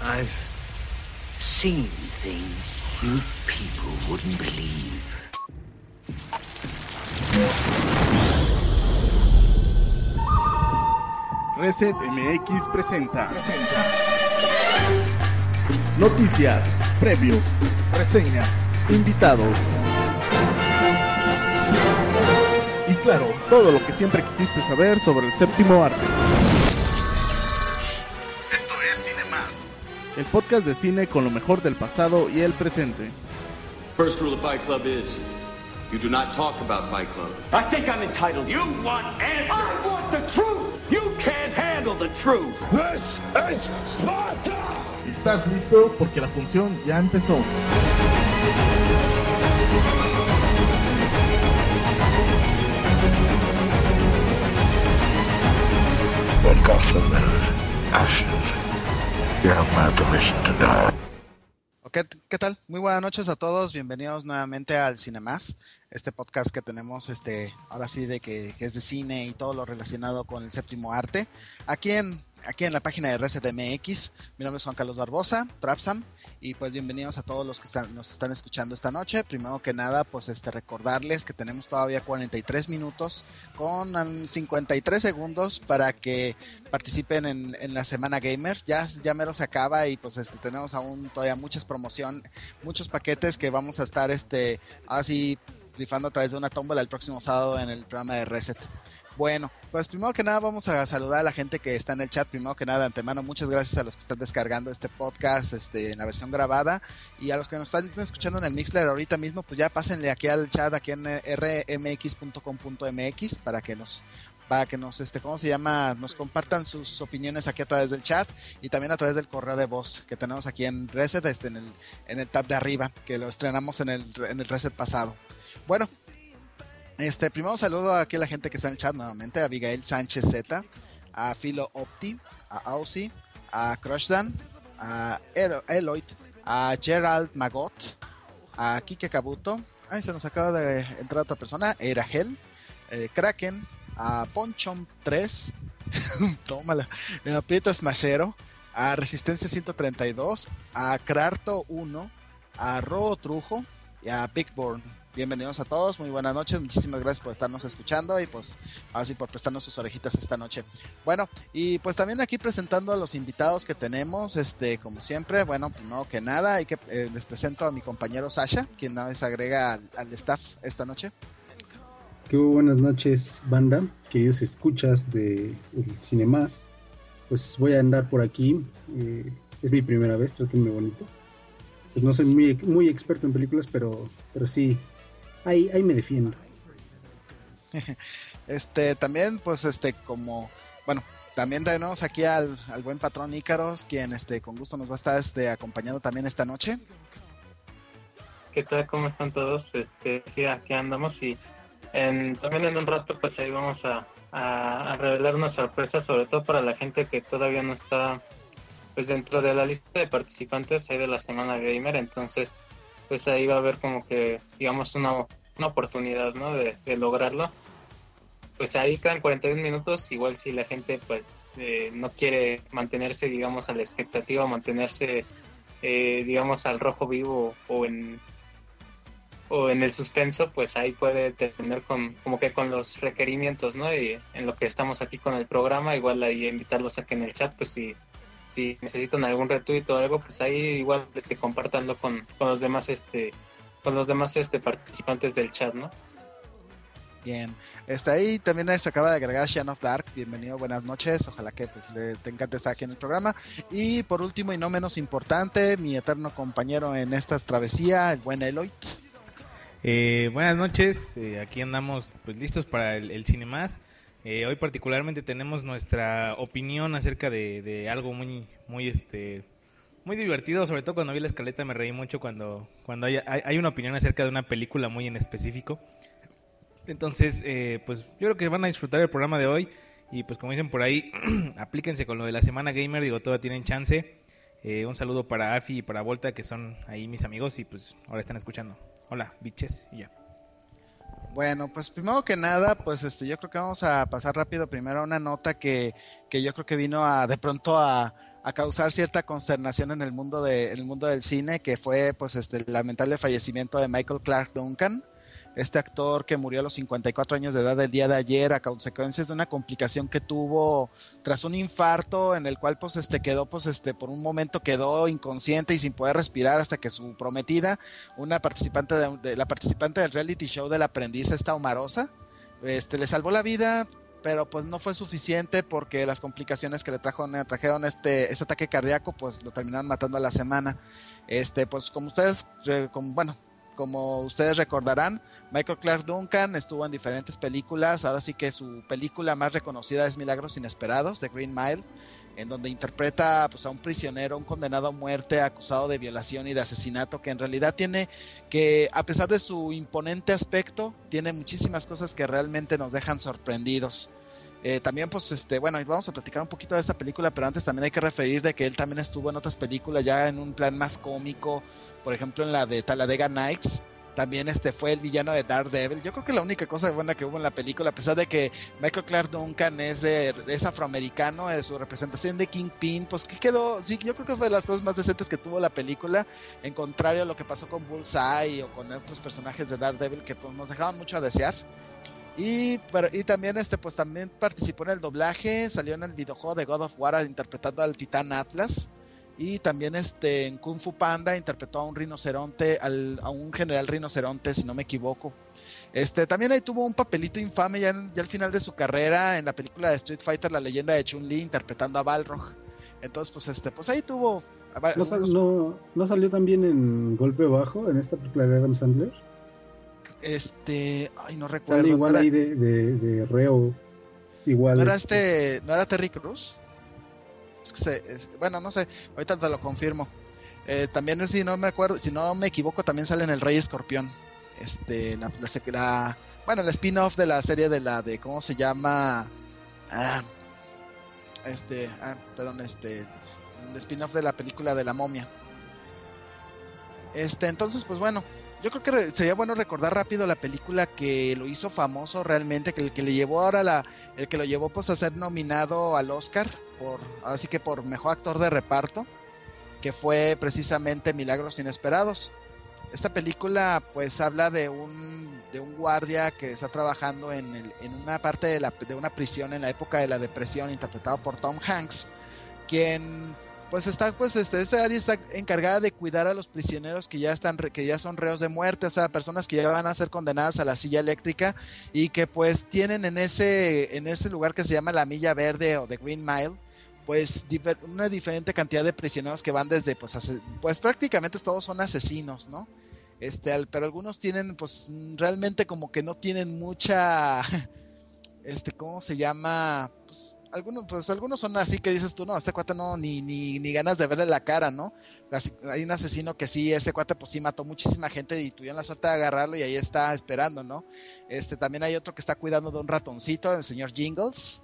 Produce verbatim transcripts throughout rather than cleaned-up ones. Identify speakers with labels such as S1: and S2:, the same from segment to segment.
S1: I've seen things you people wouldn't believe.
S2: Reset M X presenta. presenta Noticias, premios, reseñas, invitados y claro, todo lo que siempre quisiste saber sobre el séptimo arte. Esto es Cine Más, el podcast de cine con lo mejor del pasado y el presente.
S3: First rule of Fight Club is you do not talk about Fight Club.
S4: I think I'm entitled. You want answers. I want the truth. You can't handle the truth.
S5: This is Sparta.
S2: ¿Estás listo? Porque la función ya empezó.
S5: When Gotham is ashes, you have my permission to die.
S6: ¿Qué, ¿Qué tal? Muy buenas noches a todos, bienvenidos nuevamente al Cine Más, este podcast que tenemos, este, ahora sí de que, que es de cine y todo lo relacionado con el séptimo arte, aquí en, aquí en la página de Reset M X. Mi nombre es Juan Carlos Barbosa, Trapsam, y pues bienvenidos a todos los que están, nos están escuchando esta noche. Primero que nada, pues este recordarles que tenemos todavía cuarenta y tres minutos con cincuenta y tres segundos para que participen en, en la Semana Gamer. Ya, ya mero se acaba y pues este tenemos aún todavía muchas promoción, muchos paquetes que vamos a estar este así rifando a través de una tómbola el próximo sábado en el programa de Reset. Bueno, pues primero que nada vamos a saludar a la gente que está en el chat. Primero que nada, de antemano, muchas gracias a los que están descargando este podcast este, en la versión grabada, y a los que nos están escuchando en el Mixler ahorita mismo, pues ya pásenle aquí al chat, aquí en r m x punto com punto m x para que nos para que nos, este, ¿cómo se llama? Nos compartan sus opiniones aquí a través del chat y también a través del correo de voz que tenemos aquí en Reset, este, en el en el tab de arriba, que lo estrenamos en el en el Reset pasado. Bueno, Este, primero saludo aquí a la gente que está en el chat nuevamente, a Abigail Sánchez Z, a Philo Opti, a Aussie, a Crushdan, a Eloyd, a Gerald Magot, a Kike Kabuto, ay, se nos acaba de entrar otra persona, Eragel, eh, Kraken, a Ponchom tres, tómala, a Prieto Smashero, a Resistencia ciento treinta y dos, a Krarto uno, a Ro Trujo y a Bigborn. Bienvenidos a todos, muy buenas noches, muchísimas gracias por estarnos escuchando y pues así por prestarnos sus orejitas esta noche. Bueno, y pues también aquí presentando a los invitados que tenemos, este, como siempre, bueno, primero que nada, hay que, eh, les presento a mi compañero Sasha, quien una vez agrega al, al staff esta noche.
S7: Qué buenas noches, banda, queridos escuchas de el Cine Más. Pues voy a andar por aquí, eh, es mi primera vez, trátenme bonito. Pues no soy muy, muy experto en películas, pero, pero sí. Ahí, ahí me defiendo.
S6: Este, también, pues, este, como, bueno, también tenemos aquí al, al buen patrón Ícaros, quien, este, con gusto nos va a estar, este, acompañando también esta noche.
S8: ¿Qué tal? ¿Cómo están todos? Este, sí, aquí andamos y en, también en un rato, pues, ahí vamos a, a, a revelar una sorpresa, sobre todo para la gente que todavía no está, pues, dentro de la lista de participantes ahí de la Semana Gamer, entonces pues ahí va a haber como que, digamos, una, una oportunidad, ¿no? De, de lograrlo. Pues ahí quedan cuarenta y un minutos, igual si la gente, pues, eh, no quiere mantenerse, digamos, a la expectativa, mantenerse, eh, digamos, al rojo vivo o en o en el suspenso, pues ahí puede tener con, como que con los requerimientos, ¿no? Y en lo que estamos aquí con el programa, igual ahí invitarlos a que en el chat, pues si si necesitan algún retweet o algo, pues ahí igual este compartanlo con, con los demás este con los demás este participantes del chat, ¿no?
S6: Bien, está ahí también se acaba de agregar Shan of Dark, bienvenido, buenas noches, ojalá que pues le, te encante estar aquí en el programa. Y por último y no menos importante, mi eterno compañero en esta travesía, el buen Eloy.
S9: Eh, buenas noches, eh, aquí andamos pues listos para el, el Cine Más. Eh, hoy particularmente tenemos nuestra opinión acerca de, de algo muy muy este muy divertido, sobre todo cuando vi la escaleta me reí mucho cuando cuando hay, hay, hay una opinión acerca de una película muy en específico. Entonces, eh, pues yo creo que van a disfrutar el programa de hoy y pues como dicen por ahí, aplíquense con lo de la Semana Gamer, digo, todavía tienen chance. Eh, un saludo para Afi y para Volta, que son ahí mis amigos y pues ahora están escuchando. Hola, bitches, y ya.
S6: Bueno, pues primero que nada, pues este, yo creo que vamos a pasar rápido primero a una nota que, que yo creo que vino a de pronto a, a causar cierta consternación en el mundo de en el mundo del cine, que fue pues este el lamentable fallecimiento de Michael Clarke Duncan, este actor que murió a los cincuenta y cuatro años de edad el día de ayer a consecuencias de una complicación que tuvo tras un infarto, en el cual pues este quedó pues este por un momento quedó inconsciente y sin poder respirar, hasta que su prometida, una participante de, de la participante del reality show del aprendiz, esta Omarosa, este le salvó la vida, pero pues no fue suficiente, porque las complicaciones que le trajo, trajeron este, este ataque cardíaco pues lo terminaron matando a la semana. Este pues como ustedes como, bueno como ustedes recordarán, Michael Clarke Duncan estuvo en diferentes películas. Ahora sí que su película más reconocida es Milagros Inesperados, The Green Mile, en donde interpreta pues a un prisionero, un condenado a muerte acusado de violación y de asesinato, que en realidad tiene que, a pesar de su imponente aspecto, tiene muchísimas cosas que realmente nos dejan sorprendidos. Eh, también pues este bueno, vamos a platicar un poquito de esta película, pero antes también hay que referir de que él también estuvo en otras películas ya en un plan más cómico, por ejemplo en la de Talladega Nights. También este fue el villano de Daredevil. Yo creo que la única cosa buena que hubo en la película, a pesar de que Michael Clarke Duncan es, de, es afroamericano, de su representación de Kingpin, pues que quedó, sí, yo creo que fue de las cosas más decentes que tuvo la película, en contrario a lo que pasó con Bullseye o con estos personajes de Daredevil que pues nos dejaban mucho a desear. Y, pero, y también este pues también participó en el doblaje, salió en el videojuego de God of War interpretando al Titán Atlas. Y también este, en Kung Fu Panda interpretó a un rinoceronte, al, a un general rinoceronte, si no me equivoco. Este, también ahí tuvo un papelito infame ya, en, ya al final de su carrera en la película de Street Fighter, La Leyenda de Chun-Li, interpretando a Balrog. Entonces, pues este, pues ahí tuvo.
S7: ¿No, sal, no, ¿No salió también en Golpe Bajo, en esta película de Adam Sandler?
S6: Este, ay, no recuerdo.
S7: Sale igual
S6: ¿no era,
S7: ahí de, de, de reo. Igual.
S6: ¿No era este, este, no era Terry Crews? Es que se, es, bueno, no sé, ahorita te lo confirmo. Eh, también, si no me acuerdo, si no me equivoco, también sale en El Rey Escorpión. Este, la, la, la bueno, el spin-off de la serie de la de ¿cómo se llama? Ah, este, ah, perdón, este, el spin-off de la película de La Momia. Este, entonces, pues bueno, yo creo que sería bueno recordar rápido la película que lo hizo famoso realmente, que el que le llevó ahora la, el que lo llevó pues a ser nominado al Oscar por, así que por mejor actor de reparto, que fue precisamente Milagros Inesperados. Esta película pues habla de un de un guardia que está trabajando en, el, en una parte de, la, de una prisión en la época de la depresión, interpretado por Tom Hanks, quien pues está pues este esta área está encargada de cuidar a los prisioneros que ya están que ya son reos de muerte, o sea, personas que ya van a ser condenadas a la silla eléctrica y que pues tienen en ese en ese lugar que se llama la Milla Verde o The Green Mile, pues difer- una diferente cantidad de prisioneros que van desde pues ase- pues prácticamente todos son asesinos, ¿no? Este, al, pero algunos tienen pues realmente como que no tienen mucha este, ¿cómo se llama? Pues algunos, pues algunos son así que dices tú, no, este cuate no, ni, ni, ni ganas de verle la cara, ¿no? Hay un asesino que sí, ese cuate pues sí mató muchísima gente y tuvieron la suerte de agarrarlo y ahí está esperando, ¿no? Este, también hay otro que está cuidando de un ratoncito, el señor Jingles.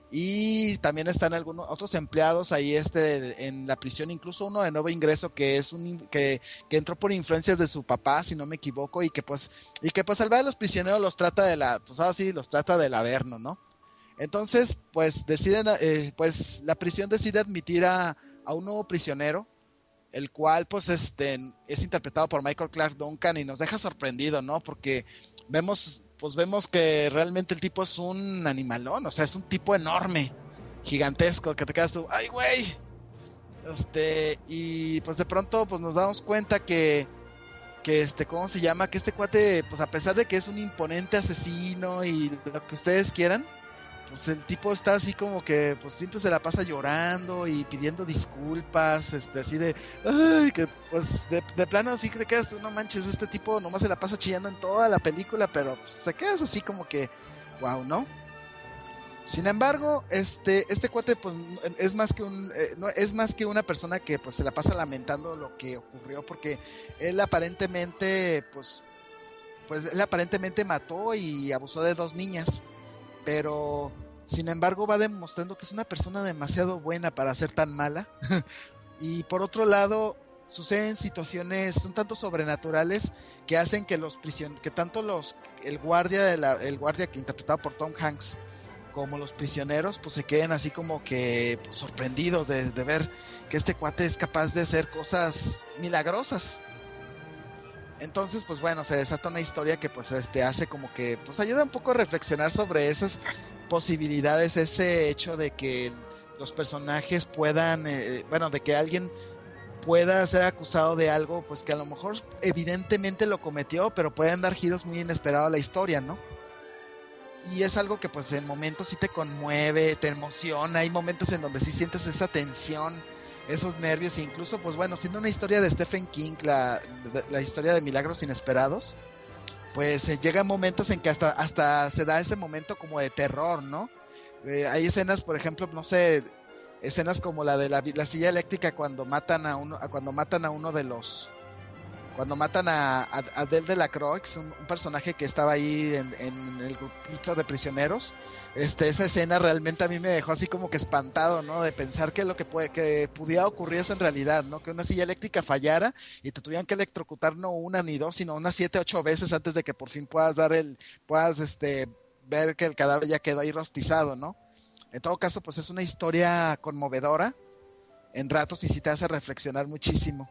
S6: Y también están algunos otros empleados ahí este en la prisión, incluso uno de nuevo ingreso que es un que, que entró por influencias de su papá, si no me equivoco, y que pues y que pues al ver a los prisioneros los trata de la pues así los trata del averno, ¿no? Entonces pues deciden eh, pues la prisión decide admitir a, a un nuevo prisionero, el cual pues este es interpretado por Michael Clarke Duncan y nos deja sorprendido, ¿no? Porque vemos pues vemos que realmente el tipo es un animalón, o sea, es un tipo enorme, gigantesco, que te quedas tú, ¡ay, güey! Este, y pues de pronto pues nos damos cuenta que, que este, ¿cómo se llama? Que este cuate, pues a pesar de que es un imponente asesino y lo que ustedes quieran, pues el tipo está así como que pues siempre se la pasa llorando y pidiendo disculpas, este, así de, ay, que pues de, de plano así que te quedas tú, no manches, este tipo nomás se la pasa chillando en toda la película, pero pues, se quedas así como que, wow, ¿no? Sin embargo, este, este cuate pues es más que un, eh, no, es más que una persona que pues se la pasa lamentando lo que ocurrió, porque él aparentemente pues, pues él aparentemente mató y abusó de dos niñas. Pero, sin embargo, va demostrando que es una persona demasiado buena para ser tan mala. Y por otro lado, suceden situaciones un tanto sobrenaturales que hacen que los prisioneros, que tanto los, el guardia de la, el guardia que interpretado por Tom Hanks, como los prisioneros, pues se queden así como que pues, sorprendidos de, de ver que este cuate es capaz de hacer cosas milagrosas. Entonces, pues bueno, se desata una historia que pues este hace como que pues ayuda un poco a reflexionar sobre esas posibilidades, ese hecho de que los personajes puedan, eh, bueno, de que alguien pueda ser acusado de algo, pues que a lo mejor evidentemente lo cometió, pero pueden dar giros muy inesperados a la historia, ¿no? Y es algo que pues en momentos sí te conmueve, te emociona, hay momentos en donde sí sientes esa tensión, esos nervios, e incluso pues bueno, siendo una historia de Stephen King, la, la historia de milagros inesperados, pues eh, llegan momentos en que hasta, hasta se da ese momento como de terror, ¿no? Eh, hay escenas, por ejemplo, no sé, escenas como la de la, la silla eléctrica cuando matan a uno, cuando matan a uno de los, cuando matan a, a, a Del de la Croix, un, un personaje que estaba ahí en, en el grupito de prisioneros. Este, esa escena realmente a mí me dejó así como que espantado, ¿no? De pensar que lo que puede, que pudiera ocurrir eso en realidad, ¿no? Que una silla eléctrica fallara y te tuvieran que electrocutar no una ni dos, sino unas siete, ocho veces antes de que por fin puedas dar el, puedas este, ver que el cadáver ya quedó ahí rostizado, ¿no? En todo caso, pues es una historia conmovedora en ratos y sí te hace reflexionar muchísimo.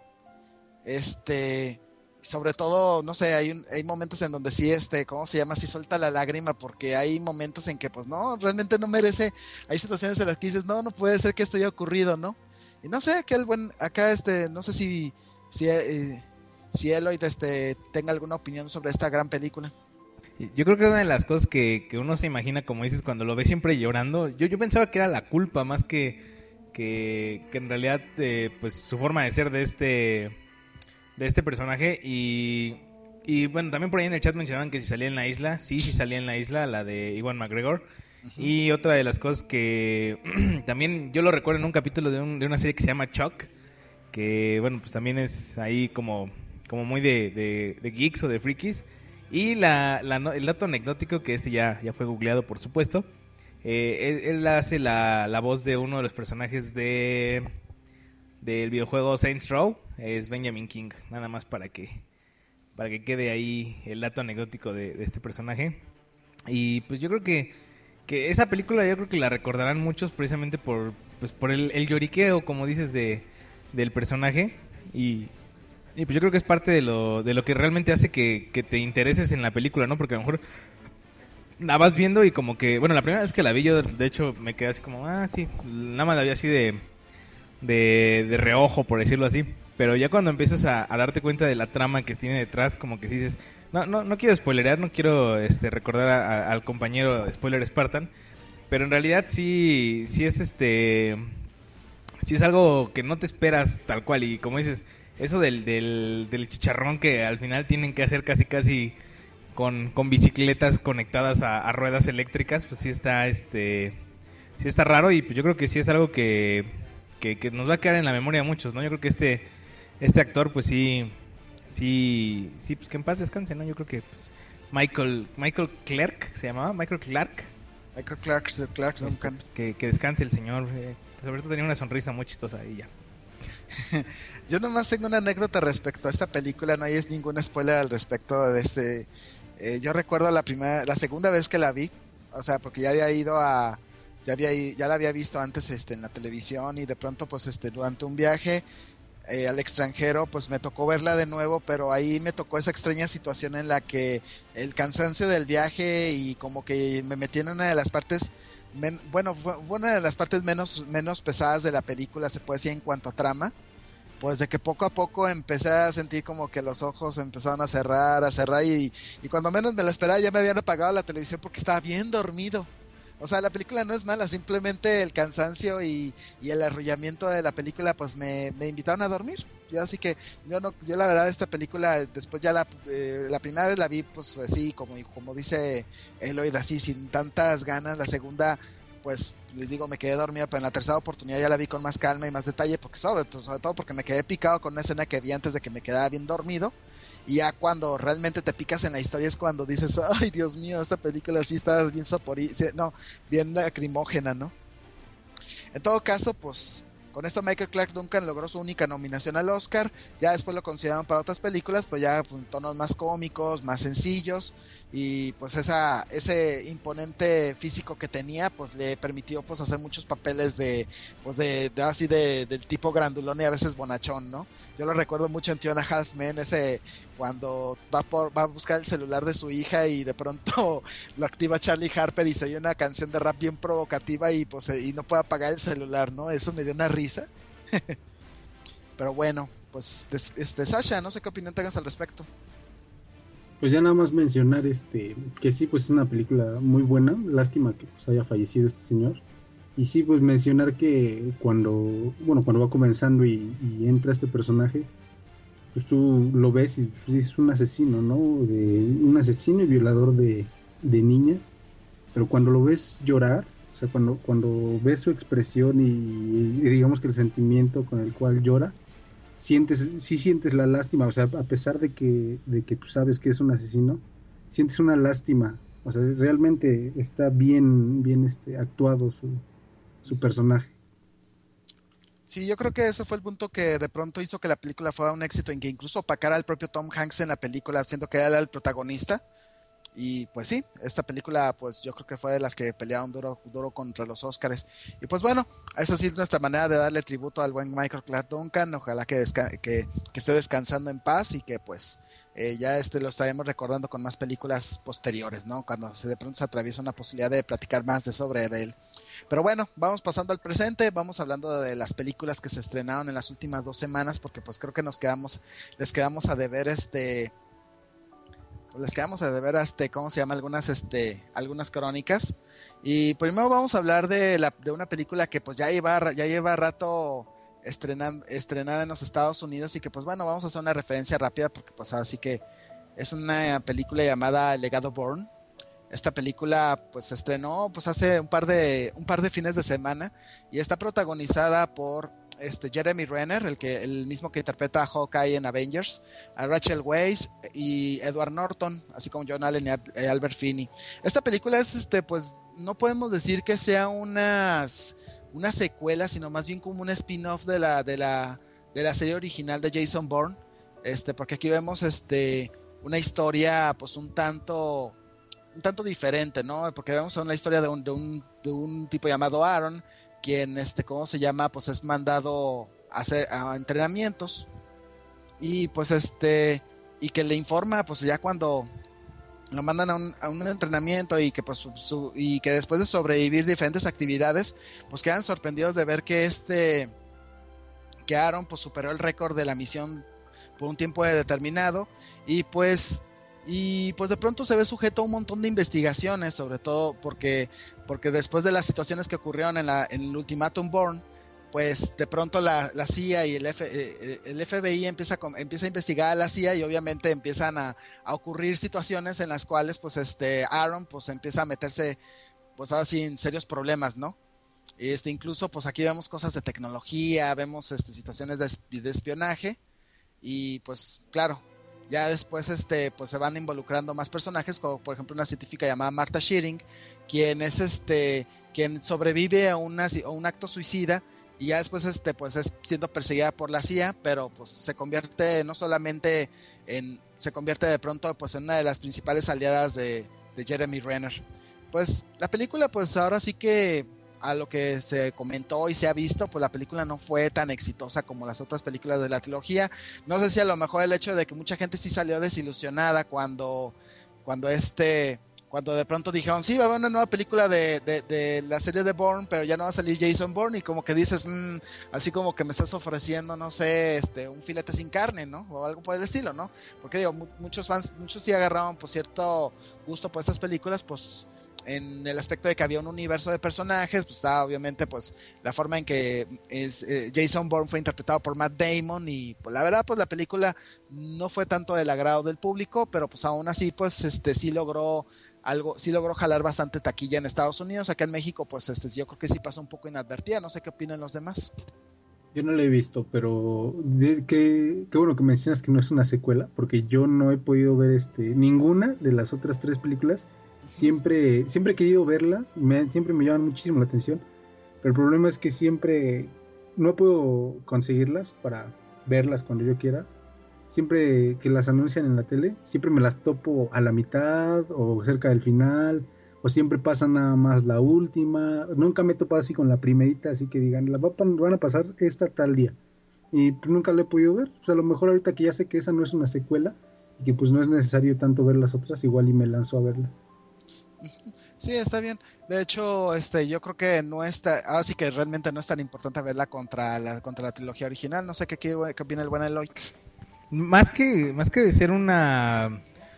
S6: Este, sobre todo, no sé, hay, un, hay momentos en donde sí, este, ¿cómo se llama? Sí suelta la lágrima, porque hay momentos en que, pues, no, realmente no merece, hay situaciones en las que dices, no, no puede ser que esto haya ocurrido, ¿no? Y no sé, que el buen, acá, este, no sé si, si, eh, si Eloy, este, tenga alguna opinión sobre esta gran película.
S9: Yo creo que una de las cosas que, que uno se imagina, como dices, cuando lo ve siempre llorando, yo, yo pensaba que era la culpa, más que, que, que en realidad, eh, pues, su forma de ser de este... de este personaje. Y, y bueno, también por ahí en el chat mencionaban que si salía en la isla. Sí, sí salía en la isla, la de Ewan McGregor. Uh-huh. Y otra de las cosas que también yo lo recuerdo en un capítulo de, un, de una serie que se llama Chuck, que bueno, pues también es ahí como, como muy de, de, de geeks o de frikis. Y la, la, el dato anecdótico, que este ya, ya fue googleado por supuesto, eh, él, él hace la, la voz de uno de los personajes de del videojuego Saints Row, es Benjamin King, nada más para que para que quede ahí el dato anecdótico de, de este personaje. Y pues yo creo que, que esa película yo creo que la recordarán muchos precisamente por pues por el, el lloriqueo, como dices, de del personaje. Y, y pues yo creo que es parte de lo de lo que realmente hace que, que te intereses en la película, ¿no? Porque a lo mejor la vas viendo y como que, bueno, la primera vez que la vi yo de hecho me quedé así como, ah, sí, nada más la vi así de De, de reojo, por decirlo así. Pero ya cuando empiezas a, a darte cuenta de la trama que tiene detrás, como que dices, no, no, no quiero spoilerear, no quiero este, recordar a, a, al compañero Spoiler Spartan, pero en realidad sí, sí es este, sí es algo que no te esperas tal cual. Y como dices, eso del, del, del chicharrón que al final tienen que hacer casi casi con, con bicicletas conectadas a, a ruedas eléctricas, pues sí está, este, sí está raro. Y pues yo creo que sí es algo que Que, que nos va a quedar en la memoria a muchos, ¿no? Yo creo que este este actor, pues sí, sí, sí, pues que en paz descanse, ¿no? Yo creo que pues, Michael Michael Clark se llamaba, Michael Clark.
S6: Michael Clark, Clark
S9: este, pues, que, que descanse el señor. Eh, sobre todo tenía una sonrisa muy chistosa ahí ya.
S6: Yo nomás tengo una anécdota respecto a esta película, no hay es ningún spoiler al respecto de este. Eh, yo recuerdo la primera, la segunda vez que la vi, o sea, porque ya había ido a Ya había ya la había visto antes este en la televisión y de pronto pues este durante un viaje eh, al extranjero pues me tocó verla de nuevo, pero ahí me tocó esa extraña situación en la que el cansancio del viaje y como que me metí en una de las partes men, bueno fue una de las partes menos menos pesadas de la película, se puede decir, en cuanto a trama, pues de que poco a poco empecé a sentir como que los ojos empezaron a cerrar a cerrar y, y cuando menos me lo esperaba ya me habían apagado la televisión porque estaba bien dormido. O sea, la película no es mala, simplemente el cansancio y, y el arrullamiento de la película pues me, me invitaron a dormir. Yo así que yo no, yo la verdad esta película después ya la, eh, la primera vez la vi pues así como, como dice Eloy, así sin tantas ganas. La segunda pues les digo me quedé dormido, pero en la tercera oportunidad ya la vi con más calma y más detalle, porque sobre, sobre todo porque me quedé picado con una escena que vi antes de que me quedara bien dormido. Y ya cuando realmente te picas en la historia es cuando dices, ay Dios mío, esta película sí está bien soporí, no, bien lacrimógena, ¿no? En todo caso, pues Con esto Michael Clarke Duncan logró su única nominación al Oscar. Ya después lo consideraron para otras películas, pues ya con tonos más cómicos, más sencillos, y pues esa ese imponente físico que tenía pues le permitió pues hacer muchos papeles de pues de, de así de del tipo grandulón y a veces bonachón, ¿no? Yo lo recuerdo mucho en Two and a Half Men, ese cuando va por va a buscar el celular de su hija y de pronto lo activa Charlie Harper y se oye una canción de rap bien provocativa y pues y no puede apagar el celular, ¿no? Eso me dio una risa. Pero bueno, pues este Sasha, no sé qué opinión tengas al respecto.
S7: Pues ya nada más mencionar este que sí, pues es una película muy buena. Lástima que pues haya fallecido este señor. Y sí, pues mencionar que cuando bueno cuando va comenzando y, y entra este personaje, pues tú lo ves y pues, es un asesino, ¿no? De, un asesino y violador de, de niñas. Pero cuando lo ves llorar, o sea, cuando, cuando ves su expresión y, y digamos que el sentimiento con el cual llora, sientes, sí sientes la lástima, o sea, a pesar de que, de que tú sabes que es un asesino, sientes una lástima, o sea, realmente está bien, bien este, actuado su, su personaje.
S6: Sí, yo creo que ese fue el punto que de pronto hizo que la película fuera un éxito, en que incluso opacara al propio Tom Hanks en la película, siendo que era el protagonista. Y pues sí, esta película pues yo creo que fue de las que pelearon duro, duro contra los Óscares. Y pues bueno, esa sí es nuestra manera de darle tributo al buen Michael Clarke Duncan. Ojalá que, desca- que, que esté descansando en paz y que pues eh, ya este lo estaremos recordando con más películas posteriores, ¿no? Cuando se de pronto se atraviesa una posibilidad de platicar más de sobre de él. Pero bueno, vamos pasando al presente, vamos hablando de las películas que se estrenaron en las últimas dos semanas, porque pues creo que nos quedamos, les quedamos a deber este... les quedamos a deber este, ¿cómo se llama? Algunas, este, algunas crónicas. Y primero vamos a hablar de la, de una película que pues ya lleva, ya lleva rato estrenando, estrenada en los Estados Unidos y que pues bueno, vamos a hacer una referencia rápida porque pues así que es una película llamada Legado Bourne. Esta película pues se estrenó pues hace un par de, un par de fines de semana y está protagonizada por Este, Jeremy Renner, el que el mismo que interpreta a Hawkeye en Avengers, a Rachel Weisz y Edward Norton, así como John Allen y Albert Finney. Esta película es, este, pues, no podemos decir que sea unas, una secuela, sino más bien como un spin-off de la, de la, de la serie original de Jason Bourne, este, porque aquí vemos, este, una historia, pues, un tanto, un tanto diferente, ¿no? Porque vemos una historia de un, de un, de un tipo llamado Aaron, quien, este, ¿cómo se llama? Pues es mandado a hacer a entrenamientos y pues este, y que le informa, pues ya cuando lo mandan a un, a un entrenamiento y que pues su, su, y que después de sobrevivir diferentes actividades, pues quedan sorprendidos de ver que este, que Aaron pues superó el récord de la misión por un tiempo determinado y pues y pues de pronto se ve sujeto a un montón de investigaciones, sobre todo porque, porque después de las situaciones que ocurrieron en, la, en el Ultimatum Bourne, pues de pronto la, la C I A y el, F, el F B I empieza a, empieza a investigar a la C I A y obviamente empiezan a, a ocurrir situaciones en las cuales pues este Aaron pues empieza a meterse pues ahora sí en serios problemas, ¿no? Este, incluso pues aquí vemos cosas de tecnología, vemos este, situaciones de, de espionaje y pues claro, ya después este, pues se van involucrando más personajes, como por ejemplo una científica llamada Martha Shearing, quien es este, quien sobrevive a, una, a un acto suicida y ya después este, pues es siendo perseguida por la C I A, pero pues se convierte no solamente en, se convierte de pronto pues en una de las principales aliadas de, de Jeremy Renner. Pues la película pues ahora sí que a lo que se comentó y se ha visto, pues la película no fue tan exitosa como las otras películas de la trilogía. No sé si a lo mejor el hecho de que mucha gente sí salió desilusionada cuando, cuando este, cuando de pronto dijeron, sí, va a haber una nueva película de, de, de la serie de Bourne, pero ya no va a salir Jason Bourne, y como que dices, mmm, así como que me estás ofreciendo, no sé, este, un filete sin carne, ¿no? O algo por el estilo, ¿no? Porque digo, mu- muchos fans, muchos sí agarraban por cierto gusto por estas películas, pues en el aspecto de que había un universo de personajes, pues estaba obviamente pues la forma en que es, eh, Jason Bourne fue interpretado por Matt Damon y pues la verdad pues la película no fue tanto del agrado del público, pero pues aún así pues este sí logró algo, sí logró jalar bastante taquilla en Estados Unidos. Acá en México pues este yo creo que sí pasó un poco inadvertida, no sé qué opinan los demás.
S7: Yo no la he visto, pero de, qué, qué bueno que mencionas que no es una secuela, porque yo no he podido ver este ninguna de las otras tres películas. Siempre, siempre he querido verlas, me, siempre me llaman muchísimo la atención, pero el problema es que siempre no puedo conseguirlas para verlas cuando yo quiera. Siempre que las anuncian en la tele, siempre me las topo a la mitad o cerca del final, o siempre pasan nada más la última. Nunca me he topado así con la primerita, así que digan, la va, van a pasar esta tal día. Y pues nunca la he podido ver. Pues a lo mejor ahorita que ya sé que esa no es una secuela y que pues no es necesario tanto ver las otras, igual y me lanzo a verla.
S6: Sí, está bien. De hecho, este, yo creo que no está, ahora sí que realmente no es tan importante verla contra la contra la trilogía original. No sé qué, qué, qué opina el buen Eloy.
S9: Más que, más que de ser una,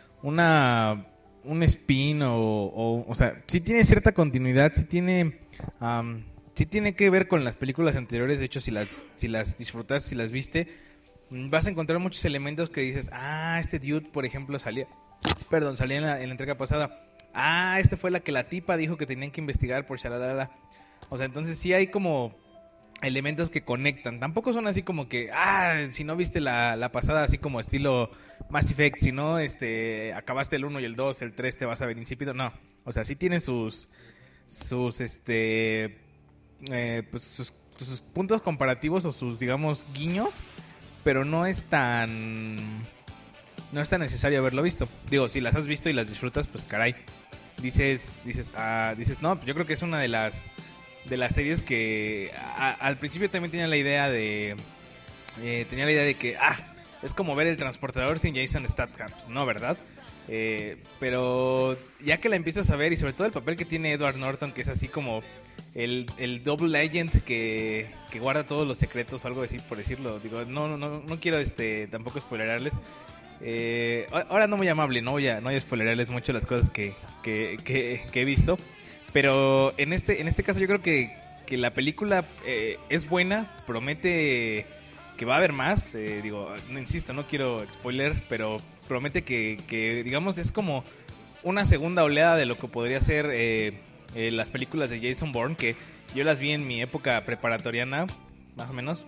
S9: una, un spin o, o, o sea, sí tiene cierta continuidad, sí tiene, um, sí tiene que ver con las películas anteriores. De hecho, si las, si las disfrutas, si las viste, vas a encontrar muchos elementos que dices, ah, este dude, por ejemplo, salía, perdón, salía en la, en la entrega pasada. Ah, esta fue la que la tipa dijo que tenían que investigar por shalalala. O sea, entonces sí hay como elementos que conectan. Tampoco son así como que, ah, si no viste la, la pasada, así como estilo Mass Effect, si no este, acabaste el uno y el dos, el tres te vas a ver insípido. No, o sea, sí tiene sus, sus, este, eh, pues sus, sus puntos comparativos o sus, digamos, guiños, pero no es tan, no es tan necesario haberlo visto. Digo, si las has visto y las disfrutas, pues caray. Dices, dices, ah, dices, no, yo creo que es una de las de las series que a, al principio también tenía la idea de eh, tenía la idea de que ah, es como ver El Transportador sin Jason Statham, pues no, ¿verdad? Eh, pero ya que la empiezas a ver y sobre todo el papel que tiene Edward Norton, que es así como el, el double agent que, que guarda todos los secretos o algo así por decirlo, digo, no, no, no, no quiero este tampoco spoilerarles. Eh, ahora no muy amable, no voy a, no voy a spoilerarles mucho las cosas que, que, que, que he visto, pero en este, en este caso yo creo que, que la película eh, es buena, promete que va a haber más, eh, digo, no insisto, no quiero spoiler, pero promete que, que digamos es como una segunda oleada de lo que podría ser eh, eh, las películas de Jason Bourne, que yo las vi en mi época preparatoriana, más o menos,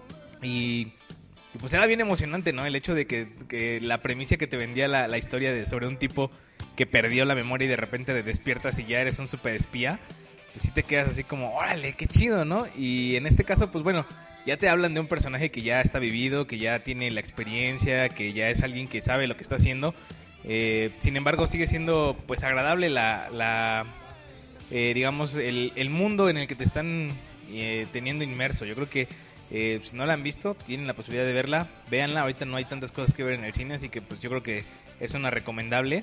S9: y Y pues era bien emocionante, ¿no? El hecho de que, que la premisa que te vendía la, la historia de sobre un tipo que perdió la memoria y de repente te despiertas y ya eres un super espía, pues sí te quedas así como, órale, qué chido, ¿no? Y en este caso, pues bueno, ya te hablan de un personaje que ya está vivido, que ya tiene la experiencia, que ya es alguien que sabe lo que está haciendo. Eh, sin embargo, sigue siendo pues agradable la, la eh, digamos, el, el mundo en el que te están eh, teniendo inmerso. Yo creo que Eh, si no la han visto, tienen la posibilidad de verla, véanla. Ahorita no hay tantas cosas que ver en el cine, así que pues yo creo que es una recomendable.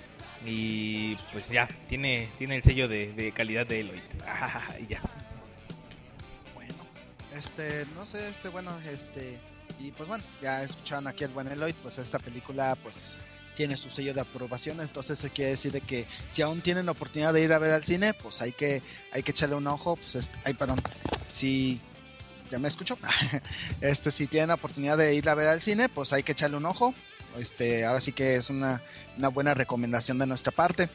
S9: Y pues ya, tiene, tiene el sello de, de calidad de Eloy. Y ya.
S6: Bueno, este, no sé, este, bueno, este, y pues bueno, ya escucharon aquí al buen Eloy, pues esta película pues tiene su sello de aprobación, entonces se quiere decir de que si aún tienen la oportunidad de ir a ver al cine, pues hay que, hay que echarle un ojo, pues este, ay, perdón, si... ¿Ya me escucho? Este, si tienen la oportunidad de ir a ver al cine, pues hay que echarle un ojo. Este, ahora sí que es una, una buena recomendación de nuestra parte.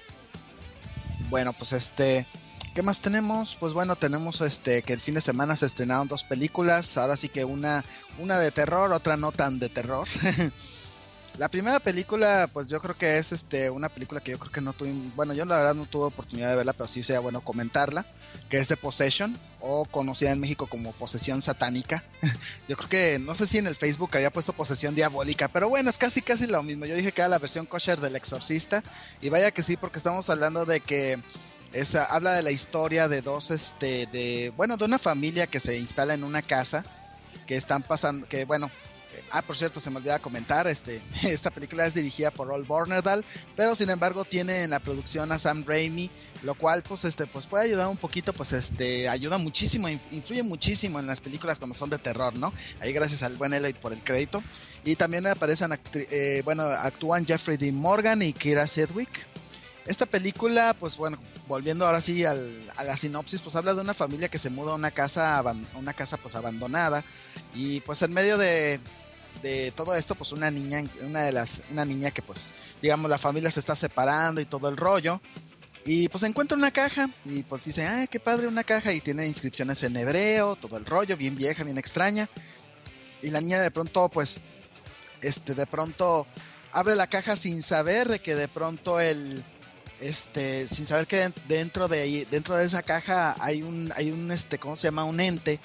S6: Bueno, pues este, ¿qué más tenemos? Pues bueno, tenemos este que el fin de semana se estrenaron dos películas. Ahora sí que una, una de terror, otra no tan de terror. La primera película, pues yo creo que es este una película que yo creo que no tuve, bueno, yo la verdad no tuve oportunidad de verla, pero sí sería bueno comentarla, que es The Possession, o conocida en México como Posesión Satánica. Yo creo que, no sé si en el Facebook había puesto Posesión Diabólica, pero bueno, es casi casi lo mismo. Yo dije que era la versión kosher del Exorcista, y vaya que sí, porque estamos hablando de que es, habla de la historia de dos, este, de, bueno, de una familia que se instala en una casa, que están pasando, que bueno... Ah, por cierto, se me olvidaba comentar, este, esta película es dirigida por Ol Bornedal, pero sin embargo tiene en la producción a Sam Raimi, lo cual pues este pues puede ayudar un poquito, pues este ayuda muchísimo, influye muchísimo en las películas cuando son de terror, ¿no? Ahí gracias al buen Eloy por el crédito. Y también aparecen, eh, bueno, actúan Jeffrey Dean Morgan y Kira Sedgwick. Esta película, pues bueno, volviendo ahora sí al, a la sinopsis, pues habla de una familia que se muda a una casa, una casa pues abandonada, y pues en medio de de todo esto, pues una niña, una de las, una niña que pues, digamos, la familia se está separando y todo el rollo, y pues encuentra una caja, y pues dice, ay, qué padre una caja, y tiene inscripciones en hebreo, todo el rollo, bien vieja, bien extraña, y la niña de pronto, pues, este, de pronto abre la caja sin saber de que de pronto el, este, sin saber que dentro de ahí, dentro de esa caja hay un, hay un, este, ¿cómo se llama? Un ente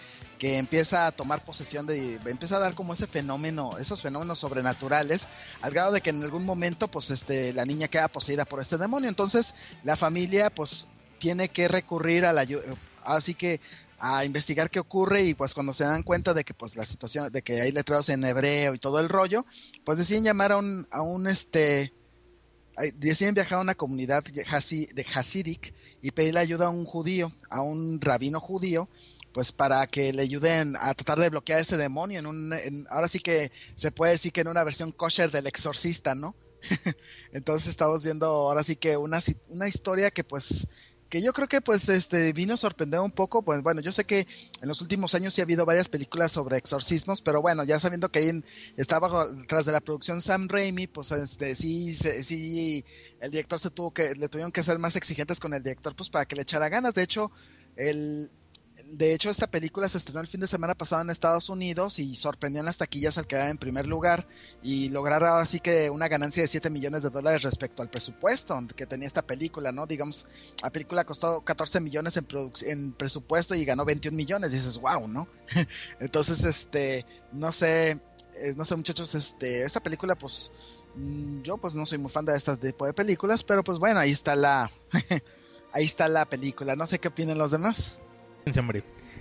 S6: que empieza a tomar posesión de, empieza a dar como ese fenómeno, esos fenómenos sobrenaturales, al grado de que en algún momento, pues, este, la niña queda poseída por este demonio. Entonces, la familia, pues, tiene que recurrir a la, así que, a investigar qué ocurre, y pues cuando se dan cuenta de que, pues, la situación, de que hay letreros en hebreo y todo el rollo, pues deciden llamar a un, a un, este, deciden viajar a una comunidad de Hasidic y pedirle ayuda a un judío, a un rabino judío, pues para que le ayuden a tratar de bloquear ese demonio en un, en, ahora sí que se puede decir que en una versión kosher del Exorcista, ¿no? Entonces estamos viendo ahora sí que una, una historia que pues, que yo creo que pues este vino a sorprender un poco. Pues bueno, yo sé que en los últimos años sí ha habido varias películas sobre exorcismos, pero bueno, ya sabiendo que ahí en, está bajo, tras de la producción Sam Raimi, pues este sí, sí, el director se tuvo que, le tuvieron que ser más exigentes con el director, pues para que le echara ganas. De hecho, el De hecho, esta película se estrenó el fin de semana pasado en Estados Unidos y sorprendió en las taquillas al quedar en primer lugar y lograr así que una ganancia de siete millones de dólares respecto al presupuesto que tenía esta película, ¿no? Digamos, la película costó catorce millones en, produ- en presupuesto y ganó veintiún millones, y dices, wow, ¿no? Entonces, este, no sé, eh, no sé muchachos, este, esta película, pues, yo pues no soy muy fan de este tipo de películas, pero pues bueno, ahí está la, ahí está la película, no sé qué opinan los demás.
S9: Hombre.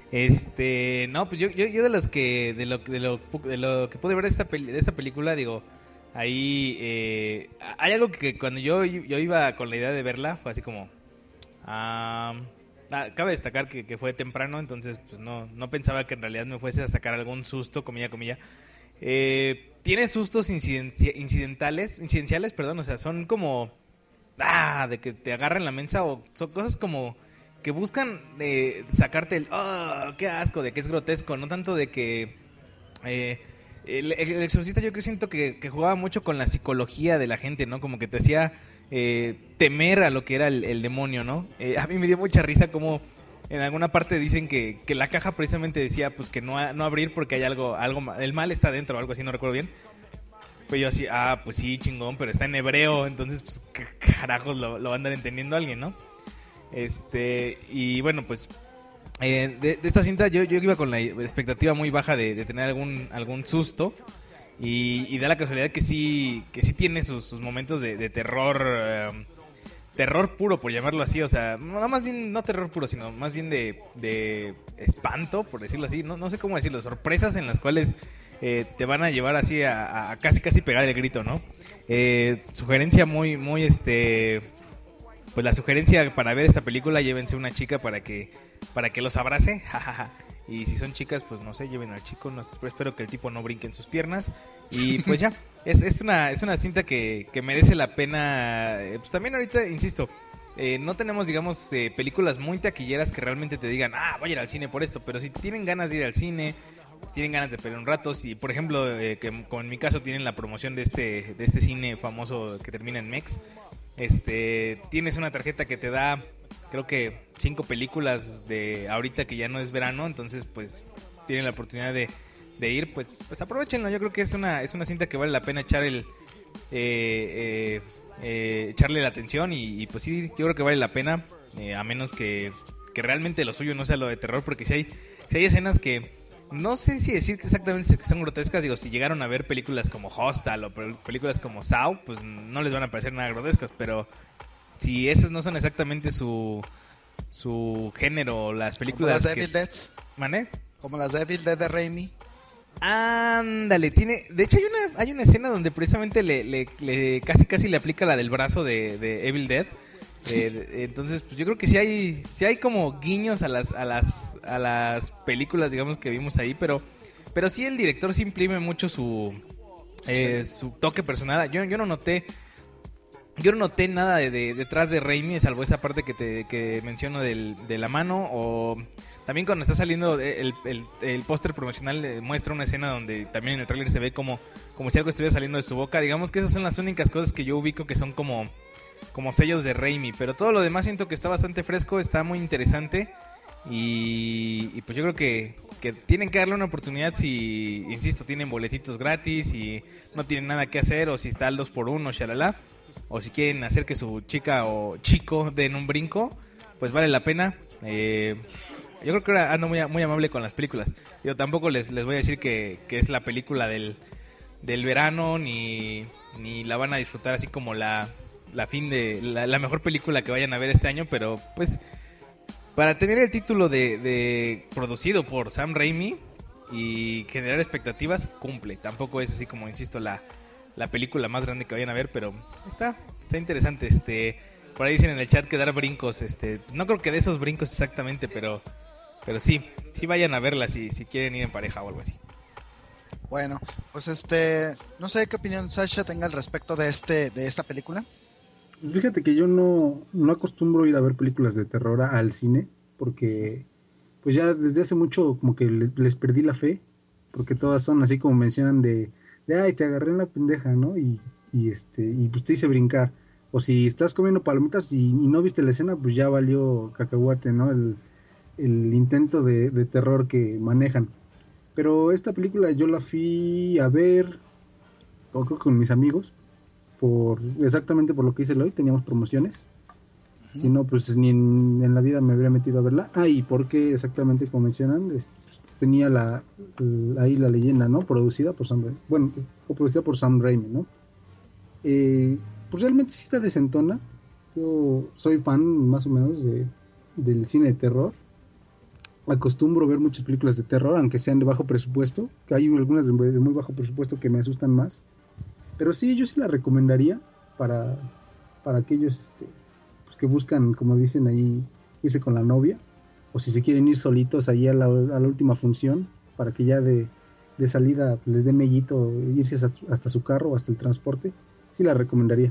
S9: Este, no, pues yo, yo, yo de los que de lo, de lo, de lo que pude ver de esta, peli, de esta película, digo, ahí eh, hay algo que cuando yo, yo iba con la idea de verla fue así como, um, ah, cabe destacar que, que fue temprano, entonces pues no, no pensaba que en realidad me fuese a sacar algún susto, comilla, comilla. Eh, tiene sustos incidenti- incidentales, incidenciales, perdón, o sea, son como, ah, de que te agarran la mensa, o son cosas como que buscan eh, sacarte el oh, qué asco, de que es grotesco, no tanto de que eh, el, el exorcista yo creo siento que, que jugaba mucho con la psicología de la gente, ¿no? Como que te hacía eh, temer a lo que era el, el demonio, ¿no? Eh, a mí me dio mucha risa como en alguna parte dicen que, que la caja precisamente decía pues que no, no abrir porque hay algo, algo, el mal está dentro o algo así, no recuerdo bien. Pues yo así, ah, pues sí, chingón, pero está en hebreo, entonces pues qué carajos lo, lo va a andar entendiendo alguien, ¿no? Este, y bueno, pues eh, de, de esta cinta yo, yo iba con la expectativa muy baja de, de tener algún algún susto, y, y da la casualidad que sí que sí tiene sus, sus momentos de, de terror, eh, terror puro, por llamarlo así, o sea, no más bien no terror puro, sino más bien de, de espanto, por decirlo así, no, no sé cómo decirlo, sorpresas en las cuales eh, te van a llevar así a, a casi casi pegar el grito, ¿no? Eh, sugerencia muy, muy este... Pues la sugerencia para ver esta película, llévense una chica para que para que los abrace, jajaja. Y si son chicas, pues no sé, lleven al chico, no, espero que el tipo no brinque en sus piernas. Y pues ya, es, es una es una cinta que, que merece la pena. Pues también ahorita, insisto, eh, no tenemos, digamos, eh, películas muy taquilleras que realmente te digan, ah, voy a ir al cine por esto. Pero si tienen ganas de ir al cine, tienen ganas de perder un rato, si por ejemplo, eh, que como en mi caso tienen la promoción de este de este cine famoso que termina en Mex, este, tienes una tarjeta que te da, creo que cinco películas de ahorita que ya no es verano, entonces pues tienen la oportunidad de, de ir, pues pues aprovechenlo. Yo creo que es una es una cinta que vale la pena echar el eh, eh, eh, echarle la atención, y, y pues sí, yo creo que vale la pena, eh, a menos que, que realmente lo suyo no sea lo de terror, porque si hay si hay escenas que no sé si decir que exactamente que son grotescas. Digo, si llegaron a ver películas como Hostel o películas como Saw, pues no les van a parecer nada grotescas, pero si esas no son exactamente su su género, las películas
S6: como las Evil
S9: que...
S6: Dead.
S9: ¿Mané?
S6: Como las Evil Dead de Raimi.
S9: Ándale, tiene, de hecho hay una hay una escena donde precisamente le, le, le casi casi le aplica la del brazo de, de Evil Dead. Eh, entonces, pues yo creo que sí hay, sí hay como guiños a las, a las, a las películas, digamos, que vimos ahí, pero, pero sí el director sí imprime mucho su, eh, su toque personal. Yo, yo no noté, yo no noté nada de, de detrás de Raimi, salvo esa parte que te, que menciono del, de la mano, o también cuando está saliendo el, el, el póster promocional muestra una escena donde también en el tráiler se ve como, como si algo estuviera saliendo de su boca. Digamos que esas son las únicas cosas que yo ubico que son como como sellos de Raimi, pero todo lo demás siento que está bastante fresco, está muy interesante, y, y pues yo creo que, que tienen que darle una oportunidad si, insisto, tienen boletitos gratis y no tienen nada que hacer, o si está al dos por uno, shalala, o si quieren hacer que su chica o chico den un brinco, pues vale la pena. Eh, yo creo que ahora ando muy, muy amable con las películas. Yo tampoco les, les voy a decir que, que es la película del, del verano, ni, ni la van a disfrutar así como la, la fin de la, la mejor película que vayan a ver este año, pero pues para tener el título de, de producido por Sam Raimi y generar expectativas, cumple. Tampoco es así como, insisto, la, la película más grande que vayan a ver, pero está, está interesante. Este, por ahí dicen en el chat que dar brincos, este, no creo que de esos brincos exactamente, pero, pero sí, sí vayan a verla si, si quieren ir en pareja o algo así.
S6: Bueno, pues este, no sé qué opinión Sasha tenga al respecto de este, de esta película.
S7: Fíjate que yo no, no acostumbro ir a ver películas de terror al cine, porque pues ya desde hace mucho como que le, les perdí la fe, porque todas son así como mencionan de, de ay, te agarré en la pendeja, ¿no? Y, y este, y pues te hice brincar. O si estás comiendo palomitas y, y no viste la escena, pues ya valió cacahuate, ¿no? El, el intento de, de terror que manejan. Pero esta película yo la fui a ver, creo que con mis amigos, por exactamente por lo que hice hoy, teníamos promociones. Uh-huh. Si no, pues ni en, en la vida me habría metido a verla. Ah, y porque exactamente como mencionan, este, pues, tenía la, la ahí la leyenda, ¿no? Producida por Sam Raimi. Bueno, o producida por Sam Raimi, ¿no? Eh, pues realmente sí está decentona. Yo soy fan más o menos de, del cine de terror. Acostumbro ver muchas películas de terror, aunque sean de bajo presupuesto, que hay algunas de, de muy bajo presupuesto que me asustan más. Pero sí, yo sí la recomendaría para, para aquellos este, pues que buscan, como dicen ahí, irse con la novia, o si se quieren ir solitos ahí a la, a la última función, para que ya de, de salida les dé mellito irse hasta, hasta su carro o hasta el transporte. Sí la recomendaría.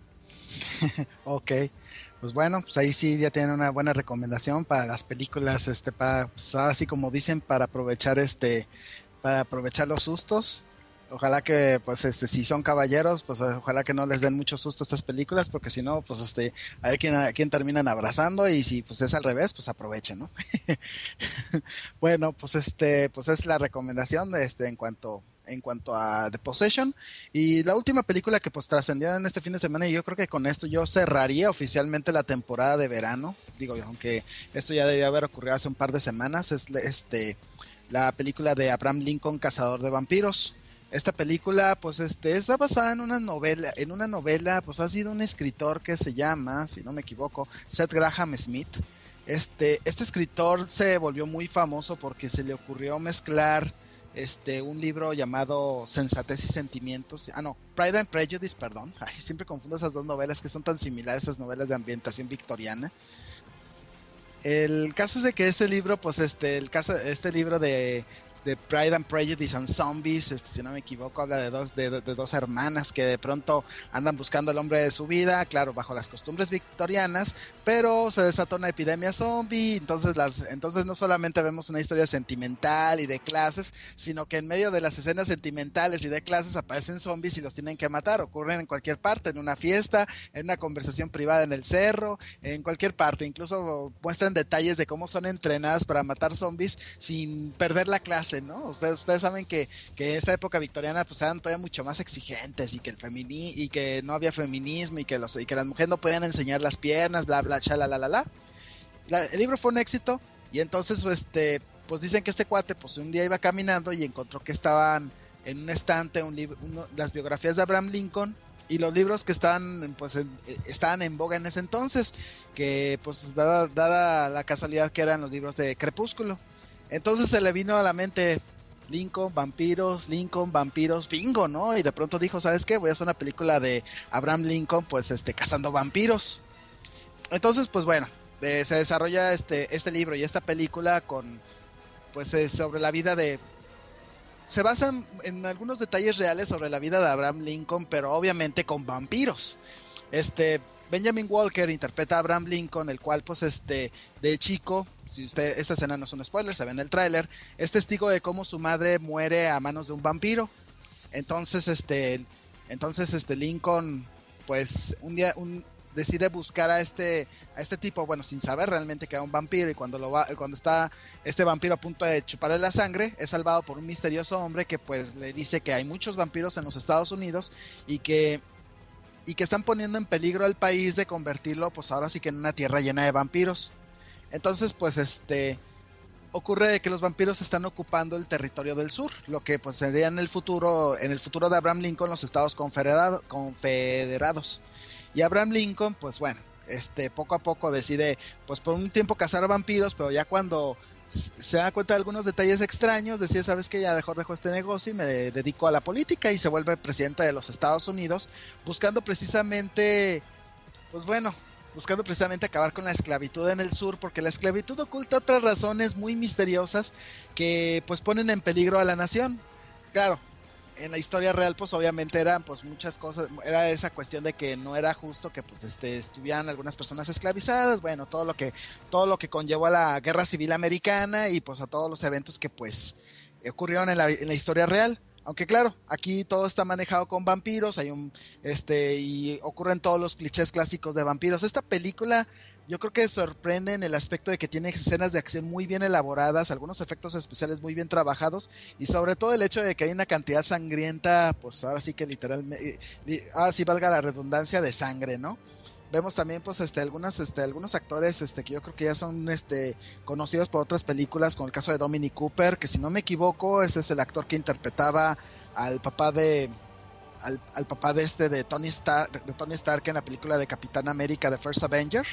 S6: Ok, pues bueno, pues ahí sí ya tienen una buena recomendación para las películas, este, para, pues así como dicen, para aprovechar este, para aprovechar los sustos. Ojalá que, pues, este, si son caballeros, pues, ojalá que no les den mucho susto a estas películas, porque si no, pues, este, a ver quién, a quién terminan abrazando, y si, pues, es al revés, pues, aprovechen, ¿no? Bueno, pues, este, pues, es la recomendación de este, en cuanto, en cuanto a The Possession. Y la última película que, pues, trascendió en este fin de semana, y yo creo que con esto yo cerraría oficialmente la temporada de verano, digo, aunque esto ya debió haber ocurrido hace un par de semanas, es, este, la película de Abraham Lincoln, Cazador de Vampiros. Esta película, pues, este, está basada en una novela, en una novela, pues, ha sido un escritor que se llama, si no me equivoco, Seth Graham Smith. Este, este escritor se volvió muy famoso porque se le ocurrió mezclar, este, un libro llamado Sensatez y Sentimientos, ah, no, Pride and Prejudice, perdón, ay, siempre confundo esas dos novelas que son tan similares, estas novelas de ambientación victoriana. El caso es de que este libro, pues, este, el caso, este libro de de Pride and Prejudice and Zombies, este, si no me equivoco, habla de dos, de, de dos hermanas que de pronto andan buscando al hombre de su vida, claro, bajo las costumbres victorianas, pero se desató una epidemia zombie, entonces, las, entonces no solamente vemos una historia sentimental y de clases, sino que en medio de las escenas sentimentales y de clases aparecen zombies y los tienen que matar, ocurren en cualquier parte, en una fiesta, en una conversación privada en el cerro, en cualquier parte, incluso muestran detalles de cómo son entrenadas para matar zombies sin perder la clase, ¿no? Ustedes, ustedes saben que, que esa época victoriana pues eran todavía mucho más exigentes y que el femini y que no había feminismo y que los y que las mujeres no podían enseñar las piernas, bla bla chala la la la. La, el libro fue un éxito y entonces este pues dicen que este cuate pues un día iba caminando y encontró que estaban en un estante un libro, uno, las biografías de Abraham Lincoln y los libros que estaban pues en, estaban en boga en ese entonces, que pues dada, dada la casualidad que eran los libros de Crepúsculo. Entonces se le vino a la mente Lincoln, vampiros, Lincoln, vampiros, bingo, ¿no? Y de pronto dijo, ¿sabes qué? Voy a hacer una película de Abraham Lincoln, pues, este, cazando vampiros. Entonces, pues bueno, eh, se desarrolla este, este libro y esta película con, pues, eh, sobre la vida de... Se basan en algunos detalles reales sobre la vida de Abraham Lincoln, pero obviamente con vampiros. Este... Benjamin Walker interpreta a Abraham Lincoln, el cual, pues, este, de chico, si usted, esta escena no es un spoiler, se ve en el tráiler, es testigo de cómo su madre muere a manos de un vampiro. Entonces, este, entonces, este, Lincoln, pues, un día, un, decide buscar a este, a este tipo, bueno, sin saber realmente que era un vampiro, y cuando lo va, cuando está este vampiro a punto de chuparle la sangre, es salvado por un misterioso hombre que, pues, le dice que hay muchos vampiros en los Estados Unidos y que y que están poniendo en peligro al país de convertirlo, pues ahora sí que en una tierra llena de vampiros. Entonces, pues este ocurre que los vampiros están ocupando el territorio del sur, lo que pues sería en el futuro, en el futuro de Abraham Lincoln, los estados confederado, confederados. Y Abraham Lincoln, pues bueno, este poco a poco decide, pues por un tiempo cazar a vampiros, pero ya cuando se da cuenta de algunos detalles extraños, decide, sabes que ya mejor dejo este negocio y me dedico a la política, y se vuelve presidente de los Estados Unidos, buscando precisamente, pues bueno, buscando precisamente acabar con la esclavitud en el sur, porque la esclavitud oculta otras razones muy misteriosas que pues ponen en peligro a la nación. Claro, en la historia real pues obviamente eran pues muchas cosas, era esa cuestión de que no era justo que pues este estuvieran algunas personas esclavizadas, bueno, todo lo que todo lo que conllevó a la Guerra Civil Americana y pues a todos los eventos que pues ocurrieron en la, en la historia real. Aunque claro, aquí todo está manejado con vampiros, hay un este y ocurren todos los clichés clásicos de vampiros. Esta película yo creo que sorprende en el aspecto de que tiene escenas de acción muy bien elaboradas, algunos efectos especiales muy bien trabajados, y sobre todo el hecho de que hay una cantidad sangrienta, pues ahora sí que literalmente, ahora sí valga la redundancia, de sangre, ¿no? Vemos también pues este algunas este algunos actores este que yo creo que ya son este conocidos por otras películas, como el caso de Dominic Cooper, que si no me equivoco ese es el actor que interpretaba al papá de al, al papá de este de Tony Stark de Tony Stark en la película de Capitán América The First Avenger.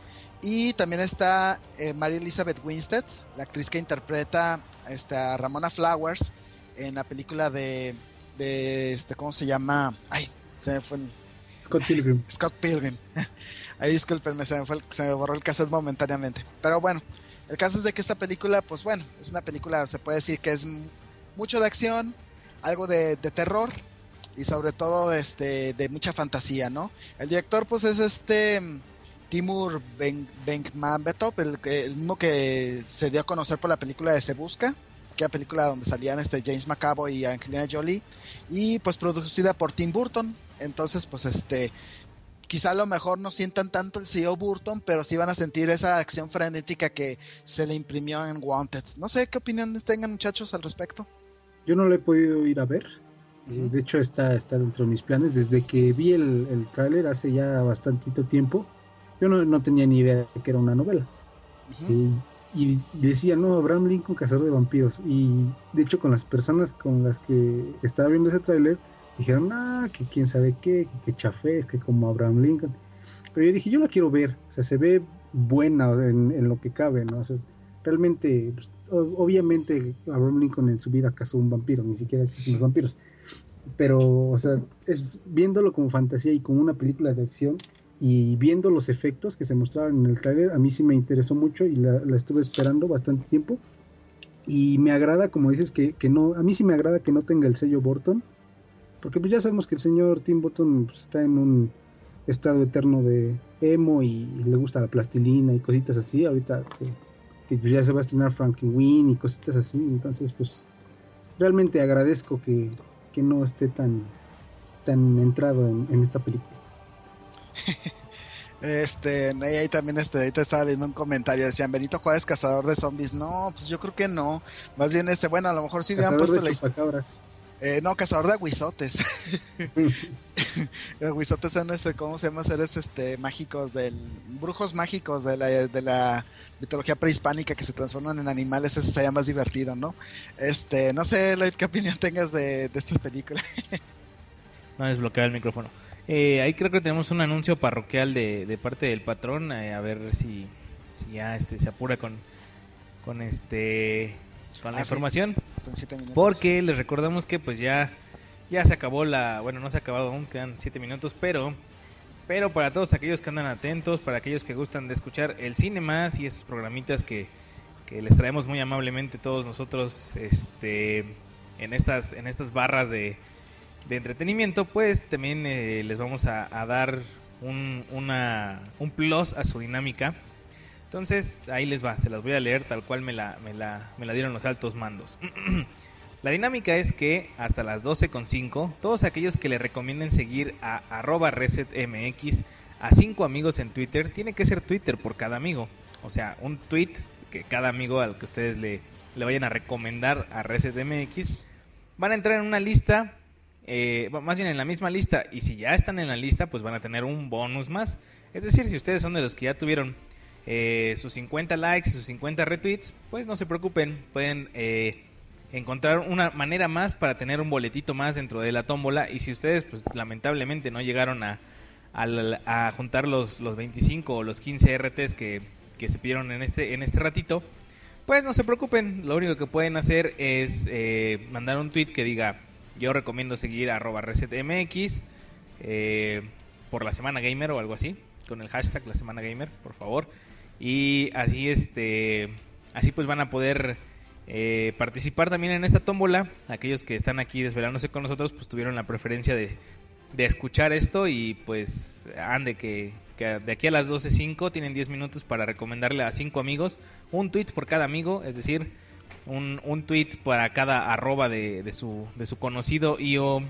S6: Y también está eh, Mary Elizabeth Winstead, la actriz que interpreta este, a Ramona Flowers en la película de, de este, ¿cómo se llama? Ay, se me fue el...
S7: Scott Pilgrim.
S6: Scott Pilgrim. Ahí discúlpenme, se me, fue el, se me borró el cassette momentáneamente. Pero bueno, el caso es de que esta película, pues bueno, es una película, se puede decir que es mucho de acción, algo de, de terror y sobre todo este, de mucha fantasía, ¿no? El director pues es este... Timur Bekmambetov, el, el mismo que se dio a conocer por la película de Se Busca, que era película donde salían este James McAvoy y Angelina Jolie, y pues producida por Tim Burton. Entonces pues este quizá a lo mejor no sientan tanto el sello Burton, pero sí van a sentir esa acción frenética que se le imprimió en Wanted. No sé qué opiniones tengan, muchachos, al respecto.
S7: Yo no lo he podido ir a ver. Uh-huh. De hecho está, está dentro de mis planes. Desde que vi el, el tráiler hace ya bastantito tiempo, yo no, no tenía ni idea de que era una novela. Uh-huh. Y, y decía, no, Abraham Lincoln, cazador de vampiros. Y de hecho con las personas con las que estaba viendo ese tráiler, dijeron, ah, que quién sabe qué, que, que chafés, que como Abraham Lincoln. Pero yo dije, yo la quiero ver. O sea, se ve buena en, en lo que cabe, ¿no? O sea, realmente, pues, obviamente Abraham Lincoln en su vida cazó un vampiro, ni siquiera existen los vampiros. Pero, o sea, es, viéndolo como fantasía y como una película de acción, y viendo los efectos que se mostraron en el tráiler, a mí sí me interesó mucho y la, la estuve esperando bastante tiempo. Y me agrada, como dices, que, que no, a mí sí me agrada que no tenga el sello Burton, porque pues ya sabemos que el señor Tim Burton pues, está en un estado eterno de emo y le gusta la plastilina y cositas así. Ahorita que, que ya se va a estrenar Frankenweenie y cositas así, entonces pues realmente agradezco que, que no esté tan, tan entrado en, en esta película.
S6: Este, ahí también este, ahorita estaba viendo un comentario, decían Benito Juárez cazador de zombies. No, pues yo creo que no. Más bien este, bueno, a lo mejor sí hubieran puesto la historia. Eh, no, cazador de aguizotes. Los aguizotes son este, ¿cómo se llama? Seres este mágicos del brujos mágicos de la de la mitología prehispánica que se transforman en animales, eso sería más divertido, ¿no? Este, no sé, Lloyd, ¿qué opinión tengas de, de esta película?
S9: No desbloquear el micrófono. Eh, ahí creo que tenemos un anuncio parroquial de, de parte del patrón, eh, a ver si, si ya este se apura con con este con la ah, información, sí. Porque les recordamos que pues ya ya se acabó la, bueno, no se ha acabado aún, quedan siete minutos, pero pero para todos aquellos que andan atentos, para aquellos que gustan de escuchar el Cine Más y esos programitas que, que les traemos muy amablemente todos nosotros este en estas en estas barras de de entretenimiento, pues también eh, les vamos a, a dar un, una, un plus a su dinámica. Entonces ahí les va, se las voy a leer tal cual me la, me la, me la dieron los altos mandos. La dinámica es que hasta las doce con cinco, todos aquellos que le recomienden seguir a arroba resetmx a cinco amigos en Twitter, tiene que ser Twitter por cada amigo, o sea, un tweet que cada amigo al que ustedes le, le vayan a recomendar a resetmx, van a entrar en una lista. Eh, más bien en la misma lista, y si ya están en la lista pues van a tener un bonus más. Es decir, si ustedes son de los que ya tuvieron eh, sus cincuenta likes, sus cincuenta retweets, pues no se preocupen, pueden eh, encontrar una manera más para tener un boletito más dentro de la tómbola. Y si ustedes pues lamentablemente no llegaron a, a, a juntar los, los veinticinco o los quince R Ts que, que se pidieron en este, en este ratito, pues no se preocupen, lo único que pueden hacer es eh, mandar un tweet que diga: yo recomiendo seguir a arroba resetmx eh, por la Semana Gamer o algo así, con el hashtag la Semana Gamer, por favor. Y así este así pues van a poder eh, participar también en esta tómbola. Aquellos que están aquí desvelándose con nosotros pues tuvieron la preferencia de, de escuchar esto, y pues ande que, que de aquí a las doce cinco tienen diez minutos para recomendarle a cinco amigos, un tweet por cada amigo, es decir, un, un tweet para cada arroba de, de su de su conocido y o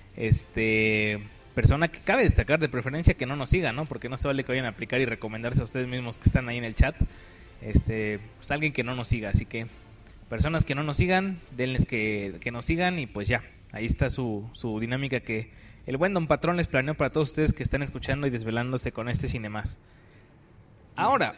S9: este persona que cabe destacar, de preferencia que no nos siga, ¿no? Porque no se vale que vayan a aplicar y recomendarse a ustedes mismos que están ahí en el chat. Este, pues alguien que no nos siga, así que personas que no nos sigan, denles que, que nos sigan, y pues ya, ahí está su, su dinámica que el buen Don Patrón les planeó para todos ustedes que están escuchando y desvelándose con este Cinemás. Ahora,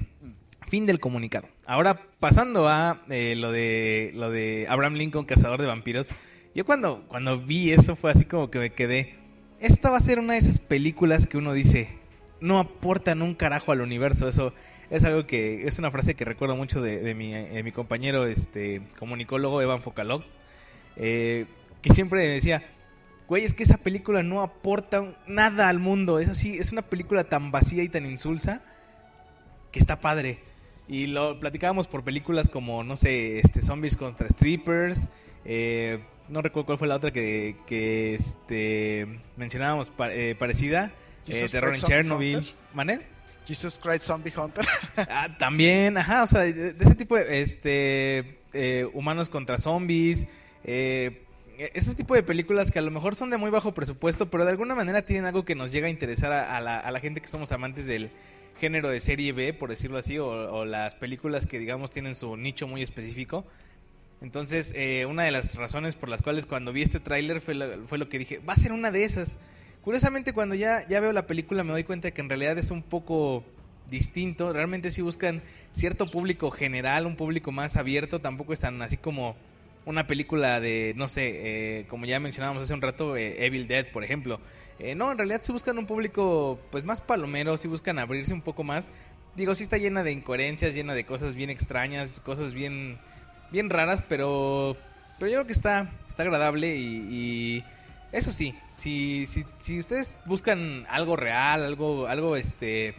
S9: fin del comunicado. Ahora pasando a eh, lo de lo de Abraham Lincoln, cazador de vampiros. Yo cuando, cuando vi eso fue así como que me quedé. Esta va a ser una de esas películas que uno dice, no aportan un carajo al universo. Eso es algo que, es una frase que recuerdo mucho de, de, mi, de mi compañero este comunicólogo Evan Focalog, eh, que siempre decía, güey, es que esa película no aporta nada al mundo. Es así, es una película tan vacía y tan insulsa que está padre. Y lo platicábamos por películas como, no sé, este Zombies contra Strippers, eh, no recuerdo cuál fue la otra que, que este mencionábamos pa, eh, parecida, eh, Terror en Chernobyl. ¿Mané?
S6: Jesus Christ Zombie Hunter.
S9: Ah, también, ajá, o sea, de, de ese tipo de este eh, humanos contra zombies, eh, ese tipo de películas que a lo mejor son de muy bajo presupuesto, pero de alguna manera tienen algo que nos llega a interesar a, a, la, a la gente que somos amantes del género de serie B, por decirlo así, o, o las películas que digamos tienen su nicho muy específico. Entonces, eh, una de las razones por las cuales cuando vi este tráiler fue, lo, fue lo que dije, va a ser una de esas. Curiosamente, cuando ya, ya veo la película me doy cuenta de que en realidad es un poco distinto. Realmente sí buscan cierto público general, un público más abierto. Tampoco es tan así como una película de, no sé, eh, como ya mencionábamos hace un rato, eh, Evil Dead, por ejemplo. Eh, no, en realidad sí buscan un público pues más palomero, sí buscan abrirse un poco más. Digo, sí está llena de incoherencias, llena de cosas bien extrañas, cosas bien... bien raras, pero pero yo creo que está está agradable. Y, y eso sí, si, si si ustedes buscan algo real, algo algo este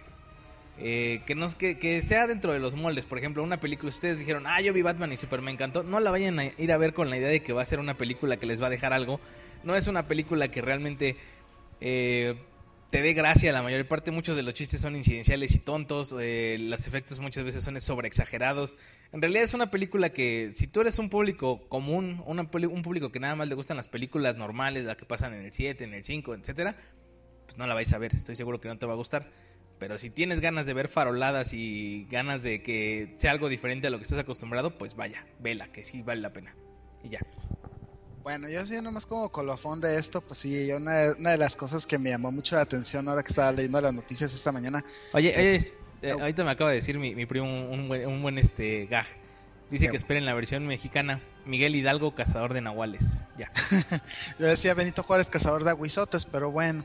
S9: eh, que nos que, que sea dentro de los moldes, por ejemplo, una película, ustedes dijeron, ah, yo vi Batman y Superman, me encantó, no la vayan a ir a ver con la idea de que va a ser una película que les va a dejar algo. No es una película que realmente eh, te dé gracia. La mayor parte, muchos de los chistes son incidenciales y tontos, eh, los efectos muchas veces son sobreexagerados. En realidad es una película que, si tú eres un público común, una, un público que nada más le gustan las películas normales, las que pasan en el siete, en el cinco, etcétera, pues no la vais a ver, estoy seguro que no te va a gustar. Pero si tienes ganas de ver faroladas y ganas de que sea algo diferente a lo que estás acostumbrado, pues vaya, vela, que sí vale la pena. Y ya.
S6: Bueno, yo sí nomás como colofón de esto, pues sí, una, una de las cosas que me llamó mucho la atención ahora que estaba leyendo las noticias esta mañana.
S9: Oye, que... oye, eh, no. ahorita me acaba de decir mi, mi primo un, un buen, un buen este gag. Dice ¿Qué? Que esperen la versión mexicana. Miguel Hidalgo, cazador de nahuales. Ya.
S6: Yo decía Benito Juárez, cazador de aguizotes, pero bueno.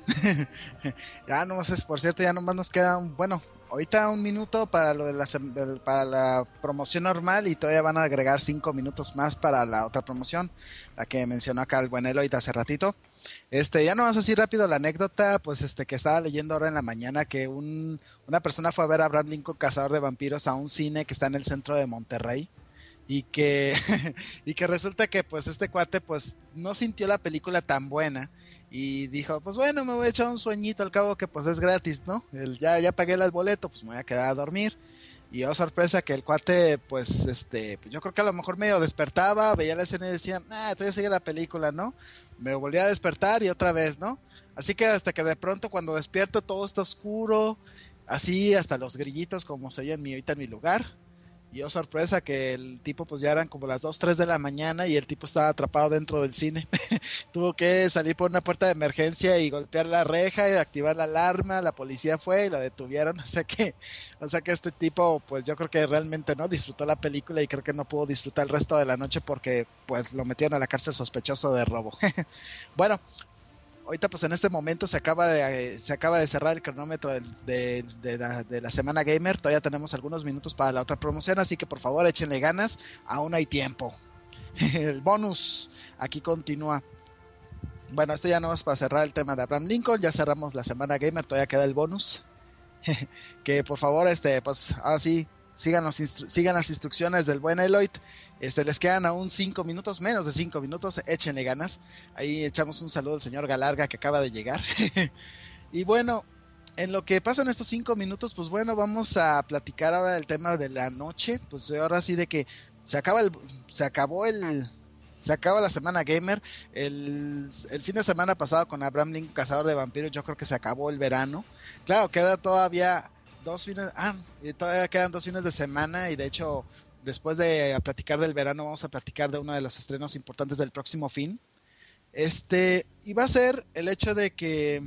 S6: Ya no sé, por cierto, ya nomás nos queda un, bueno, ahorita un minuto para lo de la, para la promoción normal, y todavía van a agregar cinco minutos más para la otra promoción, la que mencionó acá el buen Eloy hace ratito. Este, ya no vas así rápido la anécdota, pues este que estaba leyendo ahora en la mañana que un, una persona fue a ver a Abraham Lincoln, cazador de vampiros, a un cine que está en el centro de Monterrey, y que y que resulta que pues este cuate pues no sintió la película tan buena y dijo, pues bueno, me voy a echar un sueñito, al cabo que pues es gratis, ¿no? El, ya, ya pagué el boleto, pues me voy a quedar a dormir. Y oh sorpresa que el cuate pues este, pues yo creo que a lo mejor medio despertaba, veía la escena y decía, ah, todavía sigue la película, ¿no? Me volví a despertar y otra vez, ¿no? Así que hasta que de pronto cuando despierto todo está oscuro, así hasta los grillitos como se oyen ahorita en mi lugar. Y oh sorpresa que el tipo pues ya eran como las dos, tres de la mañana y el tipo estaba atrapado dentro del cine. Tuvo que salir por una puerta de emergencia y golpear la reja y activar la alarma. La policía fue y lo detuvieron. O sea que, o sea que este tipo pues yo creo que realmente no disfrutó la película y creo que no pudo disfrutar el resto de la noche porque pues lo metieron a la cárcel sospechoso de robo. Bueno, ahorita pues en este momento se acaba de se acaba de cerrar el cronómetro de, de, de, la, de la semana gamer. Todavía tenemos algunos minutos para la otra promoción, así que por favor échenle ganas, aún hay tiempo. El bonus aquí continúa. Bueno, esto ya no es para cerrar el tema de Abraham Lincoln, ya cerramos la semana gamer, todavía queda el bonus. Que por favor, este, pues ahora sí, sigan, los instru- sigan las instrucciones del buen Eloy. Este, les quedan aún cinco minutos, menos de cinco minutos, échenle ganas. Ahí echamos un saludo al señor Galarga que acaba de llegar. Y bueno, en lo que pasan estos cinco minutos, pues bueno, vamos a platicar ahora del tema de la noche. Pues ahora sí de que se acaba el, se acabó el, se acaba la semana gamer. El, el fin de semana pasado con Abraham Lincoln, Cazador de Vampiros, yo creo que se acabó el verano. Claro, queda todavía dos fines, ah, y todavía quedan dos fines de semana y de hecho después de platicar del verano vamos a platicar de uno de los estrenos importantes del próximo fin. Este, y va a ser el hecho de que,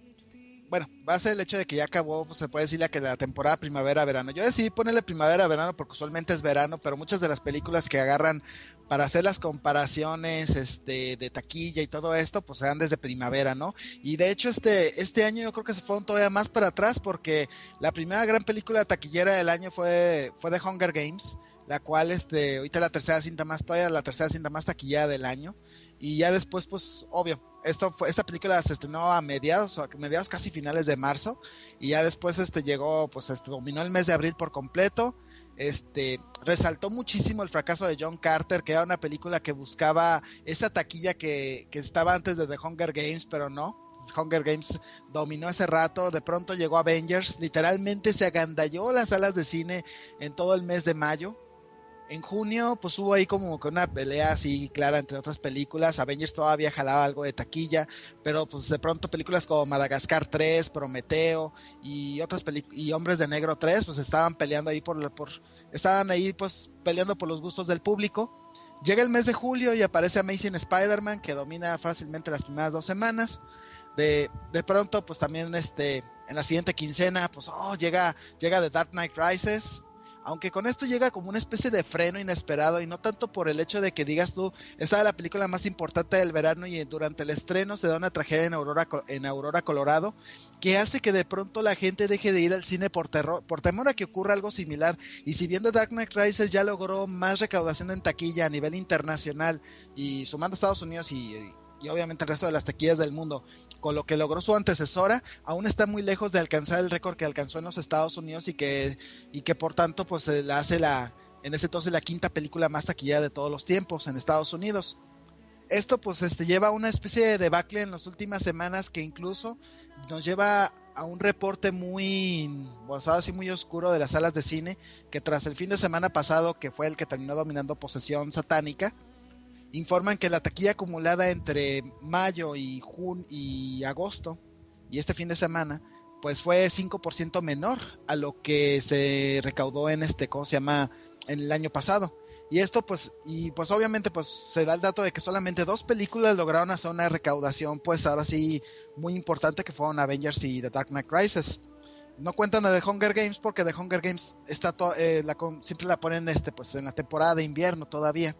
S6: bueno, va a ser el hecho de que ya acabó, pues se puede decir que la temporada primavera-verano. Yo decidí ponerle primavera-verano porque usualmente es verano, pero muchas de las películas que agarran para hacer las comparaciones este, de taquilla y todo esto, pues se dan desde primavera, ¿no? Y de hecho este, este año yo creo que se fueron todavía más para atrás porque la primera gran película taquillera del año fue, fue The Hunger Games, la cual este, ahorita la tercera cinta más, todavía la tercera cinta más taquillera del año. Y ya después, pues, obvio, esto fue, esta película se estrenó a mediados, a mediados casi finales de marzo, y ya después este llegó, pues, este dominó el mes de abril por completo. Este, resaltó muchísimo el fracaso de John Carter, que era una película que buscaba esa taquilla que, que estaba antes de The Hunger Games, pero no. Hunger Games dominó ese rato. De pronto llegó Avengers, literalmente se agandalló las salas de cine en todo el mes de mayo. En junio, pues hubo ahí como que una pelea así clara entre otras películas. Avengers todavía jalaba algo de taquilla, pero pues de pronto películas como Madagascar tres, Prometeo y otras películas, y Hombres de Negro tres, pues estaban peleando ahí por, por, estaban ahí pues peleando por los gustos del público. Llega el mes de julio y aparece Amazing Spider-Man, que domina fácilmente las primeras dos semanas. De, de pronto, pues también este, en la siguiente quincena, pues oh, llega, llega The Dark Knight Rises. Aunque con esto llega como una especie de freno inesperado y no tanto por el hecho de que digas tú, esta es la película más importante del verano y durante el estreno se da una tragedia en Aurora, en Aurora, Colorado, que hace que de pronto la gente deje de ir al cine por terror, por temor a que ocurra algo similar. Y si bien The Dark Knight Rises ya logró más recaudación en taquilla a nivel internacional y sumando a Estados Unidos y... y obviamente el resto de las taquillas del mundo, con lo que logró su antecesora, aún está muy lejos de alcanzar el récord que alcanzó en los Estados Unidos y que, y que por tanto pues se la hace la, en ese entonces la quinta película más taquillera de todos los tiempos en Estados Unidos. Esto pues este lleva a una especie de debacle en las últimas semanas que incluso nos lleva a un reporte muy, pues así muy oscuro de las salas de cine, que tras el fin de semana pasado, que fue el que terminó dominando Posesión Satánica, informan que la taquilla acumulada entre mayo y junio y agosto y este fin de semana pues fue cinco por ciento menor a lo que se recaudó en este, ¿cómo se llama?, en el año pasado. Y esto pues, y pues obviamente pues se da el dato de que solamente dos películas lograron hacer una recaudación pues ahora sí muy importante, que fueron Avengers y The Dark Knight Rises. No cuentan a The Hunger Games porque The Hunger Games está to- eh, la, siempre la ponen este pues en la temporada de invierno todavía.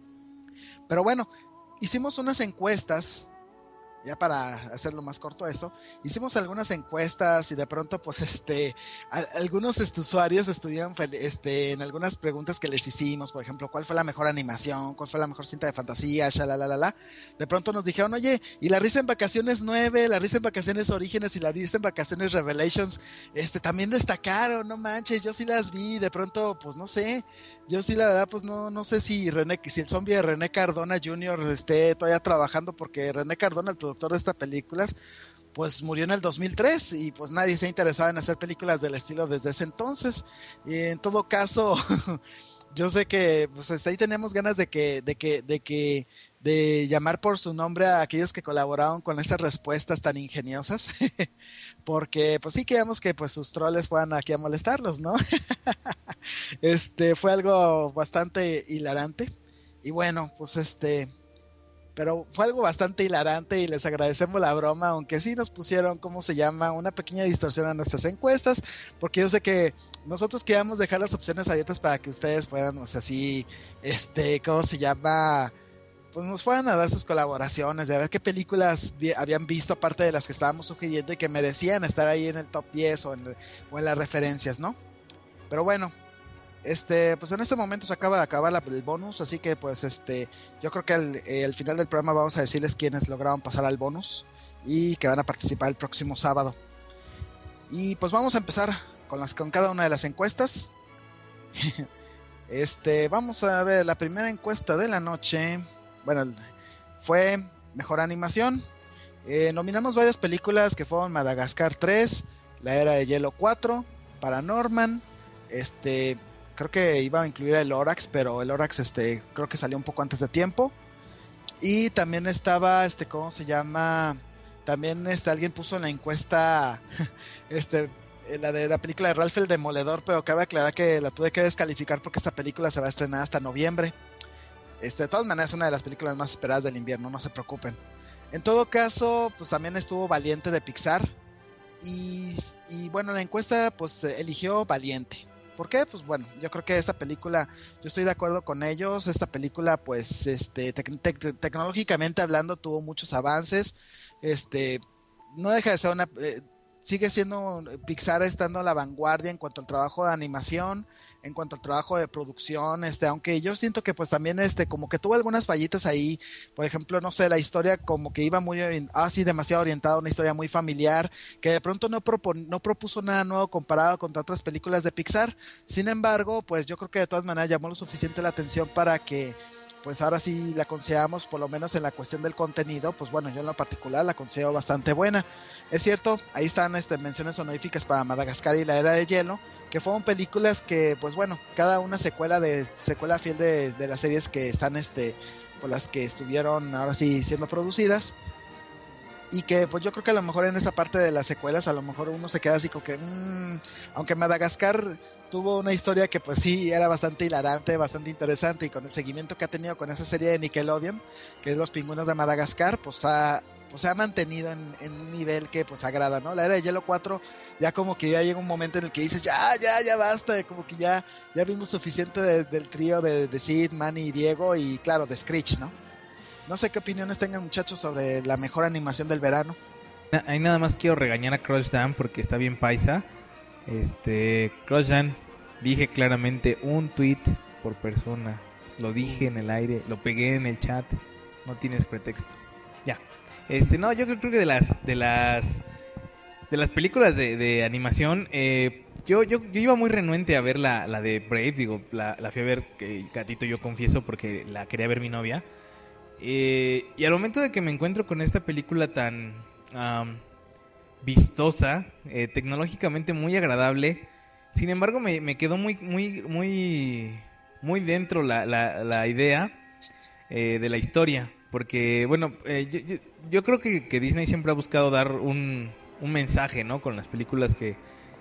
S6: Pero bueno, hicimos unas encuestas, ya para hacerlo más corto esto, hicimos algunas encuestas y de pronto pues este, a, algunos este, usuarios estuvieron este, en algunas preguntas que les hicimos, por ejemplo, ¿cuál fue la mejor animación? ¿Cuál fue la mejor cinta de fantasía? Shalalalala. De pronto nos dijeron, oye, ¿y La Risa en Vacaciones nueve, La Risa en Vacaciones Orígenes y La Risa en Vacaciones Revelations este, también destacaron? No manches, yo sí las vi. De pronto, pues no sé, yo sí la verdad pues no, no sé si René, si el zombie de René Cardona junior esté todavía trabajando, porque René Cardona, el productor de estas películas, pues murió en el dos mil tres y pues nadie se ha interesado en hacer películas del estilo desde ese entonces. Y en todo caso yo sé que pues hasta ahí tenemos ganas de que de que de que de llamar por su nombre a aquellos que colaboraron con estas respuestas tan ingeniosas, porque pues sí queríamos que pues sus troles fueran aquí a molestarlos, ¿no? Este fue algo bastante hilarante y bueno, pues este, pero fue algo bastante hilarante y les agradecemos la broma, aunque sí nos pusieron, ¿cómo se llama? Una pequeña distorsión a nuestras encuestas, porque yo sé que nosotros queríamos dejar las opciones abiertas para que ustedes fueran, o sea, así, este, ¿cómo se llama? Pues nos fueran a dar sus colaboraciones, de a ver qué películas vi- habían visto aparte de las que estábamos sugiriendo y que merecían estar ahí en el top diez o en, o en las referencias, ¿no? Pero bueno, este, pues en este momento se acaba de acabar la, el bonus, así que pues este, yo creo que al, eh, al final del programa vamos a decirles quiénes lograron pasar al bonus y que van a participar el próximo sábado. Y pues vamos a empezar con, las, con cada una de las encuestas. Este, vamos a ver la primera encuesta de la noche. Bueno, fue mejor animación. Eh, nominamos varias películas que fueron Madagascar tres, La Era de Hielo cuatro, Paranorman, este, creo que iba a incluir el Lorax, pero el Lorax este, creo que salió un poco antes de tiempo. Y también estaba, este, ¿cómo se llama? También este, alguien puso en la encuesta este, la de la película de Ralph el Demoledor, pero cabe aclarar que la tuve que descalificar porque esta película se va a estrenar hasta noviembre. Este, de todas maneras es una de las películas más esperadas del invierno, no se preocupen. En todo caso, pues también estuvo Valiente de Pixar. Y, y bueno, la encuesta pues eligió Valiente. ¿Por qué? Pues bueno, yo creo que esta película, yo estoy de acuerdo con ellos. Esta película pues este tec- tec- tecnológicamente hablando tuvo muchos avances. Este, no deja de ser una... Eh, sigue siendo Pixar estando a la vanguardia en cuanto al trabajo de animación, en cuanto al trabajo de producción, este, aunque yo siento que pues también este, como que tuvo algunas fallitas ahí, por ejemplo, no sé, la historia como que iba muy, orient- ah, sí, demasiado orientada a una historia muy familiar, que de pronto no, propon- no propuso nada nuevo comparado con otras películas de Pixar. Sin embargo, pues yo creo que de todas maneras llamó lo suficiente la atención para que pues ahora sí la consideramos, por lo menos en la cuestión del contenido, pues bueno, yo en lo particular la considero bastante buena. Es cierto, ahí están este, menciones honoríficas para Madagascar y La Era de Hielo, que fueron películas que, pues bueno, cada una secuela de secuela fiel de, de las series que están, este, por las que estuvieron ahora sí siendo producidas. Y que pues yo creo que a lo mejor en esa parte de las secuelas a lo mejor uno se queda así como que mmm, aunque Madagascar tuvo una historia que pues sí era bastante hilarante, bastante interesante, y con el seguimiento que ha tenido con esa serie de Nickelodeon, que es Los Pingüinos de Madagascar, pues ha, pues se ha mantenido en, en un nivel que pues agrada, ¿no? La Era de Hielo cuatro ya como que ya llega un momento en el que dices ya, ya, ya basta, como que ya, ya vimos suficiente de, del trío de, de Sid, Manny y Diego, y claro, de Screech, ¿no? No sé qué opiniones tengan muchachos sobre la mejor animación del verano.
S9: Ahí nada más quiero regañar a Crush Dan porque está bien paisa. Este, Crush Dan, dije claramente un tweet por persona. Lo dije en el aire, lo pegué en el chat. No tienes pretexto. Ya. Este, no, yo creo que de las de las de las películas de, de animación, eh, yo, yo yo iba muy renuente a ver la, la de Brave, digo, la, la fui a ver, que gatito yo confieso, porque la quería ver mi novia. Eh, y al momento de que me encuentro con esta película tan um, vistosa, eh, tecnológicamente muy agradable, sin embargo me, me quedó muy muy muy muy dentro la, la, la idea eh, de la historia, porque bueno, eh, yo, yo, yo creo que, que Disney siempre ha buscado dar un, un mensaje, ¿no? Con las películas que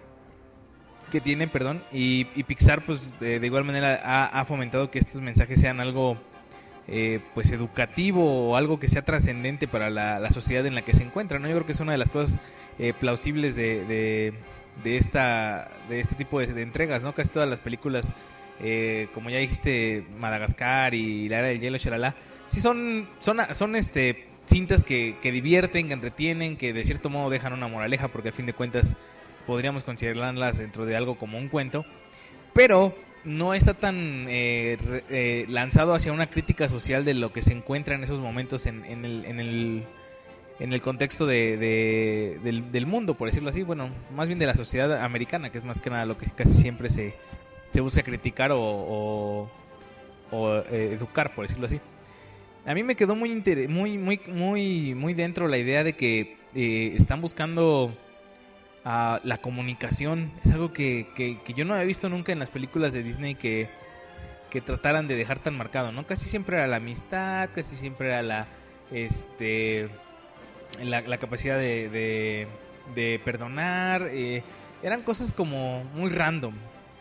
S9: que tiene, perdón, y, y Pixar pues de, de igual manera ha, ha fomentado que estos mensajes sean algo Eh, pues educativo o algo que sea trascendente para la, la sociedad en la que se encuentra, ¿no? Yo creo que es una de las cosas eh, plausibles de, de, de esta de este tipo de, de entregas, ¿no? Casi todas las películas, eh, como ya dijiste, Madagascar y La Era del Hielo, shalala, sí son son son este cintas que, que divierten, que entretienen, que de cierto modo dejan una moraleja, porque a fin de cuentas podríamos considerarlas dentro de algo como un cuento, pero no está tan eh, eh, lanzado hacia una crítica social de lo que se encuentra en esos momentos en, en, el, en, el, en el contexto de, de, del, del mundo, por decirlo así. Bueno, más bien de la sociedad americana, que es más que nada lo que casi siempre se, se busca criticar o, o, o eh, educar, por decirlo así. A mí me quedó muy inter- muy muy muy muy dentro la idea de que eh, están buscando Uh, la comunicación. Es algo que, que, que yo no había visto nunca en las películas de Disney, que, que trataran de dejar tan marcado, ¿no? Casi siempre era la amistad, casi siempre era la este la, la capacidad de, de, de perdonar, eh, eran cosas como muy random.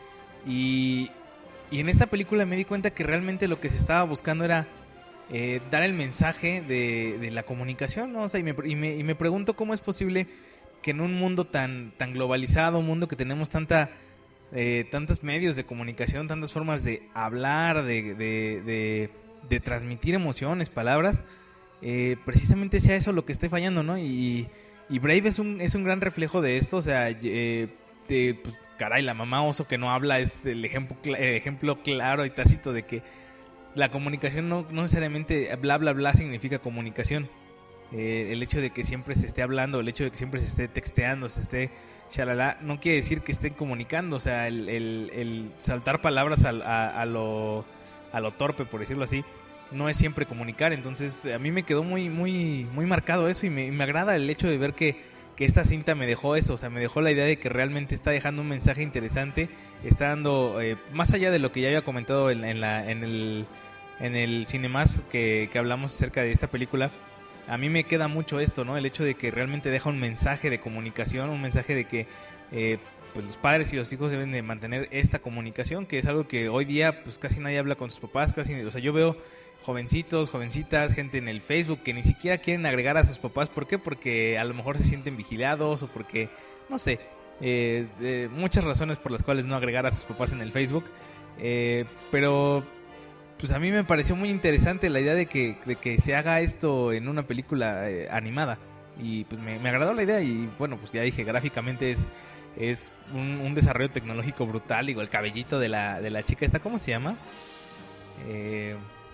S9: Y, y en esta película me di cuenta que realmente lo que se estaba buscando era eh, dar el mensaje de, de la comunicación, ¿no? O sea, y me, y, me, y me pregunto cómo es posible que en un mundo tan, tan globalizado, un mundo que tenemos tanta, eh, tantos medios de comunicación, tantas formas de hablar, de, de, de, de transmitir emociones, palabras, eh, precisamente sea eso lo que esté fallando, ¿no? Y, y Brave es un, es un gran reflejo de esto, o sea, eh, de, pues, caray, la mamá oso que no habla es el ejemplo, el ejemplo claro y tácito de que la comunicación no, no necesariamente bla bla bla significa comunicación. Eh, el hecho de que siempre se esté hablando, el hecho de que siempre se esté texteando, se esté shalala, no quiere decir que estén comunicando. O sea, el, el, el saltar palabras a, a, a, lo, a lo torpe, por decirlo así, no es siempre comunicar. Entonces a mí me quedó muy muy muy marcado eso y me, y me agrada el hecho de ver que, que esta cinta me dejó eso. O sea, me dejó la idea de que realmente está dejando un mensaje interesante, está dando, eh, más allá de lo que ya había comentado en, en, la, en el en el Cinemás que, que hablamos acerca de esta película. A mí me queda mucho esto, ¿no? El hecho de que realmente deja un mensaje de comunicación, un mensaje de que eh, pues los padres y los hijos deben de mantener esta comunicación, que es algo que hoy día pues casi nadie habla con sus papás, casi, o sea, yo veo jovencitos, jovencitas, gente en el Facebook que ni siquiera quieren agregar a sus papás. ¿Por qué? Porque a lo mejor se sienten vigilados o porque, no sé, eh, eh, muchas razones por las cuales no agregar a sus papás en el Facebook, eh, pero pues a mí me pareció muy interesante la idea de que, de que se haga esto en una película eh, animada. Y pues me, me agradó la idea y bueno, pues ya dije, gráficamente es, es un, un desarrollo tecnológico brutal. Digo, el cabellito de la, de la chica esta, ¿cómo se llama? Eh,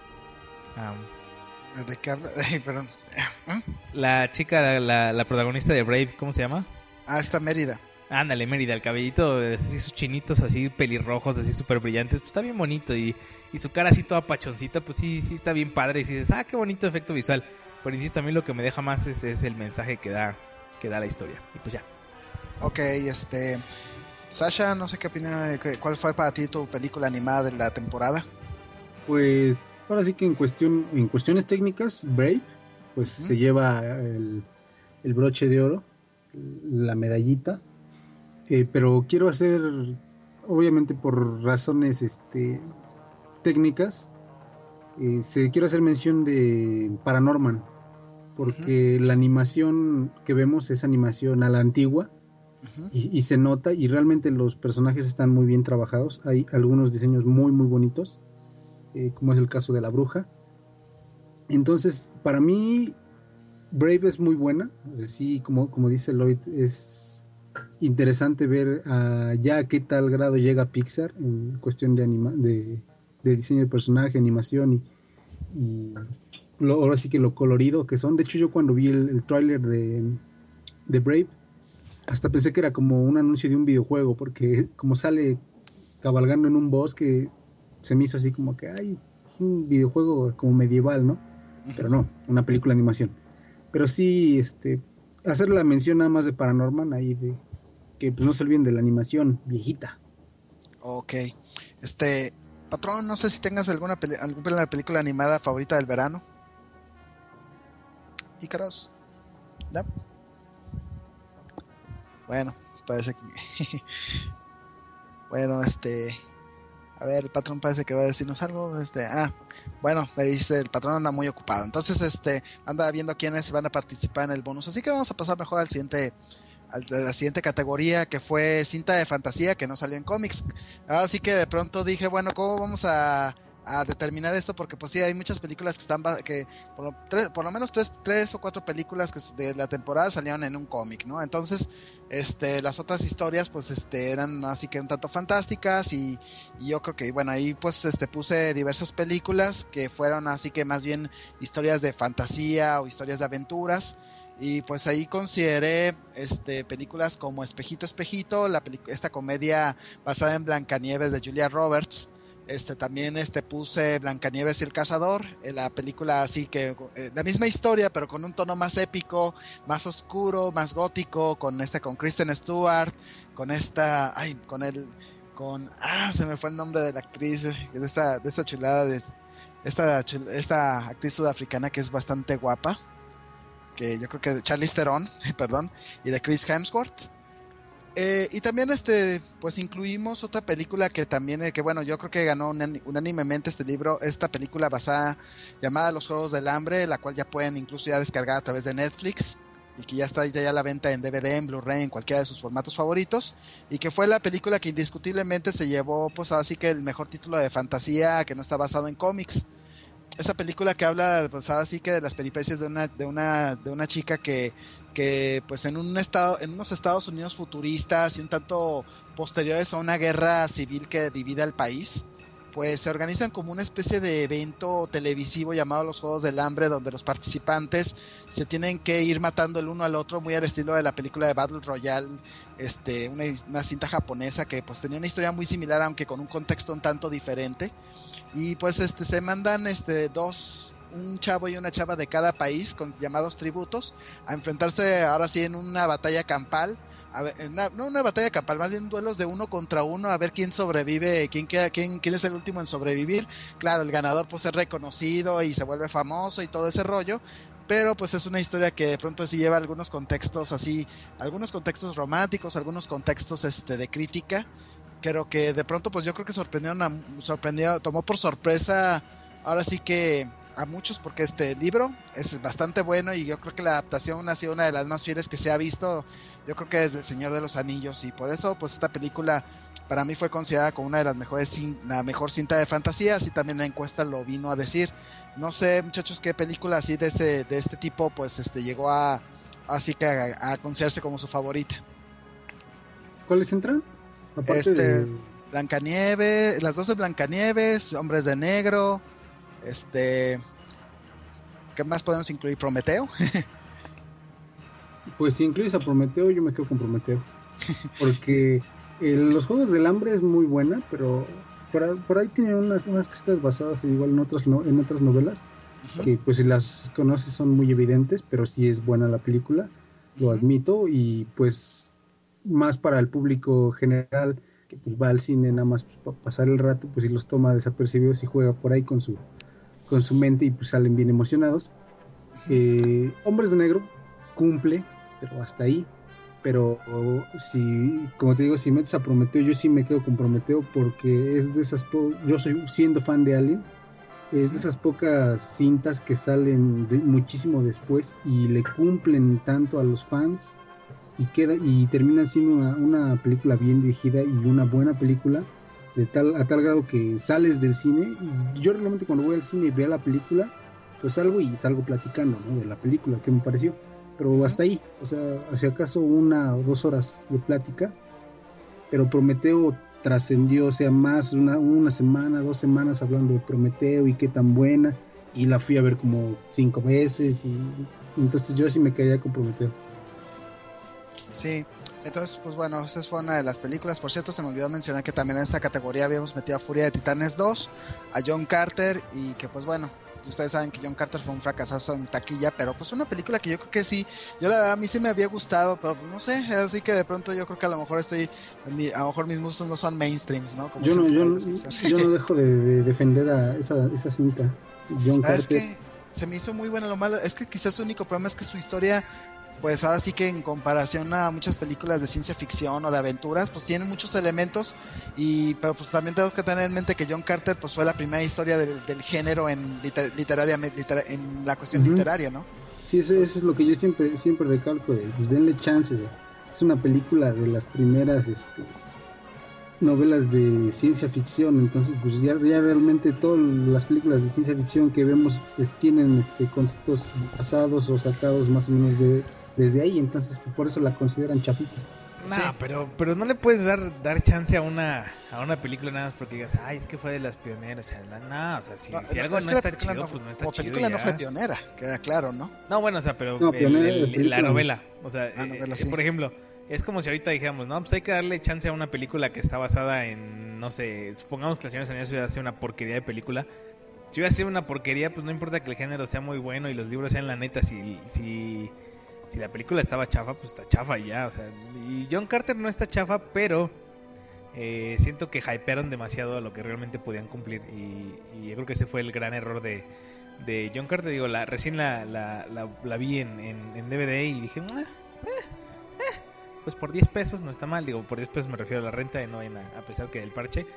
S9: um,
S6: ¿De qué habla? Ay, perdón. ¿Eh?
S9: La chica, la, la protagonista de Brave, ¿cómo se llama?
S6: Ah, está Mérida.
S9: Ándale, Mérida, el cabellito, así sus chinitos así pelirrojos, así súper brillantes, pues está bien bonito y, y su cara así toda pachoncita, pues sí, sí está bien padre y dices, ah, qué bonito efecto visual. Pero insisto, a mí lo que me deja más es, es el mensaje que da, que da la historia. Y pues ya.
S6: Ok, este... Sasha, no sé qué opinión, ¿cuál fue para ti tu película animada de la temporada?
S7: Pues ahora sí que en cuestión en cuestiones técnicas, Brave, pues uh-huh. se lleva el, el broche de oro, la medallita. Eh, pero quiero hacer, obviamente por razones este, técnicas, eh, se, quiero hacer mención de Paranorman, porque uh-huh. la animación que vemos es animación a la antigua, uh-huh. y, y se nota, y realmente los personajes están muy bien trabajados. Hay algunos diseños muy muy bonitos, eh, como es el caso de la bruja. Entonces, para mí, Brave es muy buena. O sea, sí, como, como dice Lloyd, es interesante ver uh, ya a qué tal grado llega Pixar en cuestión de, anima- de, de diseño de personaje, animación y, y lo, ahora sí que lo colorido que son. De hecho, yo cuando vi el, el tráiler de, de Brave, hasta pensé que era como un anuncio de un videojuego, porque como sale cabalgando en un bosque, se me hizo así como que ay, es un videojuego como medieval, ¿no? Pero no, una película de animación. Pero sí, este, hacer la mención nada más de Paranorman ahí, de que pues no se olviden de la animación viejita.
S6: Ok, este, patrón, no sé si tengas alguna, peli- alguna película animada favorita del verano. Ícaros, ¿no? Bueno, parece que bueno, este, a ver, el patrón parece que va a decirnos algo, este, ah, bueno, me dice, el patrón anda muy ocupado, entonces, este, anda viendo quiénes van a participar en el bonus, así que vamos a pasar mejor al siguiente, a la siguiente categoría, que fue cinta de fantasía que no salió en cómics. Así que de pronto dije, bueno, ¿cómo vamos a, a determinar esto? Porque pues sí, hay muchas películas que están, que por lo, tres, por lo menos tres, tres o cuatro películas que de la temporada salieron en un cómic, ¿no? Entonces, este, las otras historias pues este eran así que un tanto fantásticas y, y yo creo que, bueno, ahí pues este puse diversas películas que fueron así que más bien historias de fantasía o historias de aventuras. Y pues ahí consideré este, películas como Espejito, Espejito, la pelic- esta comedia basada en Blancanieves de Julia Roberts. Este, también este, puse Blancanieves y el Cazador, eh, la película así que, eh, la misma historia, pero con un tono más épico, más oscuro, más gótico, con este, con Kristen Stewart, con esta, ay, con el, con, ah, se me fue el nombre de la actriz, de esta, de esta chulada, de esta, esta actriz sudafricana que es bastante guapa, que yo creo que de Charlize Theron, perdón, y de Chris Hemsworth. Eh, y también este pues incluimos otra película que también eh, que bueno yo creo que ganó unan, unánimemente este libro, esta película basada llamada Los Juegos del Hambre, la cual ya pueden incluso ya descargar a través de Netflix y que ya está ya a la venta en D V D, en Blu-ray, en cualquiera de sus formatos favoritos, y que fue la película que indiscutiblemente se llevó pues así que el mejor título de fantasía que no está basado en cómics. Esa película que habla pues así que de las peripecias de una de una de una chica que que pues en un estado, en unos Estados Unidos futuristas y un tanto posteriores a una guerra civil que divide al país, pues se organizan como una especie de evento televisivo llamado Los Juegos del Hambre, donde los participantes se tienen que ir matando el uno al otro, muy al estilo de la película de Battle Royale, este, una, una cinta japonesa que pues tenía una historia muy similar, aunque con un contexto un tanto diferente. Y pues este se mandan este dos un chavo y una chava de cada país con llamados tributos a enfrentarse ahora sí en una batalla campal, a ver, una, no una batalla campal, más bien duelos de uno contra uno, a ver quién sobrevive, quién, quién, quién es el último en sobrevivir. Claro, el ganador pues es reconocido y se vuelve famoso y todo ese rollo, pero pues es una historia que de pronto sí lleva algunos contextos así, algunos contextos románticos, algunos contextos este de crítica. Creo que de pronto pues yo creo que sorprendieron a, sorprendió, tomó por sorpresa ahora sí que a muchos, porque este libro es bastante bueno y yo creo que la adaptación ha sido una de las más fieles que se ha visto, yo creo que desde El Señor de los Anillos, y por eso pues esta película para mí fue considerada como una de las mejores, la mejor cinta de fantasía, así también la encuesta lo vino a decir. No sé, muchachos, qué película así de este, de este tipo pues este llegó a así que a, a considerarse como su favorita.
S7: ¿Cuáles entran? Aparte
S6: este
S7: de...
S6: Blancanieves, las dos de Blancanieves, Hombres de Negro. Este, ¿qué más podemos incluir? ¿Prometeo?
S7: Pues si incluyes a Prometeo, yo me quedo con Prometeo. Porque el, los Juegos del Hambre es muy buena, pero por, por ahí tiene unas, unas cositas basadas igual en otras, no, en otras novelas, uh-huh. que pues si las conoces son muy evidentes, pero sí es buena la película, lo uh-huh. admito, y pues más para el público general que pues va al cine nada más pues, para pasar el rato, pues si los toma desapercibidos y juega por ahí con su con su mente y pues salen bien emocionados. eh, Hombres de Negro cumple, pero hasta ahí. Pero si, como te digo, si metes a Prometeo, yo sí me quedo con Prometeo, porque es de esas po- yo soy siendo fan de Alien, es de esas pocas cintas que salen de, muchísimo después y le cumplen tanto a los fans y queda y termina siendo una, una película bien dirigida y una buena película, de tal a tal grado que sales del cine. Y yo realmente cuando voy al cine y veo la película, pues salgo y salgo platicando, ¿no?, de la película, que me pareció, pero hasta ahí, o sea, si acaso una o dos horas de plática. Pero Prometeo trascendió, o sea, más una, una semana, dos semanas hablando de Prometeo y qué tan buena, y la fui a ver como cinco veces, y, y entonces yo sí me quedaría con Prometeo.
S6: Sí. Entonces, pues bueno, esa fue una de las películas. Por cierto, se me olvidó mencionar que también en esta categoría habíamos metido a Furia de Titanes dos, a John Carter, y que pues bueno, ustedes saben que John Carter fue un fracasazo en taquilla, pero pues una película que yo creo que sí, yo la verdad a mí sí me había gustado, pero no sé, así que de pronto yo creo que a lo mejor estoy, a lo mejor mis gustos no son mainstreams, ¿no? Como
S7: yo, no yo, no, yo no dejo de, de defender a esa, esa cinta, John Carter.
S6: Es que se me hizo muy buena. Lo malo es que quizás su único problema es que su historia, pues ahora sí que en comparación a muchas películas de ciencia ficción o de aventuras, pues tienen muchos elementos, y pero pues también tenemos que tener en mente que John Carter pues fue la primera historia del, del género en liter, literariamente liter, en la cuestión uh-huh. literaria, ¿no?
S7: Sí, eso, eso es lo que yo siempre siempre recalco, de, pues denle chances. Es una película de las primeras este, novelas de ciencia ficción, entonces pues ya, ya realmente todas las películas de ciencia ficción que vemos pues, tienen este conceptos basados o sacados más o menos de desde ahí, entonces pues, por eso la consideran chafita.
S9: No, sí. pero pero no le puedes dar dar chance a una a una película nada más porque digas, ay, es que fue de las pioneras, o sea, la, no, o sea, si, no, si algo no está chido, no, pues no está
S6: como
S9: chido.
S6: La película
S9: ya.
S6: no fue pionera, queda claro, ¿no?
S9: No, bueno, o sea, pero
S7: no,
S9: el,
S7: pionera,
S9: el, el, la novela, o sea,
S6: la novela,
S9: eh,
S6: sí.
S9: por ejemplo, es como si ahorita dijéramos, no, pues hay que darle chance a una película que está basada en, no sé, supongamos que La Señora Sanidad hubiera sido una porquería de película. Si hubiera sido una porquería, pues no importa que el género sea muy bueno y los libros sean la neta, si si si la película estaba chafa, pues está chafa y ya, o sea, y John Carter no está chafa, pero eh, siento que hypearon demasiado a lo que realmente podían cumplir y, y yo creo que ese fue el gran error de, de John Carter. Digo, la, recién la, la, la, la vi en, en, en D V D y dije, ah, eh, eh, pues por diez pesos no está mal. Digo, por diez pesos me refiero a la renta y no en a, a pesar que del parche.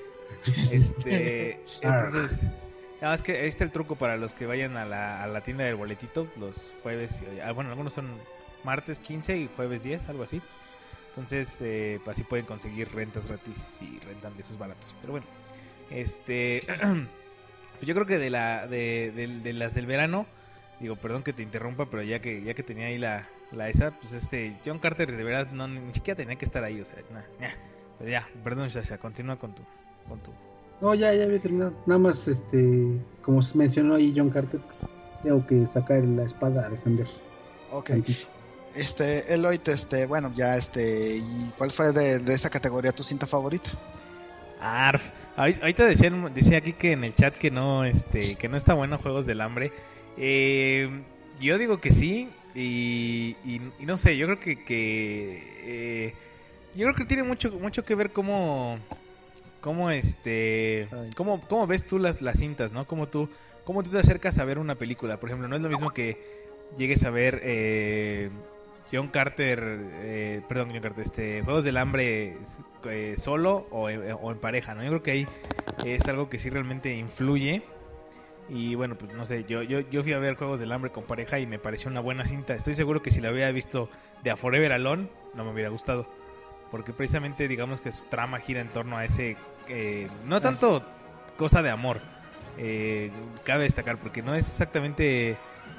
S9: Este, entonces, nada más que ahí está el truco para los que vayan a la, a la tienda del boletito los jueves. Y, bueno, algunos son martes quince y jueves diez, algo así. Entonces, eh, así pueden conseguir rentas gratis y rentan de esos baratos. Pero bueno, este, pues yo creo que de la de, de, de las del verano, digo, perdón que te interrumpa, pero ya que ya que tenía ahí la, la esa, pues este John Carter de verdad no ni siquiera tenía que estar ahí, o sea, nah, nah. Pero ya, perdón, Sasha, continúa con tu con tu.
S7: No, ya ya había terminado. Nada más, este, como se mencionó ahí John Carter, tengo que sacar la espada a defender.
S6: Ok. Este, Eloy, este, bueno, ya este, ¿y cuál fue de, de esta categoría tu cinta favorita?
S9: Arf. Ahorita decían, decía aquí que en el chat que no, este, que no está bueno Juegos del Hambre. Eh, yo digo que sí y, y, y no sé, yo creo que, que eh, yo creo que tiene mucho, mucho que ver cómo, cómo este, cómo, cómo ves tú las, las cintas, ¿no? Cómo tú, cómo tú te acercas a ver una película. Por ejemplo, no es lo mismo que llegues a ver eh, John Carter, eh, perdón, John Carter, este, Juegos del Hambre eh, solo o, eh, o en pareja, ¿no? Yo creo que ahí es algo que sí realmente influye. Y bueno, pues no sé, yo, yo, yo fui a ver Juegos del Hambre con pareja y me pareció una buena cinta. Estoy seguro que si la hubiera visto de A Forever Alone, no me hubiera gustado. Porque precisamente digamos que su trama gira en torno a ese, eh, no tanto cosa de amor, eh, cabe destacar, porque no es exactamente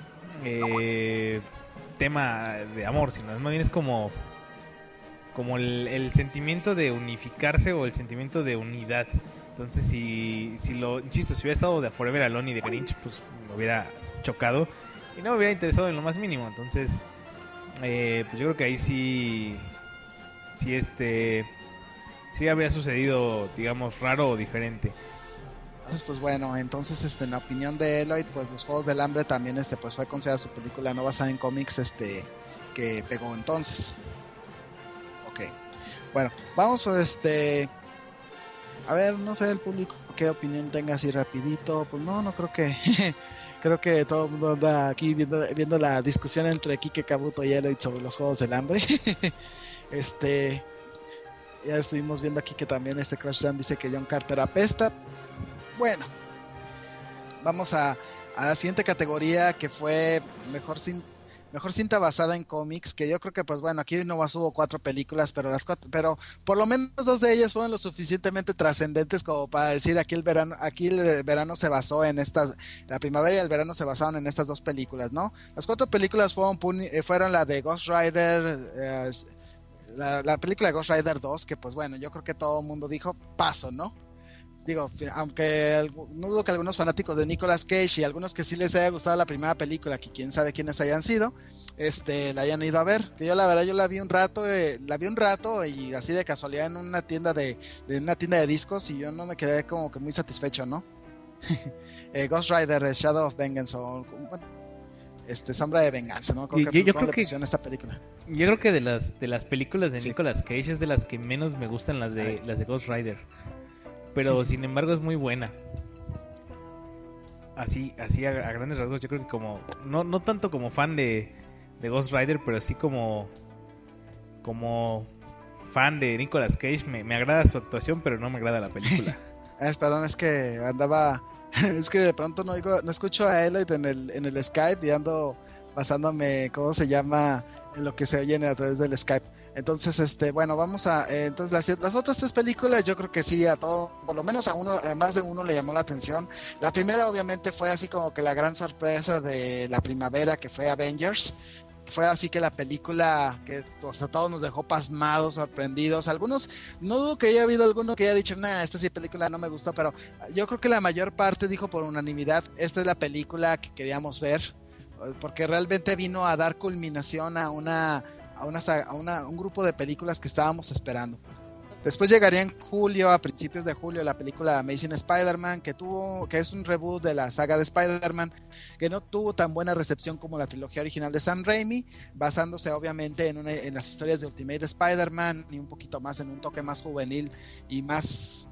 S9: eh, tema de amor, sino más bien es como, como el, el sentimiento de unificarse o el sentimiento de unidad. Entonces, si, si lo, insisto, si hubiera estado de A Forever Alone y de Grinch, pues me hubiera chocado y no me hubiera interesado en lo más mínimo. Entonces, eh, pues yo creo que ahí sí, sí este, sí habría sucedido, digamos, raro o diferente.
S6: Entonces, pues bueno, entonces, este, en la opinión de Eloy, pues los Juegos del Hambre también, este, pues fue considerada su película no basada en cómics, este, que pegó entonces. Ok, bueno, vamos, pues, este. A ver, no sé el público qué opinión tenga así rapidito. Pues no, no creo que creo que todo el mundo anda aquí viendo, viendo la discusión entre Kike Kabuto y Eloy sobre los Juegos del Hambre. Este, ya estuvimos viendo aquí que también este Crash Dan dice que John Carter apesta. Bueno, vamos a, a la siguiente categoría, que fue mejor cinta. Mejor cinta basada en cómics, que yo creo que, pues bueno, aquí nomás hubo cuatro películas, pero las cuatro, pero por lo menos dos de ellas fueron lo suficientemente trascendentes como para decir aquí el verano, aquí el verano se basó en estas, la primavera y el verano se basaron en estas dos películas, ¿no? Las cuatro películas fueron, fueron la de Ghost Rider, eh, la, la película de Ghost Rider dos, que pues bueno, yo creo que todo el mundo dijo paso, ¿no? Digo, aunque no dudo que algunos fanáticos de Nicolas Cage y algunos que sí les haya gustado la primera película, que quién sabe quiénes hayan sido, este, la hayan ido a ver. Que yo la verdad yo la vi un rato, eh, la vi un rato y así de casualidad en una tienda de, de una tienda de discos y yo no me quedé como que muy satisfecho, ¿no? eh, Ghost Rider, Shadow of Vengeance o bueno, este Sombra de Venganza, ¿no? Creo
S9: yo,
S6: que
S9: yo, yo creo que
S6: esta película.
S9: Yo creo que de las de las películas de
S6: sí.
S9: Nicolas Cage es de las que menos me gustan las de Ay. las de Ghost Rider. Pero sin embargo es muy buena. Así, así a, a grandes rasgos, yo creo que como no, no tanto como fan de, de Ghost Rider, pero sí como como fan de Nicolas Cage. Me, me agrada su actuación, pero no me agrada la película.
S6: Es, perdón, es que andaba, es que de pronto no oigo, no escucho a Eloy en el en el Skype y ando basándome, ¿cómo se llama? En lo que se oye a través del Skype. Entonces, este, bueno, vamos a, eh, entonces las, las otras tres películas yo creo que sí, a todo, por lo menos a uno, a más de uno le llamó la atención. La primera obviamente fue así como que la gran sorpresa de la primavera, que fue Avengers. Fue así que la película que pues, a todos nos dejó pasmados, sorprendidos. Algunos, no dudo que haya habido alguno que haya dicho, nah, esta sí película no me gustó, pero yo creo que la mayor parte dijo por unanimidad, esta es la película que queríamos ver, porque realmente vino a dar culminación a una a, una, a una, un grupo de películas que estábamos esperando. Después llegaría en julio, a principios de julio, la película Amazing Spider-Man, que tuvo, que es un reboot de la saga de Spider-Man, que no tuvo tan buena recepción como la trilogía original de Sam Raimi, basándose obviamente en, una, en las historias de Ultimate Spider-Man y un poquito más en un toque más juvenil y más...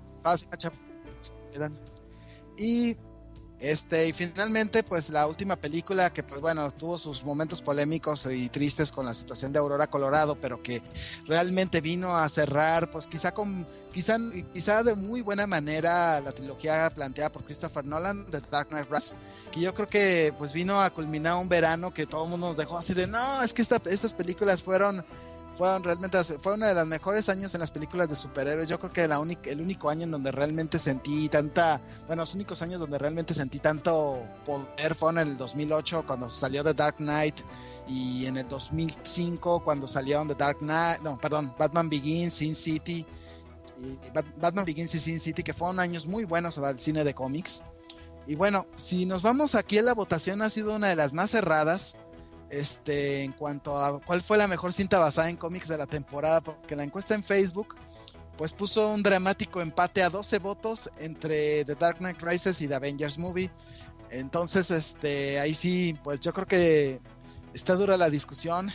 S6: Y Este, y finalmente, pues la última película que, pues bueno, tuvo sus momentos polémicos y tristes con la situación de Aurora, Colorado, pero que realmente vino a cerrar, pues quizá con, quizá, quizá de muy buena manera la trilogía planteada por Christopher Nolan, The Dark Knight Rises, que yo creo que pues vino a culminar un verano que todo el mundo nos dejó así de, no, es que esta, estas películas fueron... fueron realmente, fue uno de los mejores años en las películas de superhéroes. Yo creo que la única, el único año en donde realmente sentí tanta, bueno, los únicos años donde realmente sentí tanto poder fueron en el dos mil ocho cuando salió The Dark Knight, y en el dos mil cinco cuando salieron The Dark Knight, no, perdón, Batman Begins, Sin City, y Batman Begins y Sin City, que fueron años muy buenos para el cine de cómics. Y bueno, si nos vamos aquí, la votación ha sido una de las más cerradas. Este, en cuanto a cuál fue la mejor cinta basada en cómics de la temporada, porque la encuesta en Facebook pues puso un dramático empate a doce votos entre The Dark Knight Rises y The Avengers Movie. Entonces, este, ahí sí, pues yo creo que está dura la discusión.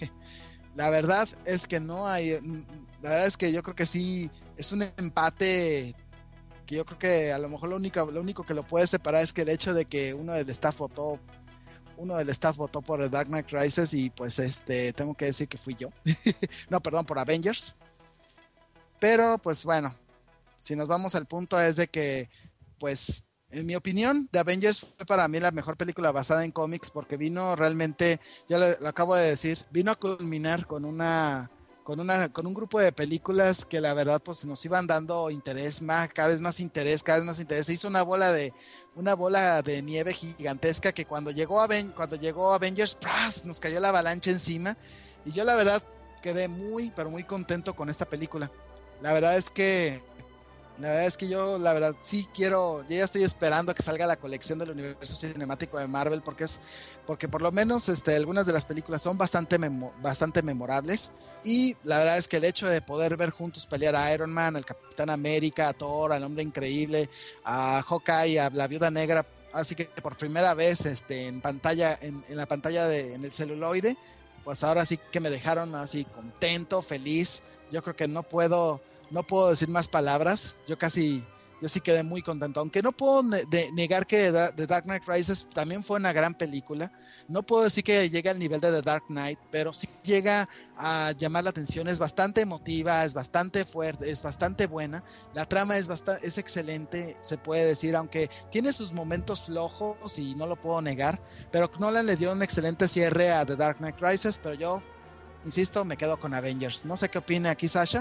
S6: La verdad es que no hay, la verdad es que yo creo que sí es un empate que yo creo que a lo mejor lo único, lo único que lo puede separar es que el hecho de que uno del staff votó uno del staff votó por The Dark Knight Rises, y pues este tengo que decir que fui yo. No, perdón, por Avengers. Pero pues bueno, si nos vamos al punto es de que, pues en mi opinión, The Avengers fue para mí la mejor película basada en cómics, porque vino realmente, ya lo, lo acabo de decir, vino a culminar con una con una con un grupo de películas que la verdad pues nos iban dando interés, más cada vez más interés, cada vez más interés. Se hizo una bola de una bola de nieve gigantesca que cuando llegó Aven- cuando llegó Avengers, ¡pras!, nos cayó la avalancha encima, y yo la verdad quedé muy pero muy contento con esta película. La verdad es que La verdad es que yo, la verdad, sí quiero, yo ya estoy esperando a que salga la colección del universo cinemático de Marvel, porque es, porque por lo menos este, algunas de las películas son bastante, memo, bastante memorables, y la verdad es que el hecho de poder ver juntos pelear a Iron Man, al Capitán América, a Thor, al Hombre Increíble, a Hawkeye, a la Viuda Negra, así que por primera vez este, en pantalla, en, en la pantalla de, en el celuloide, pues ahora sí que me dejaron así contento, feliz. Yo creo que no puedo... No puedo decir más palabras. Yo casi, yo sí quedé muy contento. Aunque no puedo ne- de negar que The Dark Knight Rises también fue una gran película. No puedo decir que llegue al nivel de The Dark Knight, pero sí llega a llamar la atención. Es bastante emotiva, es bastante fuerte, es bastante buena. La trama es bastante, es excelente, se puede decir, aunque tiene sus momentos flojos y no lo puedo negar. Pero Nolan le dio un excelente cierre a The Dark Knight Rises, pero yo, insisto, me quedo con Avengers. No sé qué opina aquí Sasha.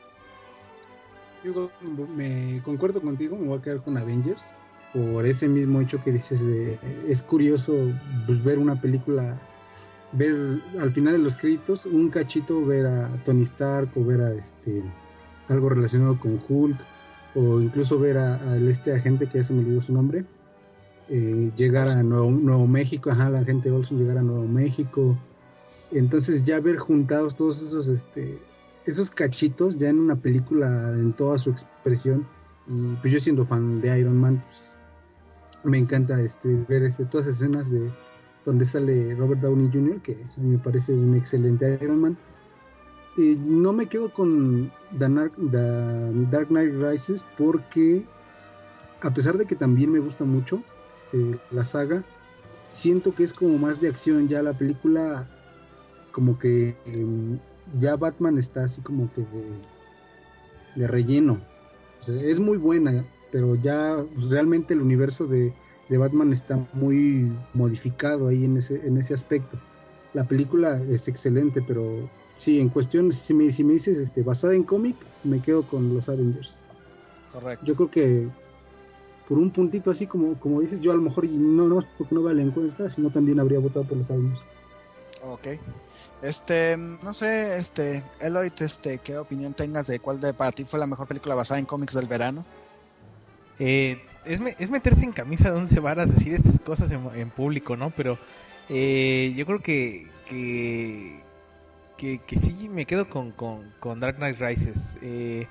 S7: Yo me concuerdo contigo, me voy a quedar con Avengers por ese mismo hecho que dices de, es curioso pues, ver una película, ver al final de los créditos un cachito, ver a Tony Stark o ver a este algo relacionado con Hulk, o incluso ver a, a este agente que ya se me olvidó su nombre, eh, llegar a Nuevo, Nuevo México, ajá, la agente Olsen llegar a Nuevo México. Entonces ya ver juntados todos esos este esos cachitos ya en una película en toda su expresión, y pues yo siendo fan de Iron Man, pues, me encanta este ver este, todas las escenas de donde sale Robert Downey junior, que a mí me parece un excelente Iron Man. Y no me quedo con The Dark, The Dark Knight Rises porque a pesar de que también me gusta mucho eh, la saga, siento que es como más de acción. Ya la película como que eh, ya Batman está así como que de, de relleno. O sea, es muy buena, pero ya pues, realmente el universo de, de Batman está muy modificado ahí en ese, en ese aspecto. La película es excelente, pero sí, en cuestión, si me, si me dices este, basada en cómic, me quedo con los Avengers.
S6: Correcto.
S7: Yo creo que por un puntito así como, como dices, yo a lo mejor, y no, no porque no vea la encuesta, sino también habría votado por los Avengers.
S6: Ok. Este, no sé, este, Eloy, este, ¿qué opinión tengas de cuál de para ti fue la mejor película basada en cómics del verano?
S9: Eh, es, me, es meterse en camisa de once varas decir estas cosas en, en público, ¿no? Pero eh, yo creo que, que que, que sí me quedo con, con, con Dark Knight Rises. Eh,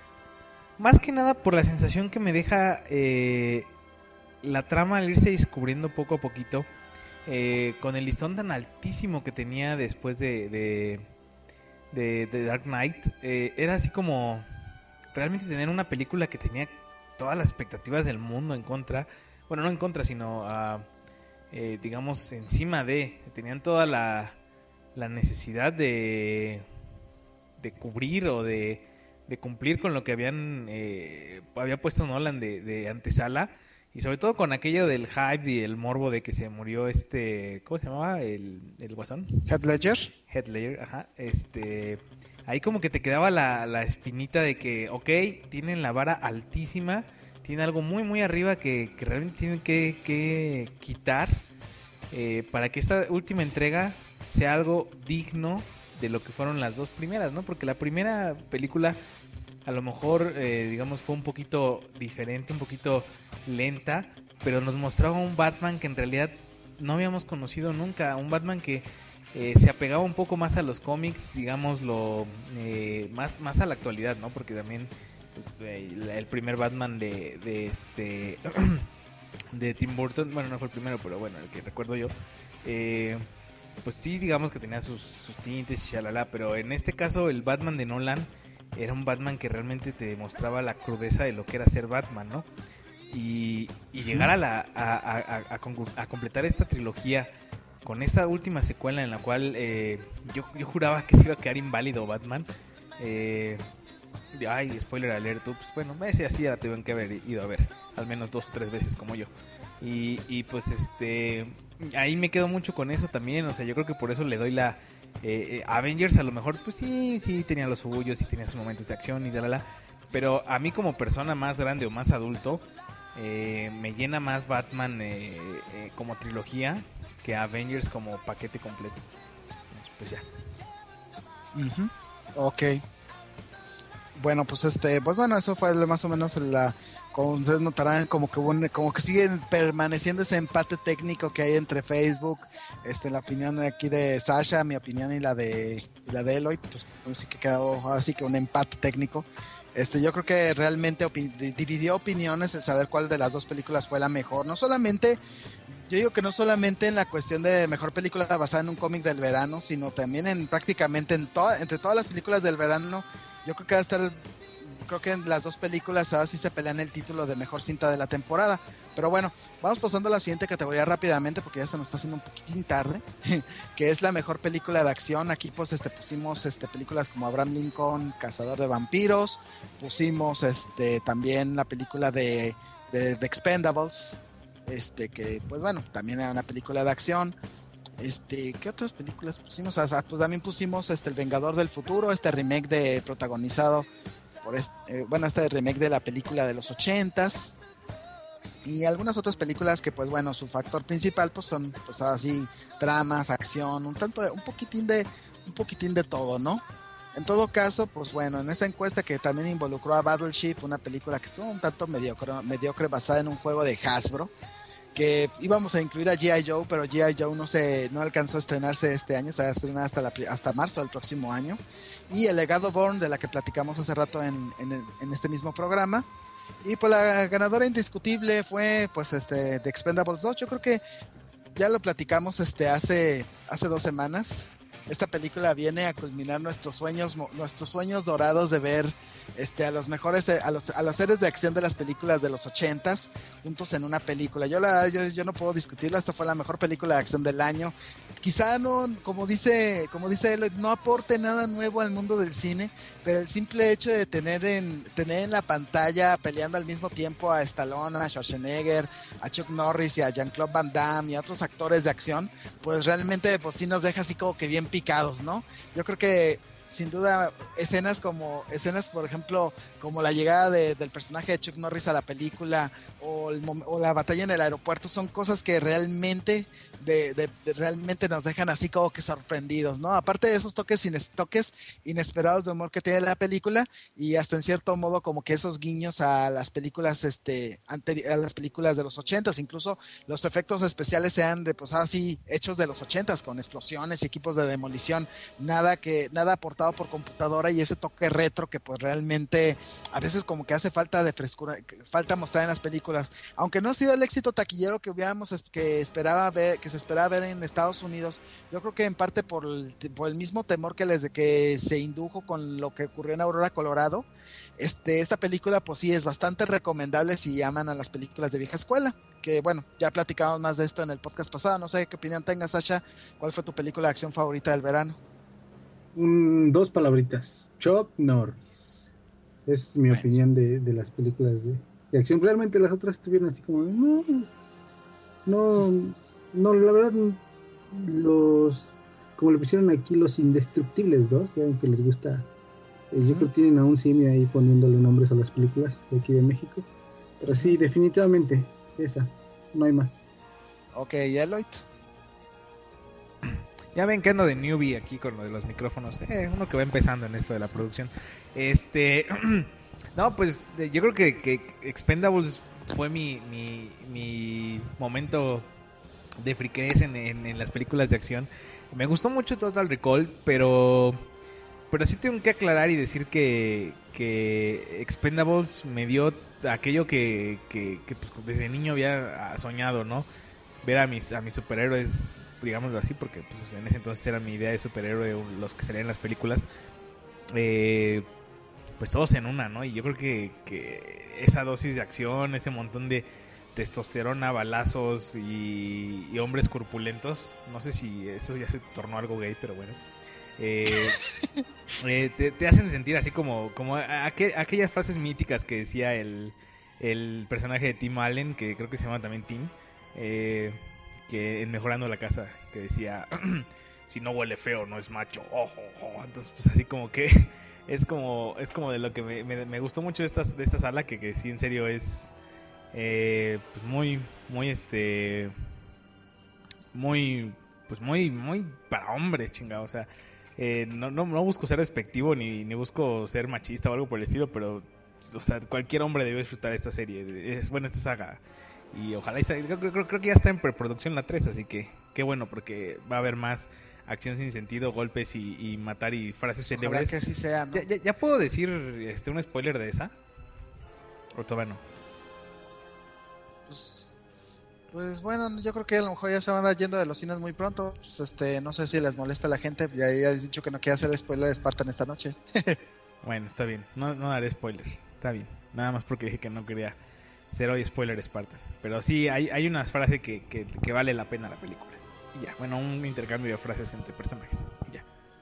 S9: más que nada por la sensación que me deja eh, la trama al irse descubriendo poco a poquito. Eh, con el listón tan altísimo que tenía después de, de, de, de Dark Knight. Eh, era así como realmente tener una película que tenía todas las expectativas del mundo en contra. Bueno, no en contra, sino uh, eh, digamos encima de. Tenían toda la... la necesidad de de cubrir o de, de cumplir con lo que habían eh, había puesto Nolan de, de antesala, y sobre todo con aquello del hype y el morbo de que se murió este, ¿cómo se llamaba? el, el guasón,
S6: Heath Ledger
S9: Heath Ledger, ajá, este ahí como que te quedaba la, la espinita de que ok, tienen la vara altísima, tienen algo muy muy arriba que, que realmente tienen que, que quitar eh, para que esta última entrega sea algo digno de lo que fueron las dos primeras, ¿no? Porque la primera película a lo mejor, eh, digamos, fue un poquito diferente, un poquito lenta, pero nos mostraba un Batman que en realidad no habíamos conocido nunca, un Batman que eh, se apegaba un poco más a los cómics, digámoslo, eh, más, más a la actualidad, ¿no? Porque también pues, eh, el primer Batman de, de este de Tim Burton, bueno, no fue el primero, pero bueno, el que recuerdo yo, eh, pues sí, digamos que tenía sus, sus tintes y shalala, pero en este caso el Batman de Nolan era un Batman que realmente te demostraba la crudeza de lo que era ser Batman, ¿no? Y, y llegar a, la, a, a, a, a, a completar esta trilogía con esta última secuela en la cual eh, yo, yo juraba que se iba a quedar inválido Batman. Eh, ay, spoiler alert, ups, bueno, ese así ya la tuvieron que haber ido a ver al menos dos o tres veces como yo. Y, y pues este... ahí me quedo mucho con eso también, o sea, yo creo que por eso le doy la eh, eh, Avengers. A lo mejor pues sí, sí tenía los suyos, sí tenía sus momentos de acción y la la la, pero a mí como persona más grande o más adulto eh, me llena más Batman eh, eh, como trilogía que Avengers como paquete completo. Entonces, pues ya.
S6: Uh-huh. Ok. Bueno, pues este, pues bueno, eso fue más o menos la... Como ustedes notarán, como que un, como que sigue permaneciendo ese empate técnico que hay entre Facebook, este, la opinión de aquí de Sasha, mi opinión y la de y la de Eloy, pues, pues sí que quedó ahora sí que un empate técnico. Este, yo creo que realmente opi- dividió opiniones el saber cuál de las dos películas fue la mejor. No solamente, yo digo que no solamente en la cuestión de mejor película basada en un cómic del verano, sino también en prácticamente en toda, entre todas las películas del verano. Yo creo que va a estar, creo que en las dos películas ahora sí se pelean el título de mejor cinta de la temporada. Pero bueno, vamos pasando a la siguiente categoría rápidamente porque ya se nos está haciendo un poquitín tarde, que es la mejor película de acción. Aquí pues este pusimos este películas como Abraham Lincoln, Cazador de Vampiros, pusimos este también la película de, de, de Expendables, este que pues bueno, también era una película de acción. Este, ¿qué otras películas pusimos? O sea, pues también pusimos este El Vengador del Futuro, este remake de protagonizado por este, eh, bueno, este remake de la película de los ochentas. Y algunas otras películas que pues bueno, su factor principal pues son pues así tramas, acción, un tanto, un poquitín de un poquitín de todo, ¿no? En todo caso, pues bueno, en esta encuesta que también involucró a Battleship, una película que estuvo un tanto mediocre, mediocre basada en un juego de Hasbro, que íbamos a incluir a G I. Joe, pero G I. Joe no se no alcanzó a estrenarse este año, se va a estrenar hasta, la, hasta marzo del próximo año. Y El Legado Bourne, de la que platicamos hace rato en, en, en este mismo programa. Y pues la ganadora indiscutible fue pues este The Expendables dos. Yo creo que ya lo platicamos este hace hace dos semanas. Esta película viene a culminar nuestros sueños nuestros sueños dorados de ver este a los mejores a los a los héroes de acción de las películas de los ochentas juntos en una película. Yo la yo, yo no puedo discutirlo, esta fue la mejor película de acción del año. Quizá no, como dice como dice Eloy, no aporte nada nuevo al mundo del cine, pero el simple hecho de tener en tener en la pantalla peleando al mismo tiempo a Stallone, a Schwarzenegger, a Chuck Norris y a Jean-Claude Van Damme y a otros actores de acción, pues realmente pues sí nos deja así como que bien picados, ¿no? Yo creo que sin duda, escenas como, escenas por ejemplo, como la llegada de, del personaje de Chuck Norris a la película, o, el, o la batalla en el aeropuerto, son cosas que realmente, de, de, de realmente nos dejan así como que sorprendidos, ¿no? Aparte de esos toques, ines, toques inesperados de humor que tiene la película, y hasta en cierto modo como que esos guiños a las películas, este, anteri- a las películas de los ochentas, incluso los efectos especiales sean de, pues así, hechos de los ochentas, con explosiones y equipos de demolición, nada que, nada aportado por computadora, y ese toque retro que pues realmente a veces como que hace falta de frescura, falta mostrar en las películas, aunque no ha sido el éxito taquillero que hubiéramos, que esperaba ver, que se esperaba ver en Estados Unidos. Yo creo que en parte por el, por el mismo temor que les de que se indujo con lo que ocurrió en Aurora, Colorado. Este, esta película pues sí es bastante recomendable si aman a las películas de vieja escuela, que bueno, ya platicamos más de esto en el podcast pasado. No sé qué opinión tengas, Sasha. ¿Cuál fue tu película de acción favorita del verano?
S7: Un, dos palabritas: Chuck Norris. Es mi
S6: bueno.
S7: opinión de, de las películas de, de acción. Realmente las otras estuvieron así como no, no, no, la verdad, los, como le pusieron aquí, Los Indestructibles dos, ya ven que les gusta, eh, yo creo que tienen a un cine ahí poniéndole nombres a las películas de aquí de México, pero sí, definitivamente esa, no hay más.
S6: Ok, Eloy.
S9: Ya ven que ando de newbie aquí con lo de los micrófonos, eh, uno que va empezando en esto de la producción. Este, no, pues yo creo que, que Expendables fue mi, mi, mi momento de friquez en, en, en las películas de acción. Me gustó mucho Total Recall, pero pero sí tengo que aclarar y decir que, que Expendables me dio aquello que, que, que pues, desde niño había soñado, ¿no? Ver a mis, a mis superhéroes, digámoslo así, porque pues, en ese entonces era mi idea de superhéroe, los que salían en las películas, eh, pues todos en una, ¿no? Y yo creo que, que esa dosis de acción, ese montón de testosterona, balazos y, y hombres corpulentos, no sé si eso ya se tornó algo gay, pero bueno, eh, eh, te, te hacen sentir así como, como aquel, aquellas frases míticas que decía el, el personaje de Tim Allen, que creo que se llama también Tim, eh, que en Mejorando la Casa, que decía si no huele feo no es macho, oh, oh, oh. Entonces pues así como que es como es como de lo que me, me, me gustó mucho de esta, de esta sala, que, que sí en serio es eh, pues muy muy este muy pues muy muy para hombres, chingado, o sea, eh, no, no, no busco ser despectivo ni, ni busco ser machista o algo por el estilo, pero o sea, cualquier hombre debe disfrutar esta serie, es bueno, esta saga. Y ojalá, creo, creo, creo que ya está en preproducción la tres, así que qué bueno, porque va a haber más acción sin sentido, golpes y, y matar y frases
S6: Ojalá
S9: célebres.
S6: que así sea, ¿no?
S9: ¿Ya, ya, ya puedo decir este un spoiler de esa? ¿O todavía no?
S6: Pues, pues bueno, yo creo que a lo mejor ya se van a andar yendo de los cines muy pronto. Pues, este, no sé si les molesta a la gente. Ya, ya has dicho que no quiere hacer spoiler de Spartan esta noche.
S9: Bueno, está bien, no, no daré spoiler, está bien. Nada más porque dije que no quería ser hoy spoiler Spartan. Pero sí, hay, hay unas frases que, que, que vale la pena la película. Y ya, bueno, un intercambio de frases entre personajes. Y ya.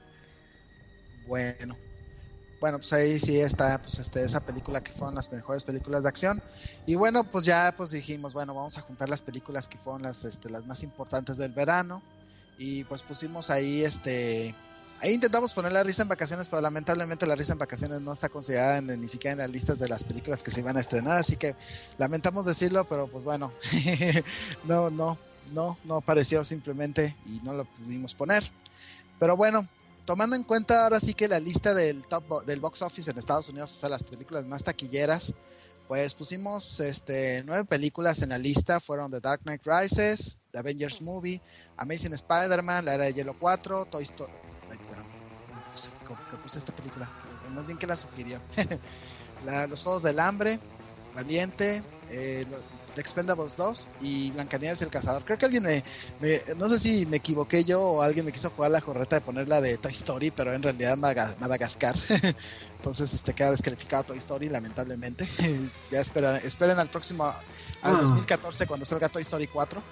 S6: Bueno. Bueno, pues ahí sí está, pues este, esa película que fueron las mejores películas de acción. Y bueno, pues ya pues dijimos, bueno, vamos a juntar las películas que fueron las, este, las más importantes del verano. Y pues pusimos ahí, este... Ahí intentamos poner La Risa en Vacaciones, pero lamentablemente La Risa en Vacaciones no está considerada en, ni siquiera en las listas de las películas que se iban a estrenar, así que lamentamos decirlo, pero pues bueno, no, no, no, no apareció simplemente y no lo pudimos poner. Pero bueno, tomando en cuenta ahora sí que la lista del top del box office en Estados Unidos, o sea, las películas más taquilleras, pues pusimos este nueve películas en la lista. Fueron The Dark Knight Rises, The Avengers Movie, Amazing Spider-Man, La Era de Hielo cuatro, Toy Story. Ay, bueno, ¿cómo que puse esta película? Más bien que la sugirió. la, Los Juegos del Hambre, Valiente, eh, The Expendables dos y Blancanieves y el Cazador. Creo que alguien me, me... No sé si me equivoqué yo o alguien me quiso jugar la jorreta de poner la de Toy Story, pero en realidad Madagascar. Entonces este queda descalificado Toy Story, lamentablemente. Ya esperen, esperen al próximo, al ah. dos mil catorce, cuando salga Toy Story cuatro.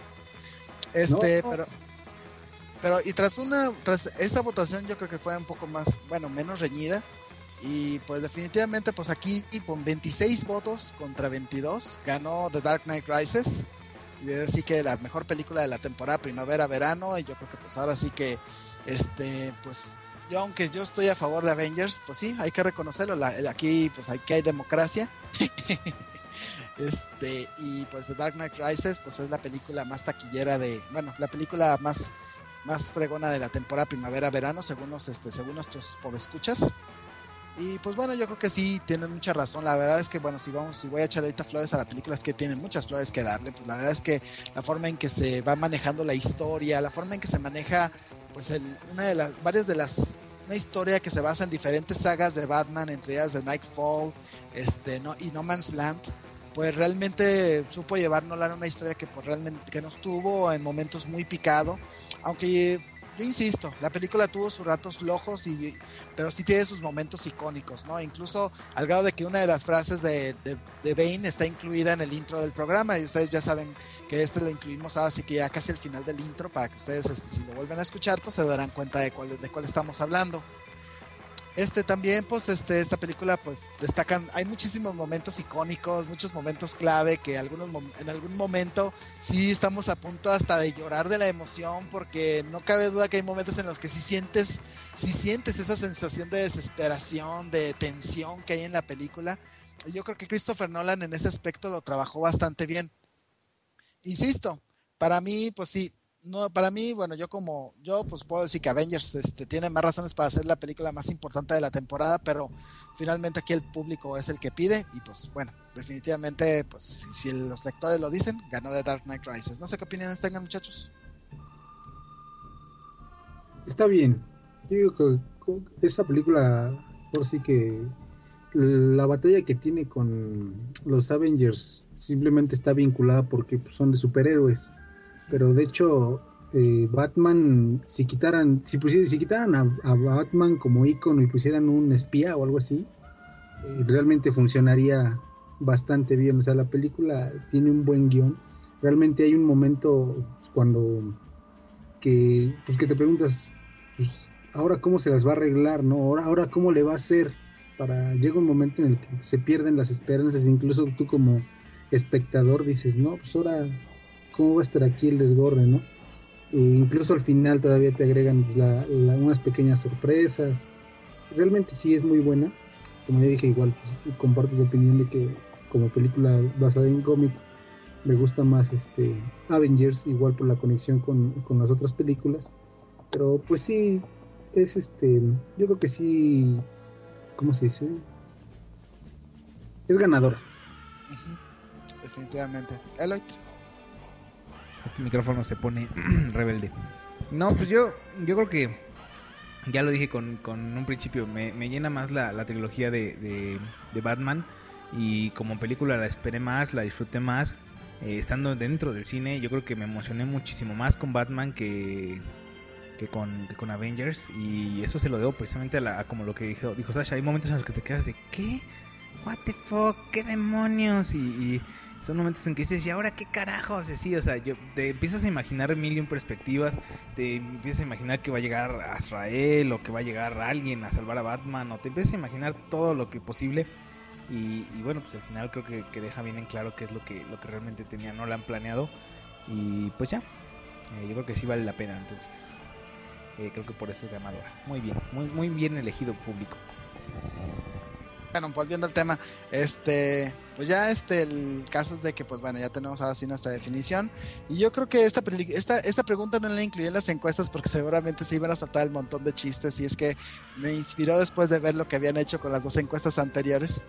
S6: este, no. pero... Pero y tras una tras esta votación yo creo que fue un poco más, bueno, menos reñida, y pues definitivamente pues aquí con veintiséis votos contra veintidós ganó The Dark Knight Rises, y así que la mejor película de la temporada primavera-verano, y yo creo que pues ahora sí que este pues yo aunque yo estoy a favor de Avengers, pues sí, hay que reconocerlo, la, aquí pues aquí hay democracia. Este, y pues The Dark Knight Rises pues es la película más taquillera de, bueno, la película más más fregona de la temporada primavera-verano según los, este, según nuestros podescuchas. Y pues bueno, yo creo que sí tienen mucha razón. La verdad es que bueno, si vamos, si voy a echar ahorita flores a la película, es que tienen muchas flores que darle. Pues la verdad es que la forma en que se va manejando la historia, la forma en que se maneja pues el, una de las, varias de las, una historia que se basa en diferentes sagas de Batman, entre ellas de Nightfall, este, no, y No Man's Land, pues realmente supo llevar Nolan a una historia que pues realmente que nos tuvo en momentos muy picado, aunque yo insisto, la película tuvo sus ratos flojos, y, pero sí tiene sus momentos icónicos, ¿no? Incluso al grado de que una de las frases de, de, de Bane está incluida en el intro del programa, y ustedes ya saben que este lo incluimos ahora, así que ya casi al final del intro, para que ustedes, este, si lo vuelven a escuchar, pues se darán cuenta de cuál, de cuál estamos hablando. Este también, pues, este, esta película, pues, destacan, hay muchísimos momentos icónicos, muchos momentos clave que algunos, en algún momento sí estamos a punto hasta de llorar de la emoción, porque no cabe duda que hay momentos en los que sí sientes, sí sientes esa sensación de desesperación, de tensión que hay en la película. Y yo creo que Christopher Nolan en ese aspecto lo trabajó bastante bien. Insisto, para mí, pues sí, no, para mí, bueno, yo como, yo pues puedo decir que Avengers este, tiene más razones para ser la película más importante de la temporada, pero finalmente aquí el público es el que pide, y pues bueno, definitivamente, pues si, si los lectores lo dicen, ganó The Dark Knight Rises. No sé qué opiniones tengan, muchachos.
S7: Está bien. Yo digo que esa película, por sí que la batalla que tiene con los Avengers simplemente está vinculada porque pues, son de superhéroes. Pero de hecho, eh, Batman, si quitaran, si pusieran, si quitaran a, a Batman como ícono y pusieran un espía o algo así, eh, realmente funcionaría bastante bien. O sea, la película tiene un buen guión. Realmente hay un momento pues, cuando que, pues, que te preguntas, pues, ahora cómo se las va a arreglar, ¿no? Ahora, ahora cómo le va a hacer. Para llega un momento en el que se pierden las esperanzas, incluso tú como espectador dices, no, pues ahora cómo va a estar aquí el desgorre, ¿no? E incluso al final todavía te agregan la, la, unas pequeñas sorpresas. Realmente sí es muy buena. Como ya dije, igual pues, comparto tu opinión de que como película basada en cómics me gusta más este Avengers, igual por la conexión con, con las otras películas. Pero pues sí, es este, yo creo que sí, ¿cómo se dice? Es ganadora.
S6: Uh-huh. Definitivamente. Eloy.
S9: Este micrófono se pone rebelde. No, pues yo yo creo que ya lo dije con, con un principio, me, me llena más la, la trilogía de, de, de Batman, y como película la esperé más, la disfruté más, eh, estando dentro del cine. Yo creo que me emocioné muchísimo más con Batman que, que, con, que con Avengers, y eso se lo debo precisamente a, la, a como lo que dijo, dijo Sasha. Hay momentos en los que te quedas de ¿qué? What the fuck, qué demonios, y... y son momentos en que dices, ¿y ahora qué carajos? Sí, o sea, yo, te empiezas a imaginar mil y un perspectivas, te empiezas a imaginar que va a llegar Azrael, o que va a llegar alguien a salvar a Batman, o te empiezas a imaginar todo lo que posible, y, y bueno, pues al final creo que, que deja bien en claro qué es lo que, lo que realmente tenía Nolan planeado, y pues ya, eh, yo creo que sí vale la pena, entonces eh, creo que por eso es ganadora. Muy bien, muy, muy bien elegido público.
S6: Bueno, volviendo al tema, este, pues ya este, el caso es de que, pues bueno, ya tenemos ahora sí nuestra definición, y yo creo que esta, esta, esta pregunta no la incluí en las encuestas porque seguramente se iban a saltar el montón de chistes, y es que me inspiró después de ver lo que habían hecho con las dos encuestas anteriores,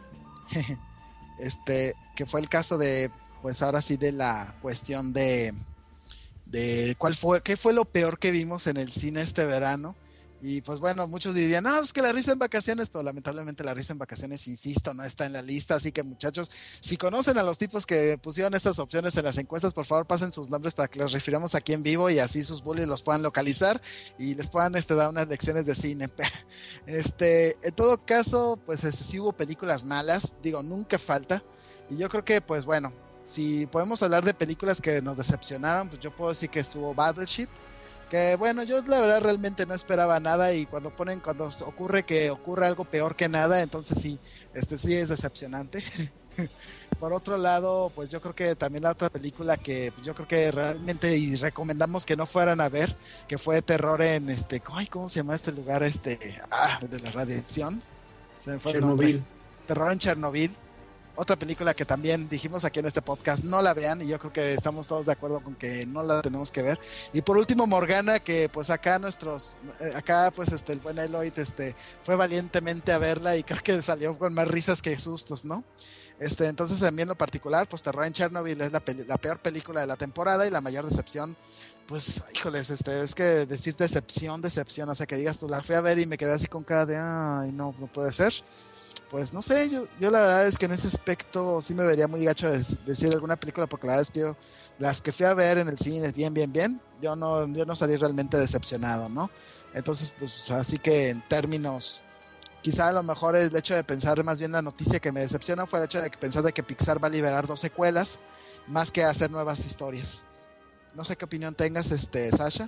S6: este, que fue el caso de, pues ahora sí de la cuestión de, de cuál fue, qué fue lo peor que vimos en el cine este verano. Y pues bueno, muchos dirían, no, es que La Risa en Vacaciones, pero lamentablemente La Risa en Vacaciones, insisto, no está en la lista. Así que muchachos, si conocen a los tipos que pusieron esas opciones en las encuestas, por favor pasen sus nombres para que los refiramos aquí en vivo, y así sus bullies los puedan localizar y les puedan este, dar unas lecciones de cine. Este, en todo caso, pues este, sí hubo películas malas, digo, nunca falta. Y yo creo que pues bueno, si podemos hablar de películas que nos decepcionaron, pues yo puedo decir que estuvo Battleship, que bueno, yo la verdad realmente no esperaba nada, y cuando ponen, cuando ocurre que ocurre algo peor que nada, entonces sí, este sí es decepcionante. por otro lado, pues yo creo que también la otra película que yo creo que realmente y recomendamos que no fueran a ver, que fue Terror en este, ay, ¿cómo se llama este lugar? Este, ah, de la radiación. Se me fue el nombre.
S7: Chernobyl.
S6: Terror en Chernobyl. Otra película que también dijimos aquí en este podcast, no la vean, y yo creo que estamos todos de acuerdo con que no la tenemos que ver. Y por último, Morgana, que pues acá nuestros, acá pues este, el buen Eloy este, fue valientemente a verla y creo que salió con más risas que sustos, ¿no? Este, entonces a mí en lo particular, pues Terror en Chernobyl es la, peli- la peor película de la temporada y la mayor decepción, pues, híjoles, este, es que decir decepción, decepción, o sea, que digas tú, la fui a ver y me quedé así con cara de, ay, no, no puede ser. Pues no sé, yo, yo la verdad es que en ese aspecto sí me vería muy gacho de decir alguna película, porque la verdad es que yo, las que fui a ver en el cine, bien, bien, bien, yo no, yo no salí realmente decepcionado, ¿no? Entonces, pues así que en términos, quizá a lo mejor el hecho de pensar, más bien la noticia que me decepciona fue el hecho de pensar de que Pixar va a liberar dos secuelas, más que hacer nuevas historias. No sé qué opinión tengas, este, Sasha.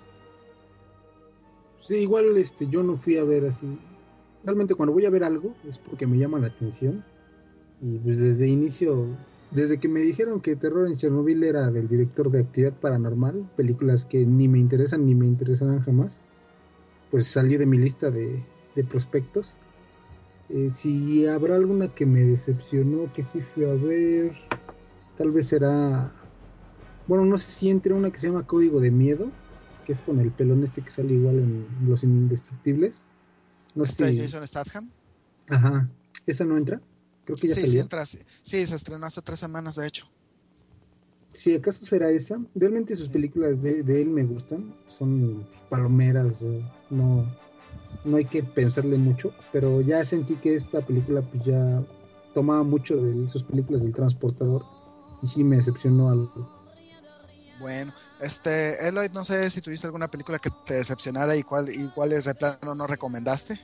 S7: Sí, igual este, yo no fui a ver así. Realmente cuando voy a ver algo es porque me llama la atención. Y pues desde inicio, desde que me dijeron que Terror en Chernobyl era del director de Actividad Paranormal, películas que ni me interesan ni me interesarán jamás, pues salió de mi lista de, de prospectos. Eh, si habrá alguna que me decepcionó, que sí fui a ver, tal vez será, bueno, no sé si entre una que se llama Código de Miedo, que es con el pelón este que sale igual en Los Indestructibles. No
S6: ¿Está
S7: sé.
S6: Jason Statham?
S7: Ajá, ¿esa no entra? Creo que ya
S6: sí,
S7: salió.
S6: Sí, entra, sí, sí, se estrenó hace tres semanas, de hecho.
S7: Si acaso será esa, realmente sus
S6: Sí.
S7: películas de, de él me gustan, son palomeras, eh, no, no hay que pensarle mucho, pero ya sentí que esta película pues ya tomaba mucho de sus películas del Transportador y sí me decepcionó algo.
S6: Bueno, este, Eloy, no sé si tuviste alguna película que te decepcionara y cuál, y cuáles de plano no recomendaste.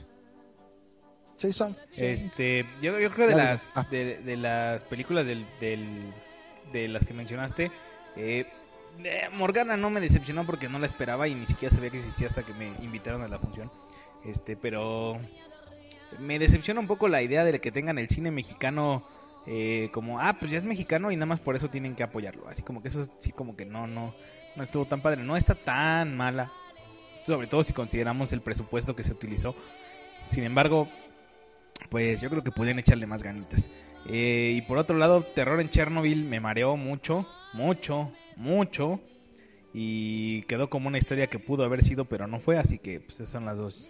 S6: Sí, son.
S9: Este, yo, yo creo de
S6: Ya
S9: las,
S6: ah.
S9: de, de las películas del, del, de las que mencionaste, eh, eh, Morgana no me decepcionó porque no la esperaba y ni siquiera sabía que existía hasta que me invitaron a la función. Este, pero me decepciona un poco la idea de que tengan el cine mexicano eh, como, ah, pues ya es mexicano y nada más por eso tienen que apoyarlo. Así como que eso sí como que no, no, no estuvo tan padre. No está tan mala, sobre todo si consideramos el presupuesto que se utilizó. Sin embargo, pues yo creo que podían echarle más ganitas. Eh, y por otro lado, Terror en Chernobyl me mareó mucho, mucho, mucho. Y quedó como una historia que pudo haber sido, pero no fue. Así que pues esas son las dos.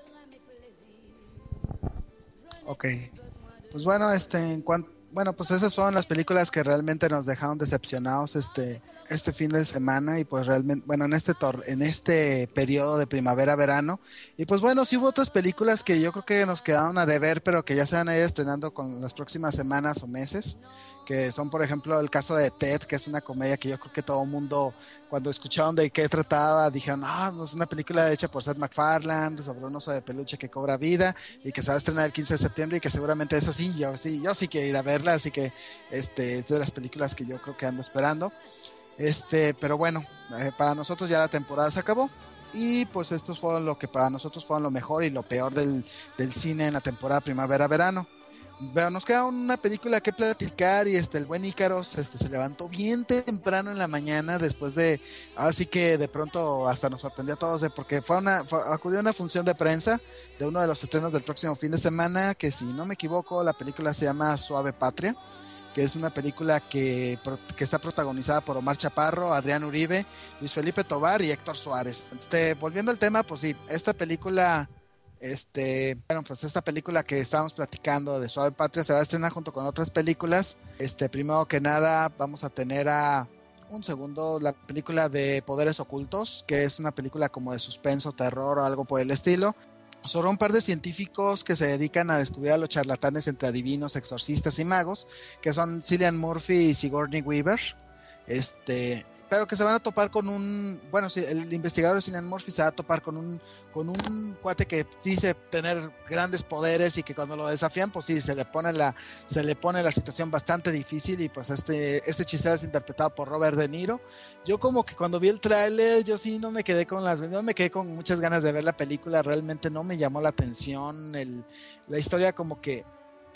S6: Ok. Pues bueno, este, en cuanto, bueno, pues esas fueron las películas que realmente nos dejaron decepcionados este, este fin de semana y pues realmente, bueno, en este tor- en este periodo de primavera-verano. Y pues bueno, sí hubo otras películas que yo creo que nos quedaron a deber, pero que ya se van a ir estrenando con las próximas semanas o meses, que son por ejemplo el caso de Ted, que es una comedia que yo creo que todo el mundo cuando escucharon de qué trataba dijeron, ah, no, es una película hecha por Seth MacFarlane sobre un oso de peluche que cobra vida y que se va a estrenar el quince de septiembre y que seguramente es así, yo sí, yo sí quiero ir a verla, así que este es de las películas que yo creo que ando esperando. Este, pero bueno, eh, para nosotros ya la temporada se acabó y pues estos fueron lo que para nosotros fueron lo mejor y lo peor del, del cine en la temporada primavera-verano. Pero nos queda una película que platicar y este el buen Ícaros este se levantó bien temprano en la mañana después de, así que de pronto hasta nos sorprendió a todos de, porque fue una fue, acudió a una función de prensa de uno de los estrenos del próximo fin de semana, que si no me equivoco la película se llama Suave Patria, que es una película que, que está protagonizada por Omar Chaparro, Adrián Uribe, Luis Felipe Tovar y Héctor Suárez. Este, volviendo al tema, pues sí, esta película Este, bueno, pues esta película que estábamos platicando de Suave Patria se va a estrenar junto con otras películas. Este, primero que nada, vamos a tener a un segundo la película de Poderes Ocultos, que es una película como de suspenso, terror o algo por el estilo, sobre un par de científicos que se dedican a descubrir a los charlatanes entre adivinos, exorcistas y magos, que son Cillian Murphy y Sigourney Weaver. Este, pero que se van a topar con un, bueno, sí, el investigador Cillian Murphy se va a topar con un con un cuate que dice tener grandes poderes y que cuando lo desafían, pues sí, se le pone la se le pone la situación bastante difícil y pues este este hechicero es interpretado por Robert De Niro. Yo como que cuando vi el tráiler, yo sí no me quedé con las no me quedé con muchas ganas de ver la película, realmente no me llamó la atención el la historia como que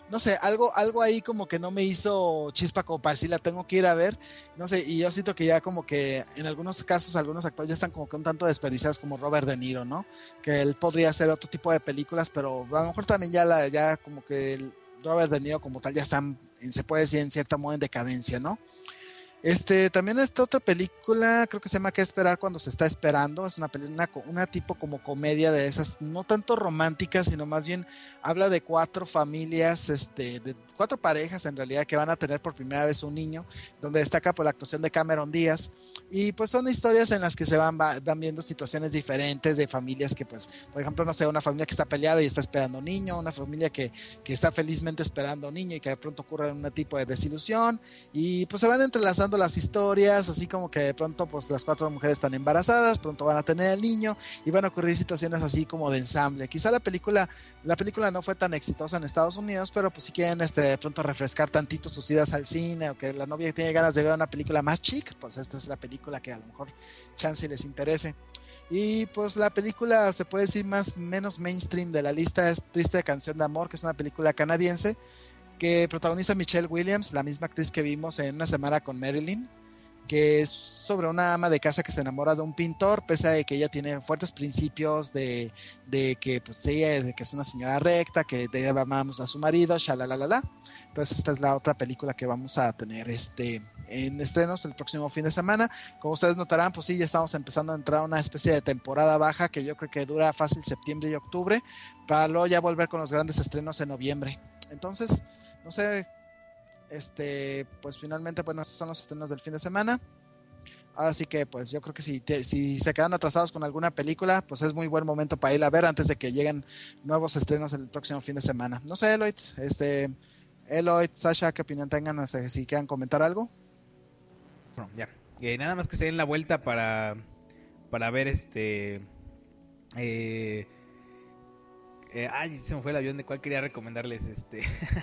S6: no sé, algo, algo ahí como que no me hizo chispa como para decir la tengo que ir a ver, no sé, y yo siento que ya como que en algunos casos algunos actores ya están como que un tanto desperdiciados como Robert De Niro, ¿no? Que él podría hacer otro tipo de películas, pero a lo mejor también ya la, ya como que el Robert De Niro como tal ya están, se puede decir en cierta modo en decadencia, ¿no? Este, también esta otra película, creo que se llama ¿Qué esperar cuando se está esperando? Es una película, una, una tipo como comedia de esas, no tanto románticas, sino más bien habla de cuatro familias, este, de cuatro parejas en realidad que van a tener por primera vez un niño, donde destaca por la actuación de Cameron Díaz. Y pues son historias en las que se van, van viendo situaciones diferentes de familias que pues, por ejemplo, no sé, una familia que está peleada y está esperando un niño, una familia que, que está felizmente esperando un niño y que de pronto ocurre un tipo de desilusión, y pues se van entrelazando las historias, así como que de pronto pues las cuatro mujeres están embarazadas, pronto van a tener el niño y van a ocurrir situaciones así como de ensamble. Quizá la película, la película no fue tan exitosa en Estados Unidos, pero pues si quieren este, de pronto refrescar tantito sus idas al cine, o que la novia tiene ganas de ver una película más chic, pues esta es la película que a lo mejor chance les interese. Y pues la película se puede decir más menos mainstream de la lista es Triste Canción de Amor, que es una película canadiense que protagoniza Michelle Williams, la misma actriz que vimos en Una Semana con Marilyn, que es sobre una ama de casa que se enamora de un pintor, pese a que ella tiene fuertes principios de, de que pues ella de que es una señora recta, que de amamos a su marido, shalalalala. Pues esta es la otra película que vamos a tener este en estrenos el próximo fin de semana. Como ustedes notarán, pues sí, ya estamos empezando a entrar a una especie de temporada baja que yo creo que dura fácil septiembre y octubre, para luego ya volver con los grandes estrenos en noviembre. Entonces, no sé, este, pues finalmente, bueno, estos son los estrenos del fin de semana. Así que pues yo creo que si, te, si se quedan atrasados con alguna película, pues es muy buen momento para ir a ver antes de que lleguen nuevos estrenos el próximo fin de semana. No sé, Eloy, este, Eloy, Sasha, ¿qué opinión tengan? No sé si quieran comentar algo.
S9: Bueno, ya, eh, nada más que se den la vuelta para, para ver este... Eh, eh, ay, se me fue el avión de cuál quería recomendarles, este...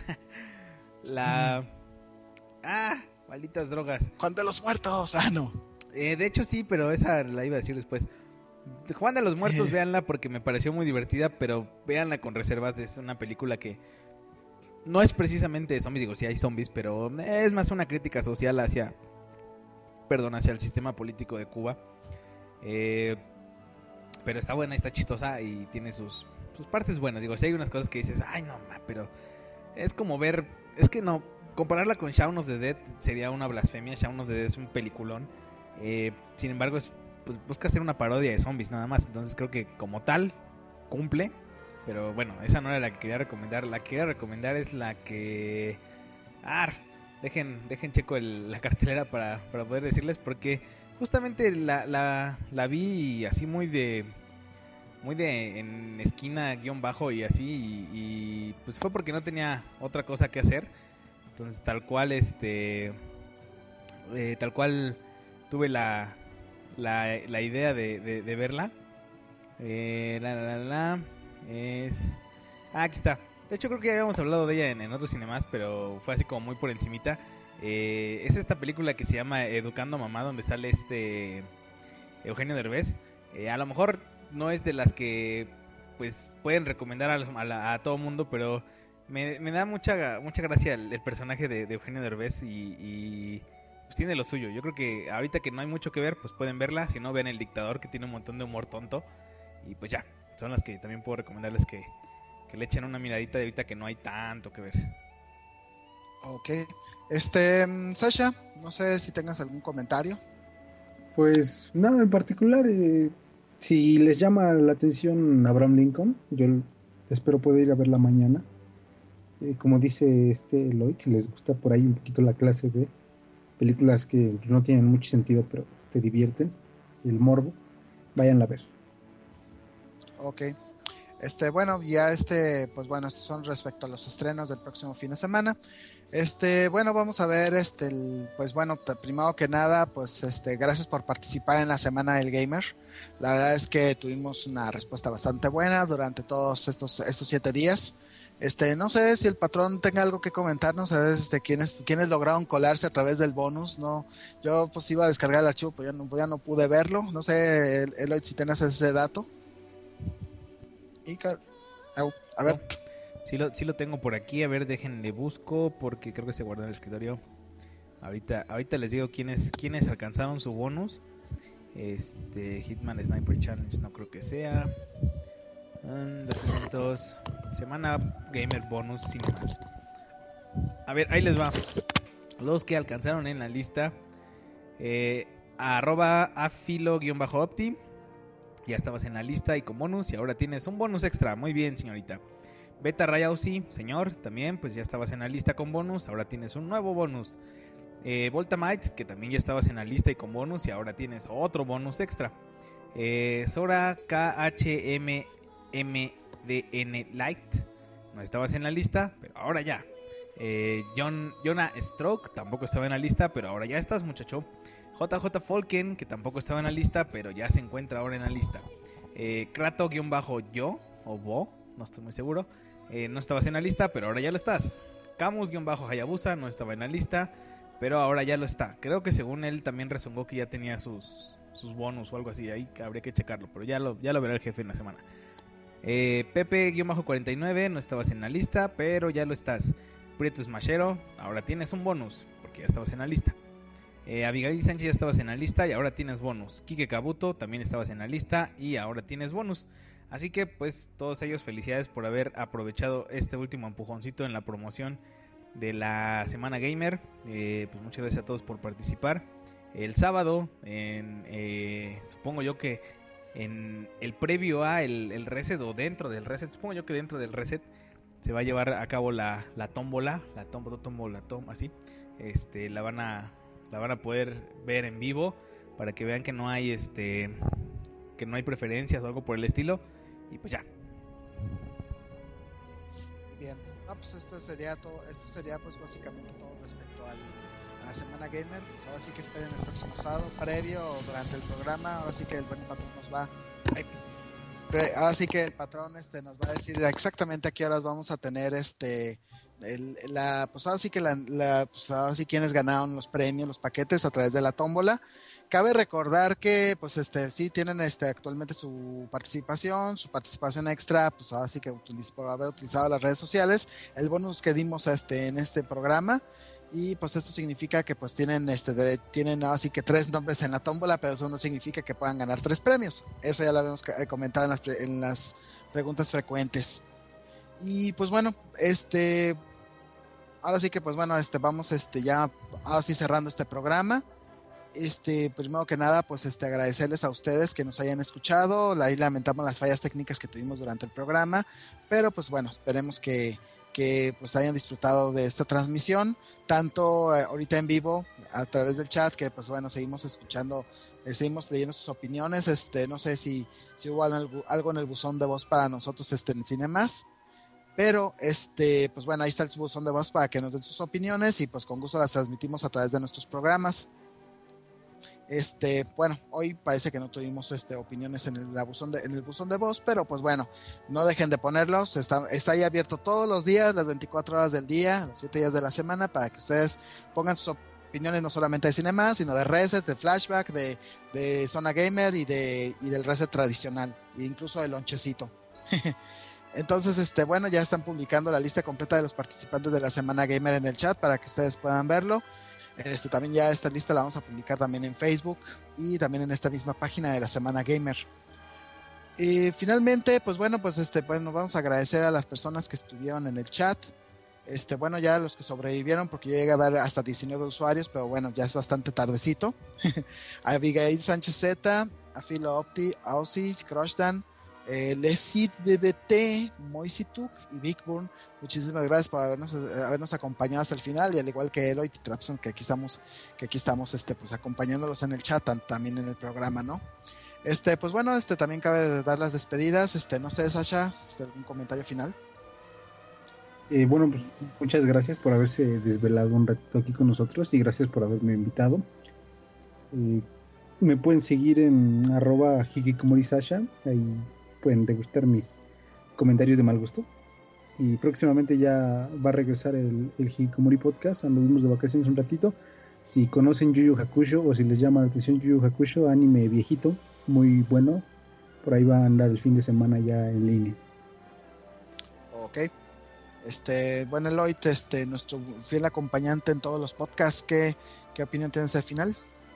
S9: la... Ah, malditas drogas.
S6: Juan de los Muertos, ah, no.
S9: Eh, de hecho sí, pero esa la iba a decir después. Juan de los Muertos, véanla porque me pareció muy divertida, pero véanla con reservas. Es una película que no es precisamente de zombies, digo, sí hay zombies, pero es más una crítica social hacia, perdón, hacia el sistema político de Cuba. Eh, pero está buena, está chistosa y tiene sus, sus partes buenas. Digo, si hay unas cosas que dices, ay no, pero es como ver, es que no, compararla con Shaun of the Dead sería una blasfemia. Shaun of the Dead es un peliculón. Eh, sin embargo, es, pues, busca hacer una parodia de zombies nada más. Entonces creo que como tal cumple. Pero bueno, esa no era la que quería recomendar. La que quería recomendar es la que... Ah, dejen, dejen checo el, la cartelera para, para poder decirles. Porque justamente la, la, la vi así muy de... Muy de en esquina guión bajo y así. Y, y pues fue porque no tenía otra cosa que hacer. Entonces tal cual este... Eh, tal cual tuve la, la, la idea de, de, de verla. Eh, la, la, la, es... Ah, aquí está. De hecho creo que ya habíamos hablado de ella en, en otros cinemas, pero fue así como muy por encimita. Eh, es esta película que se llama Educando a Mamá, donde sale este Eugenio Derbez. Eh, a lo mejor no es de las que pues pueden recomendar a, los, a, la, a todo mundo, pero me, me da mucha mucha gracia el, el personaje de, de Eugenio Derbez y... y pues tiene lo suyo. Yo creo que ahorita que no hay mucho que ver, pues pueden verla. Si no, vean El Dictador, que tiene un montón de humor tonto. Y pues ya, son las que también puedo recomendarles que, que le echen una miradita de ahorita que no hay tanto que ver.
S6: Ok. Este, Sasha, no sé si tengas algún comentario.
S7: Pues nada en particular. Eh, si les llama la atención Abraham Lincoln, yo espero poder ir a verla mañana. Eh, como dice este Lloyd, si les gusta por ahí un poquito la clase B, películas que no tienen mucho sentido pero te divierten, el morbo, vayan a ver.
S6: Ok, este, bueno, ya este, pues bueno, estos son respecto a los estrenos del próximo fin de semana. Este, bueno, vamos a ver, este, el, pues bueno, primero que nada, pues este, gracias por participar en la Semana del Gamer. La verdad es que tuvimos una respuesta bastante buena durante todos estos, estos siete días. Este, no sé si el patrón tenga algo que comentarnos, a ver este, quiénes, quiénes lograron colarse a través del bonus. No, yo pues iba a descargar el archivo, pero ya no, ya no pude verlo. No sé, Eloy, si tienes ese dato. Y, a ver.
S9: Sí lo, sí lo tengo por aquí, a ver, déjenle busco porque creo que se guardó en el escritorio. Ahorita, ahorita les digo quiénes, quiénes alcanzaron su bonus. Este, Hitman Sniper Challenge no creo que sea. Um, documentos, Semana Gamer Bonus, sin más. A ver, ahí les va. Los que alcanzaron en la lista. Eh, arroba afilo-opti. Ya estabas en la lista y con bonus. Y ahora tienes un bonus extra. Muy bien, señorita. Beta Rayausi, señor, también, pues ya estabas en la lista con bonus. Ahora tienes un nuevo bonus. Eh, Voltamite, que también ya estabas en la lista y con bonus. Y ahora tienes otro bonus extra. Eh, Sora K H M M D N Light. No estabas en la lista, pero ahora ya. Eh, John, Jonah Stroke tampoco estaba en la lista, pero ahora ya estás, muchacho. J J Falken, que tampoco estaba en la lista, pero ya se encuentra ahora en la lista. Eh, Krato-yo o Bo, no estoy muy seguro. Eh, no estabas en la lista, pero ahora ya lo estás. Camus-Hayabusa no estaba en la lista, pero ahora ya lo está. Creo que según él también rezongó que ya tenía sus, sus bonus o algo así. Ahí habría que checarlo, pero ya lo, ya lo verá el jefe en la semana. Eh, Pepe-cuarenta y nueve no estabas en la lista, pero ya lo estás. Prieto Smashero, ahora tienes un bonus, porque ya estabas en la lista. Eh, Abigail Sánchez, ya estabas en la lista y ahora tienes bonus. Kike Kabuto, también estabas en la lista y ahora tienes bonus. Así que pues todos ellos felicidades por haber aprovechado este último empujoncito en la promoción de la Semana Gamer. Eh, pues muchas gracias a todos por participar. El sábado, en, eh, supongo yo que en el previo a el, el reset o dentro del reset, supongo yo que dentro del reset se va a llevar a cabo la, la tómbola, la tómbola, tómbola, tom, así. Este, la van a la van a poder ver en vivo para que vean que no hay este que no hay preferencias o algo por el estilo. Y pues ya.
S6: Bien, no, pues esto sería todo, esto sería pues básicamente todo respecto al, a la Semana Gamer. Pues ahora sí que esperen el próximo sábado, previo o durante el programa. Ahora sí que el buen patrón nos va ahora sí que el patrón este nos va a decir exactamente a qué horas vamos a tener este el, la pues ahora sí que la, la pues ahora sí quienes ganaron los premios, los paquetes a través de la tómbola. Cabe recordar que pues este sí tienen este actualmente su participación, su participación extra, pues ahora sí que utiliz, por haber utilizado las redes sociales, el bonus que dimos este en este programa. Y pues esto significa que pues tienen este de, tienen así que tres nombres en la tómbola, pero eso no significa que puedan ganar tres premios. Eso ya lo habíamos comentado en las, en las preguntas frecuentes. Y pues bueno, este ahora sí que pues bueno, este vamos este ya ahora sí cerrando este programa. Este, primero que nada, pues este agradecerles a ustedes que nos hayan escuchado. Ahí lamentamos las fallas técnicas que tuvimos durante el programa, pero pues bueno, esperemos que que pues hayan disfrutado de esta transmisión, tanto eh, ahorita en vivo a través del chat, que pues bueno, seguimos escuchando, eh, seguimos leyendo sus opiniones. Este, no sé si, si hubo algo, algo en el buzón de voz para nosotros este, en Cinemas, pero este, pues bueno, ahí está el buzón de voz para que nos den sus opiniones y pues con gusto las transmitimos a través de nuestros programas. Este, bueno, hoy parece que no tuvimos este, opiniones en el, la buzón de, en el buzón de voz, pero pues bueno, no dejen de ponerlos, está, está ahí abierto todos los días, las veinticuatro horas del día, los siete días de la semana, para que ustedes pongan sus opiniones no solamente de Cinema, sino de Reset, de Flashback, de, de Zona Gamer y, de, y del Reset tradicional, e incluso del lonchecito. Entonces, este, bueno, ya están publicando la lista completa de los participantes de la Semana Gamer en el chat para que ustedes puedan verlo. Este, también ya esta lista la vamos a publicar también en Facebook y también en esta misma página de la Semana Gamer. Y finalmente, pues bueno, pues este, pues nos vamos a agradecer a las personas que estuvieron en el chat. Este, bueno, ya los que sobrevivieron, porque yo llegué a ver hasta diecinueve usuarios, pero bueno, ya es bastante tardecito. A Abigail Sánchez Z, a Filo Opti, a Ozzy, Crushdan, eh, Lesid B B T, Moisituk y Big Burn. Muchísimas gracias por habernos, habernos acompañado hasta el final, y al igual que Eloy y Trapson, que aquí estamos, que aquí estamos este, pues acompañándolos en el chat, también en el programa, ¿no? Este, pues bueno, este también cabe dar las despedidas. Este, no sé, Sasha, este, ¿algún comentario final?
S7: Eh, bueno, pues muchas gracias por haberse desvelado un ratito aquí con nosotros y gracias por haberme invitado. Eh, me pueden seguir en arroba hikikomorisasha, ahí pueden degustar mis comentarios de mal gusto. Y próximamente ya va a regresar el, el Hikikomori Podcast. Anduvimos de vacaciones un ratito. Si conocen Yu Yu Hakusho o si les llama la atención Yu Yu Hakusho, anime viejito, muy bueno, por ahí va a andar el fin de semana ya en línea.
S6: Ok. Este, bueno, Eloy, este, nuestro fiel acompañante en todos los podcasts, ¿qué, qué opinión tienes al final?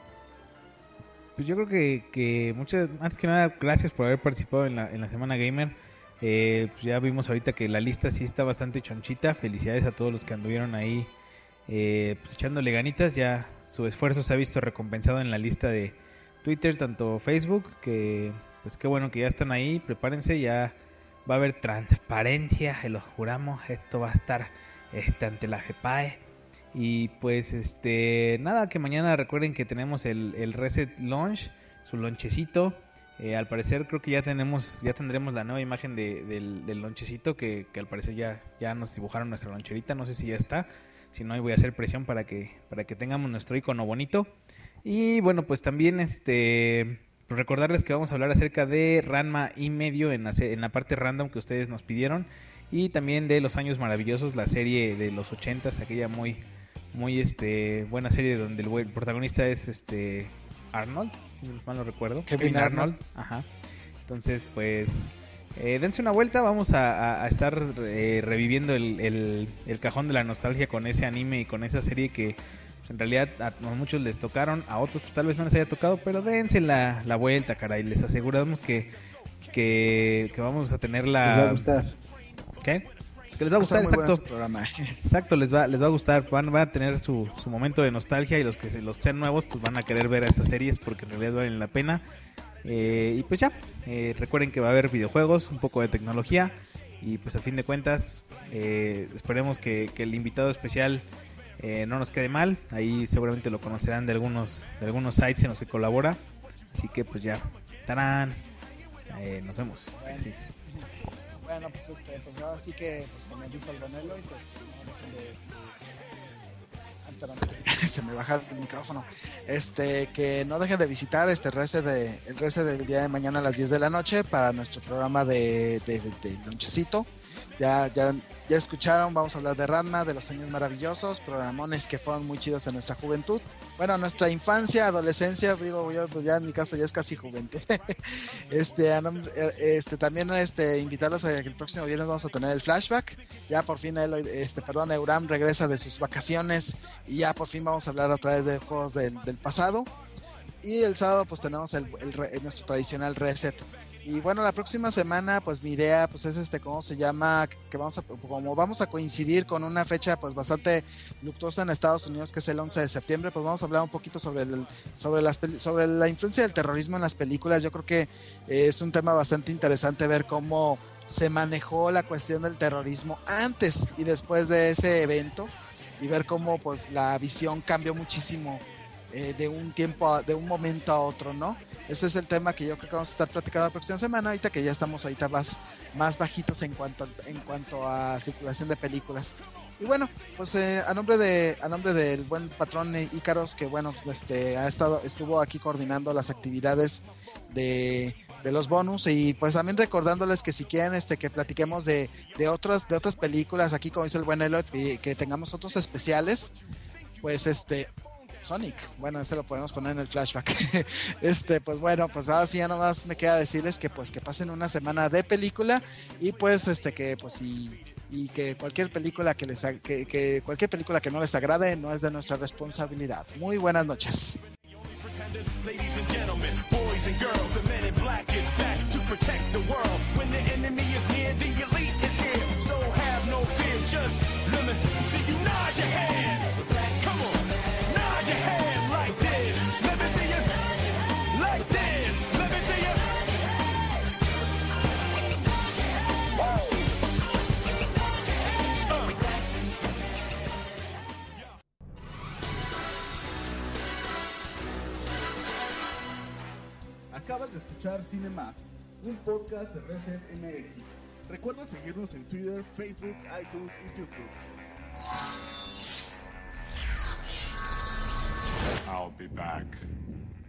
S9: Pues yo creo que, que muchas, antes que nada, gracias por haber participado en la, en la Semana Gamer. Eh, pues ya vimos ahorita que la lista sí está bastante chonchita. Felicidades a todos los que anduvieron ahí eh, pues echándole ganitas. Ya su esfuerzo se ha visto recompensado en la lista de Twitter, tanto Facebook, que pues qué bueno que ya están ahí. Prepárense, ya va a haber transparencia, se lo juramos. Esto va a estar este, ante la G P A E. Y pues este nada, que mañana recuerden que tenemos el, el Reset Launch, su lonchecito. Eh, al parecer creo que ya tenemos, ya tendremos la nueva imagen de, del, del lonchecito, que, que al parecer ya, ya nos dibujaron nuestra loncherita. No sé si ya está, si no voy a hacer presión para que, para que tengamos nuestro icono bonito. Y bueno, pues también este pues recordarles que vamos a hablar acerca de Ranma y medio en la, en la parte random que ustedes nos pidieron. Y también de Los Años Maravillosos, la serie de los ochentas, aquella muy, muy este buena serie donde el, el protagonista es este Arnold, si mal no recuerdo.
S6: Kevin Arnold.
S9: Ajá. Entonces, pues, eh, dense una vuelta. Vamos a, a, a estar eh, reviviendo el, el, el cajón de la nostalgia con ese anime y con esa serie que pues, en realidad a muchos les tocaron, a otros pues, tal vez no les haya tocado, pero dense la, la vuelta, caray. Les aseguramos que, que, que vamos a tener la...
S7: Les va a gustar.
S9: ¿Qué? Que les va a gustar, exacto.
S6: Programa.
S9: Exacto, les va, les va a gustar, van, van a tener su, su momento de nostalgia, y los que los sean nuevos pues van a querer ver a estas series porque en realidad valen la pena. Eh, y pues ya, eh, recuerden que va a haber videojuegos, un poco de tecnología, y pues a fin de cuentas eh, esperemos que, que el invitado especial eh, no nos quede mal. Ahí seguramente lo conocerán de algunos, de algunos sites en los que colabora, así que pues ya, tarán, eh, nos vemos.
S6: Bueno.
S9: Sí.
S6: Bueno, pues este, pues ahora sí que, pues como dijo el Bonelo, y pues no dejen de, este, ah, perdón, se me baja el micrófono, este, que no dejen de visitar este Reset de, el Reset del día de mañana a las diez de la noche para nuestro programa de, de, de, de lonchecito. Ya, ya, ya escucharon, vamos a hablar de Ranma, de Los Años Maravillosos, programones que fueron muy chidos en nuestra juventud. Bueno, nuestra infancia, adolescencia, digo yo, pues ya en mi caso ya es casi juventud. este, este, también este, invitarlos a que el próximo viernes vamos a tener el flashback. Ya por fin, el, este, perdón, Euram regresa de sus vacaciones y ya por fin vamos a hablar otra vez de juegos del, del pasado. Y el sábado pues tenemos el, el, el, nuestro tradicional reset. Y bueno, la próxima semana, pues mi idea, pues es este, ¿cómo se llama? Que vamos a, como vamos a coincidir con una fecha, pues bastante luctuosa en Estados Unidos, que es el once de septiembre, pues vamos a hablar un poquito sobre el, sobre las, sobre la influencia del terrorismo en las películas. Yo creo que eh, es un tema bastante interesante ver cómo se manejó la cuestión del terrorismo antes y después de ese evento, y ver cómo, pues, la visión cambió muchísimo eh, de un tiempo, a, de un momento a otro, ¿no? Ese es el tema que yo creo que vamos a estar platicando la próxima semana, ahorita que ya estamos ahorita más, más bajitos en cuanto, en cuanto a circulación de películas. Y bueno, pues eh, a nombre de a nombre del buen patrón Ícaros, que bueno, este ha estado estuvo aquí coordinando las actividades de, de los bonus, y pues también recordándoles que si quieren este que platiquemos de, de otras de otras películas, aquí como dice el buen Elliot, y que tengamos otros especiales, pues este Sonic, bueno, ese lo podemos poner en el flashback. Este, pues bueno, pues ahora sí ya nomás me queda decirles que pues que pasen una semana de película, y pues este que pues y, y que cualquier película que les que, que cualquier película que no les agrade no es de nuestra responsabilidad. Muy buenas noches.
S2: Acabas de escuchar Cine Más, un podcast de Reset M X. Recuerda seguirnos en Twitter, Facebook, iTunes y YouTube.
S5: I'll be back.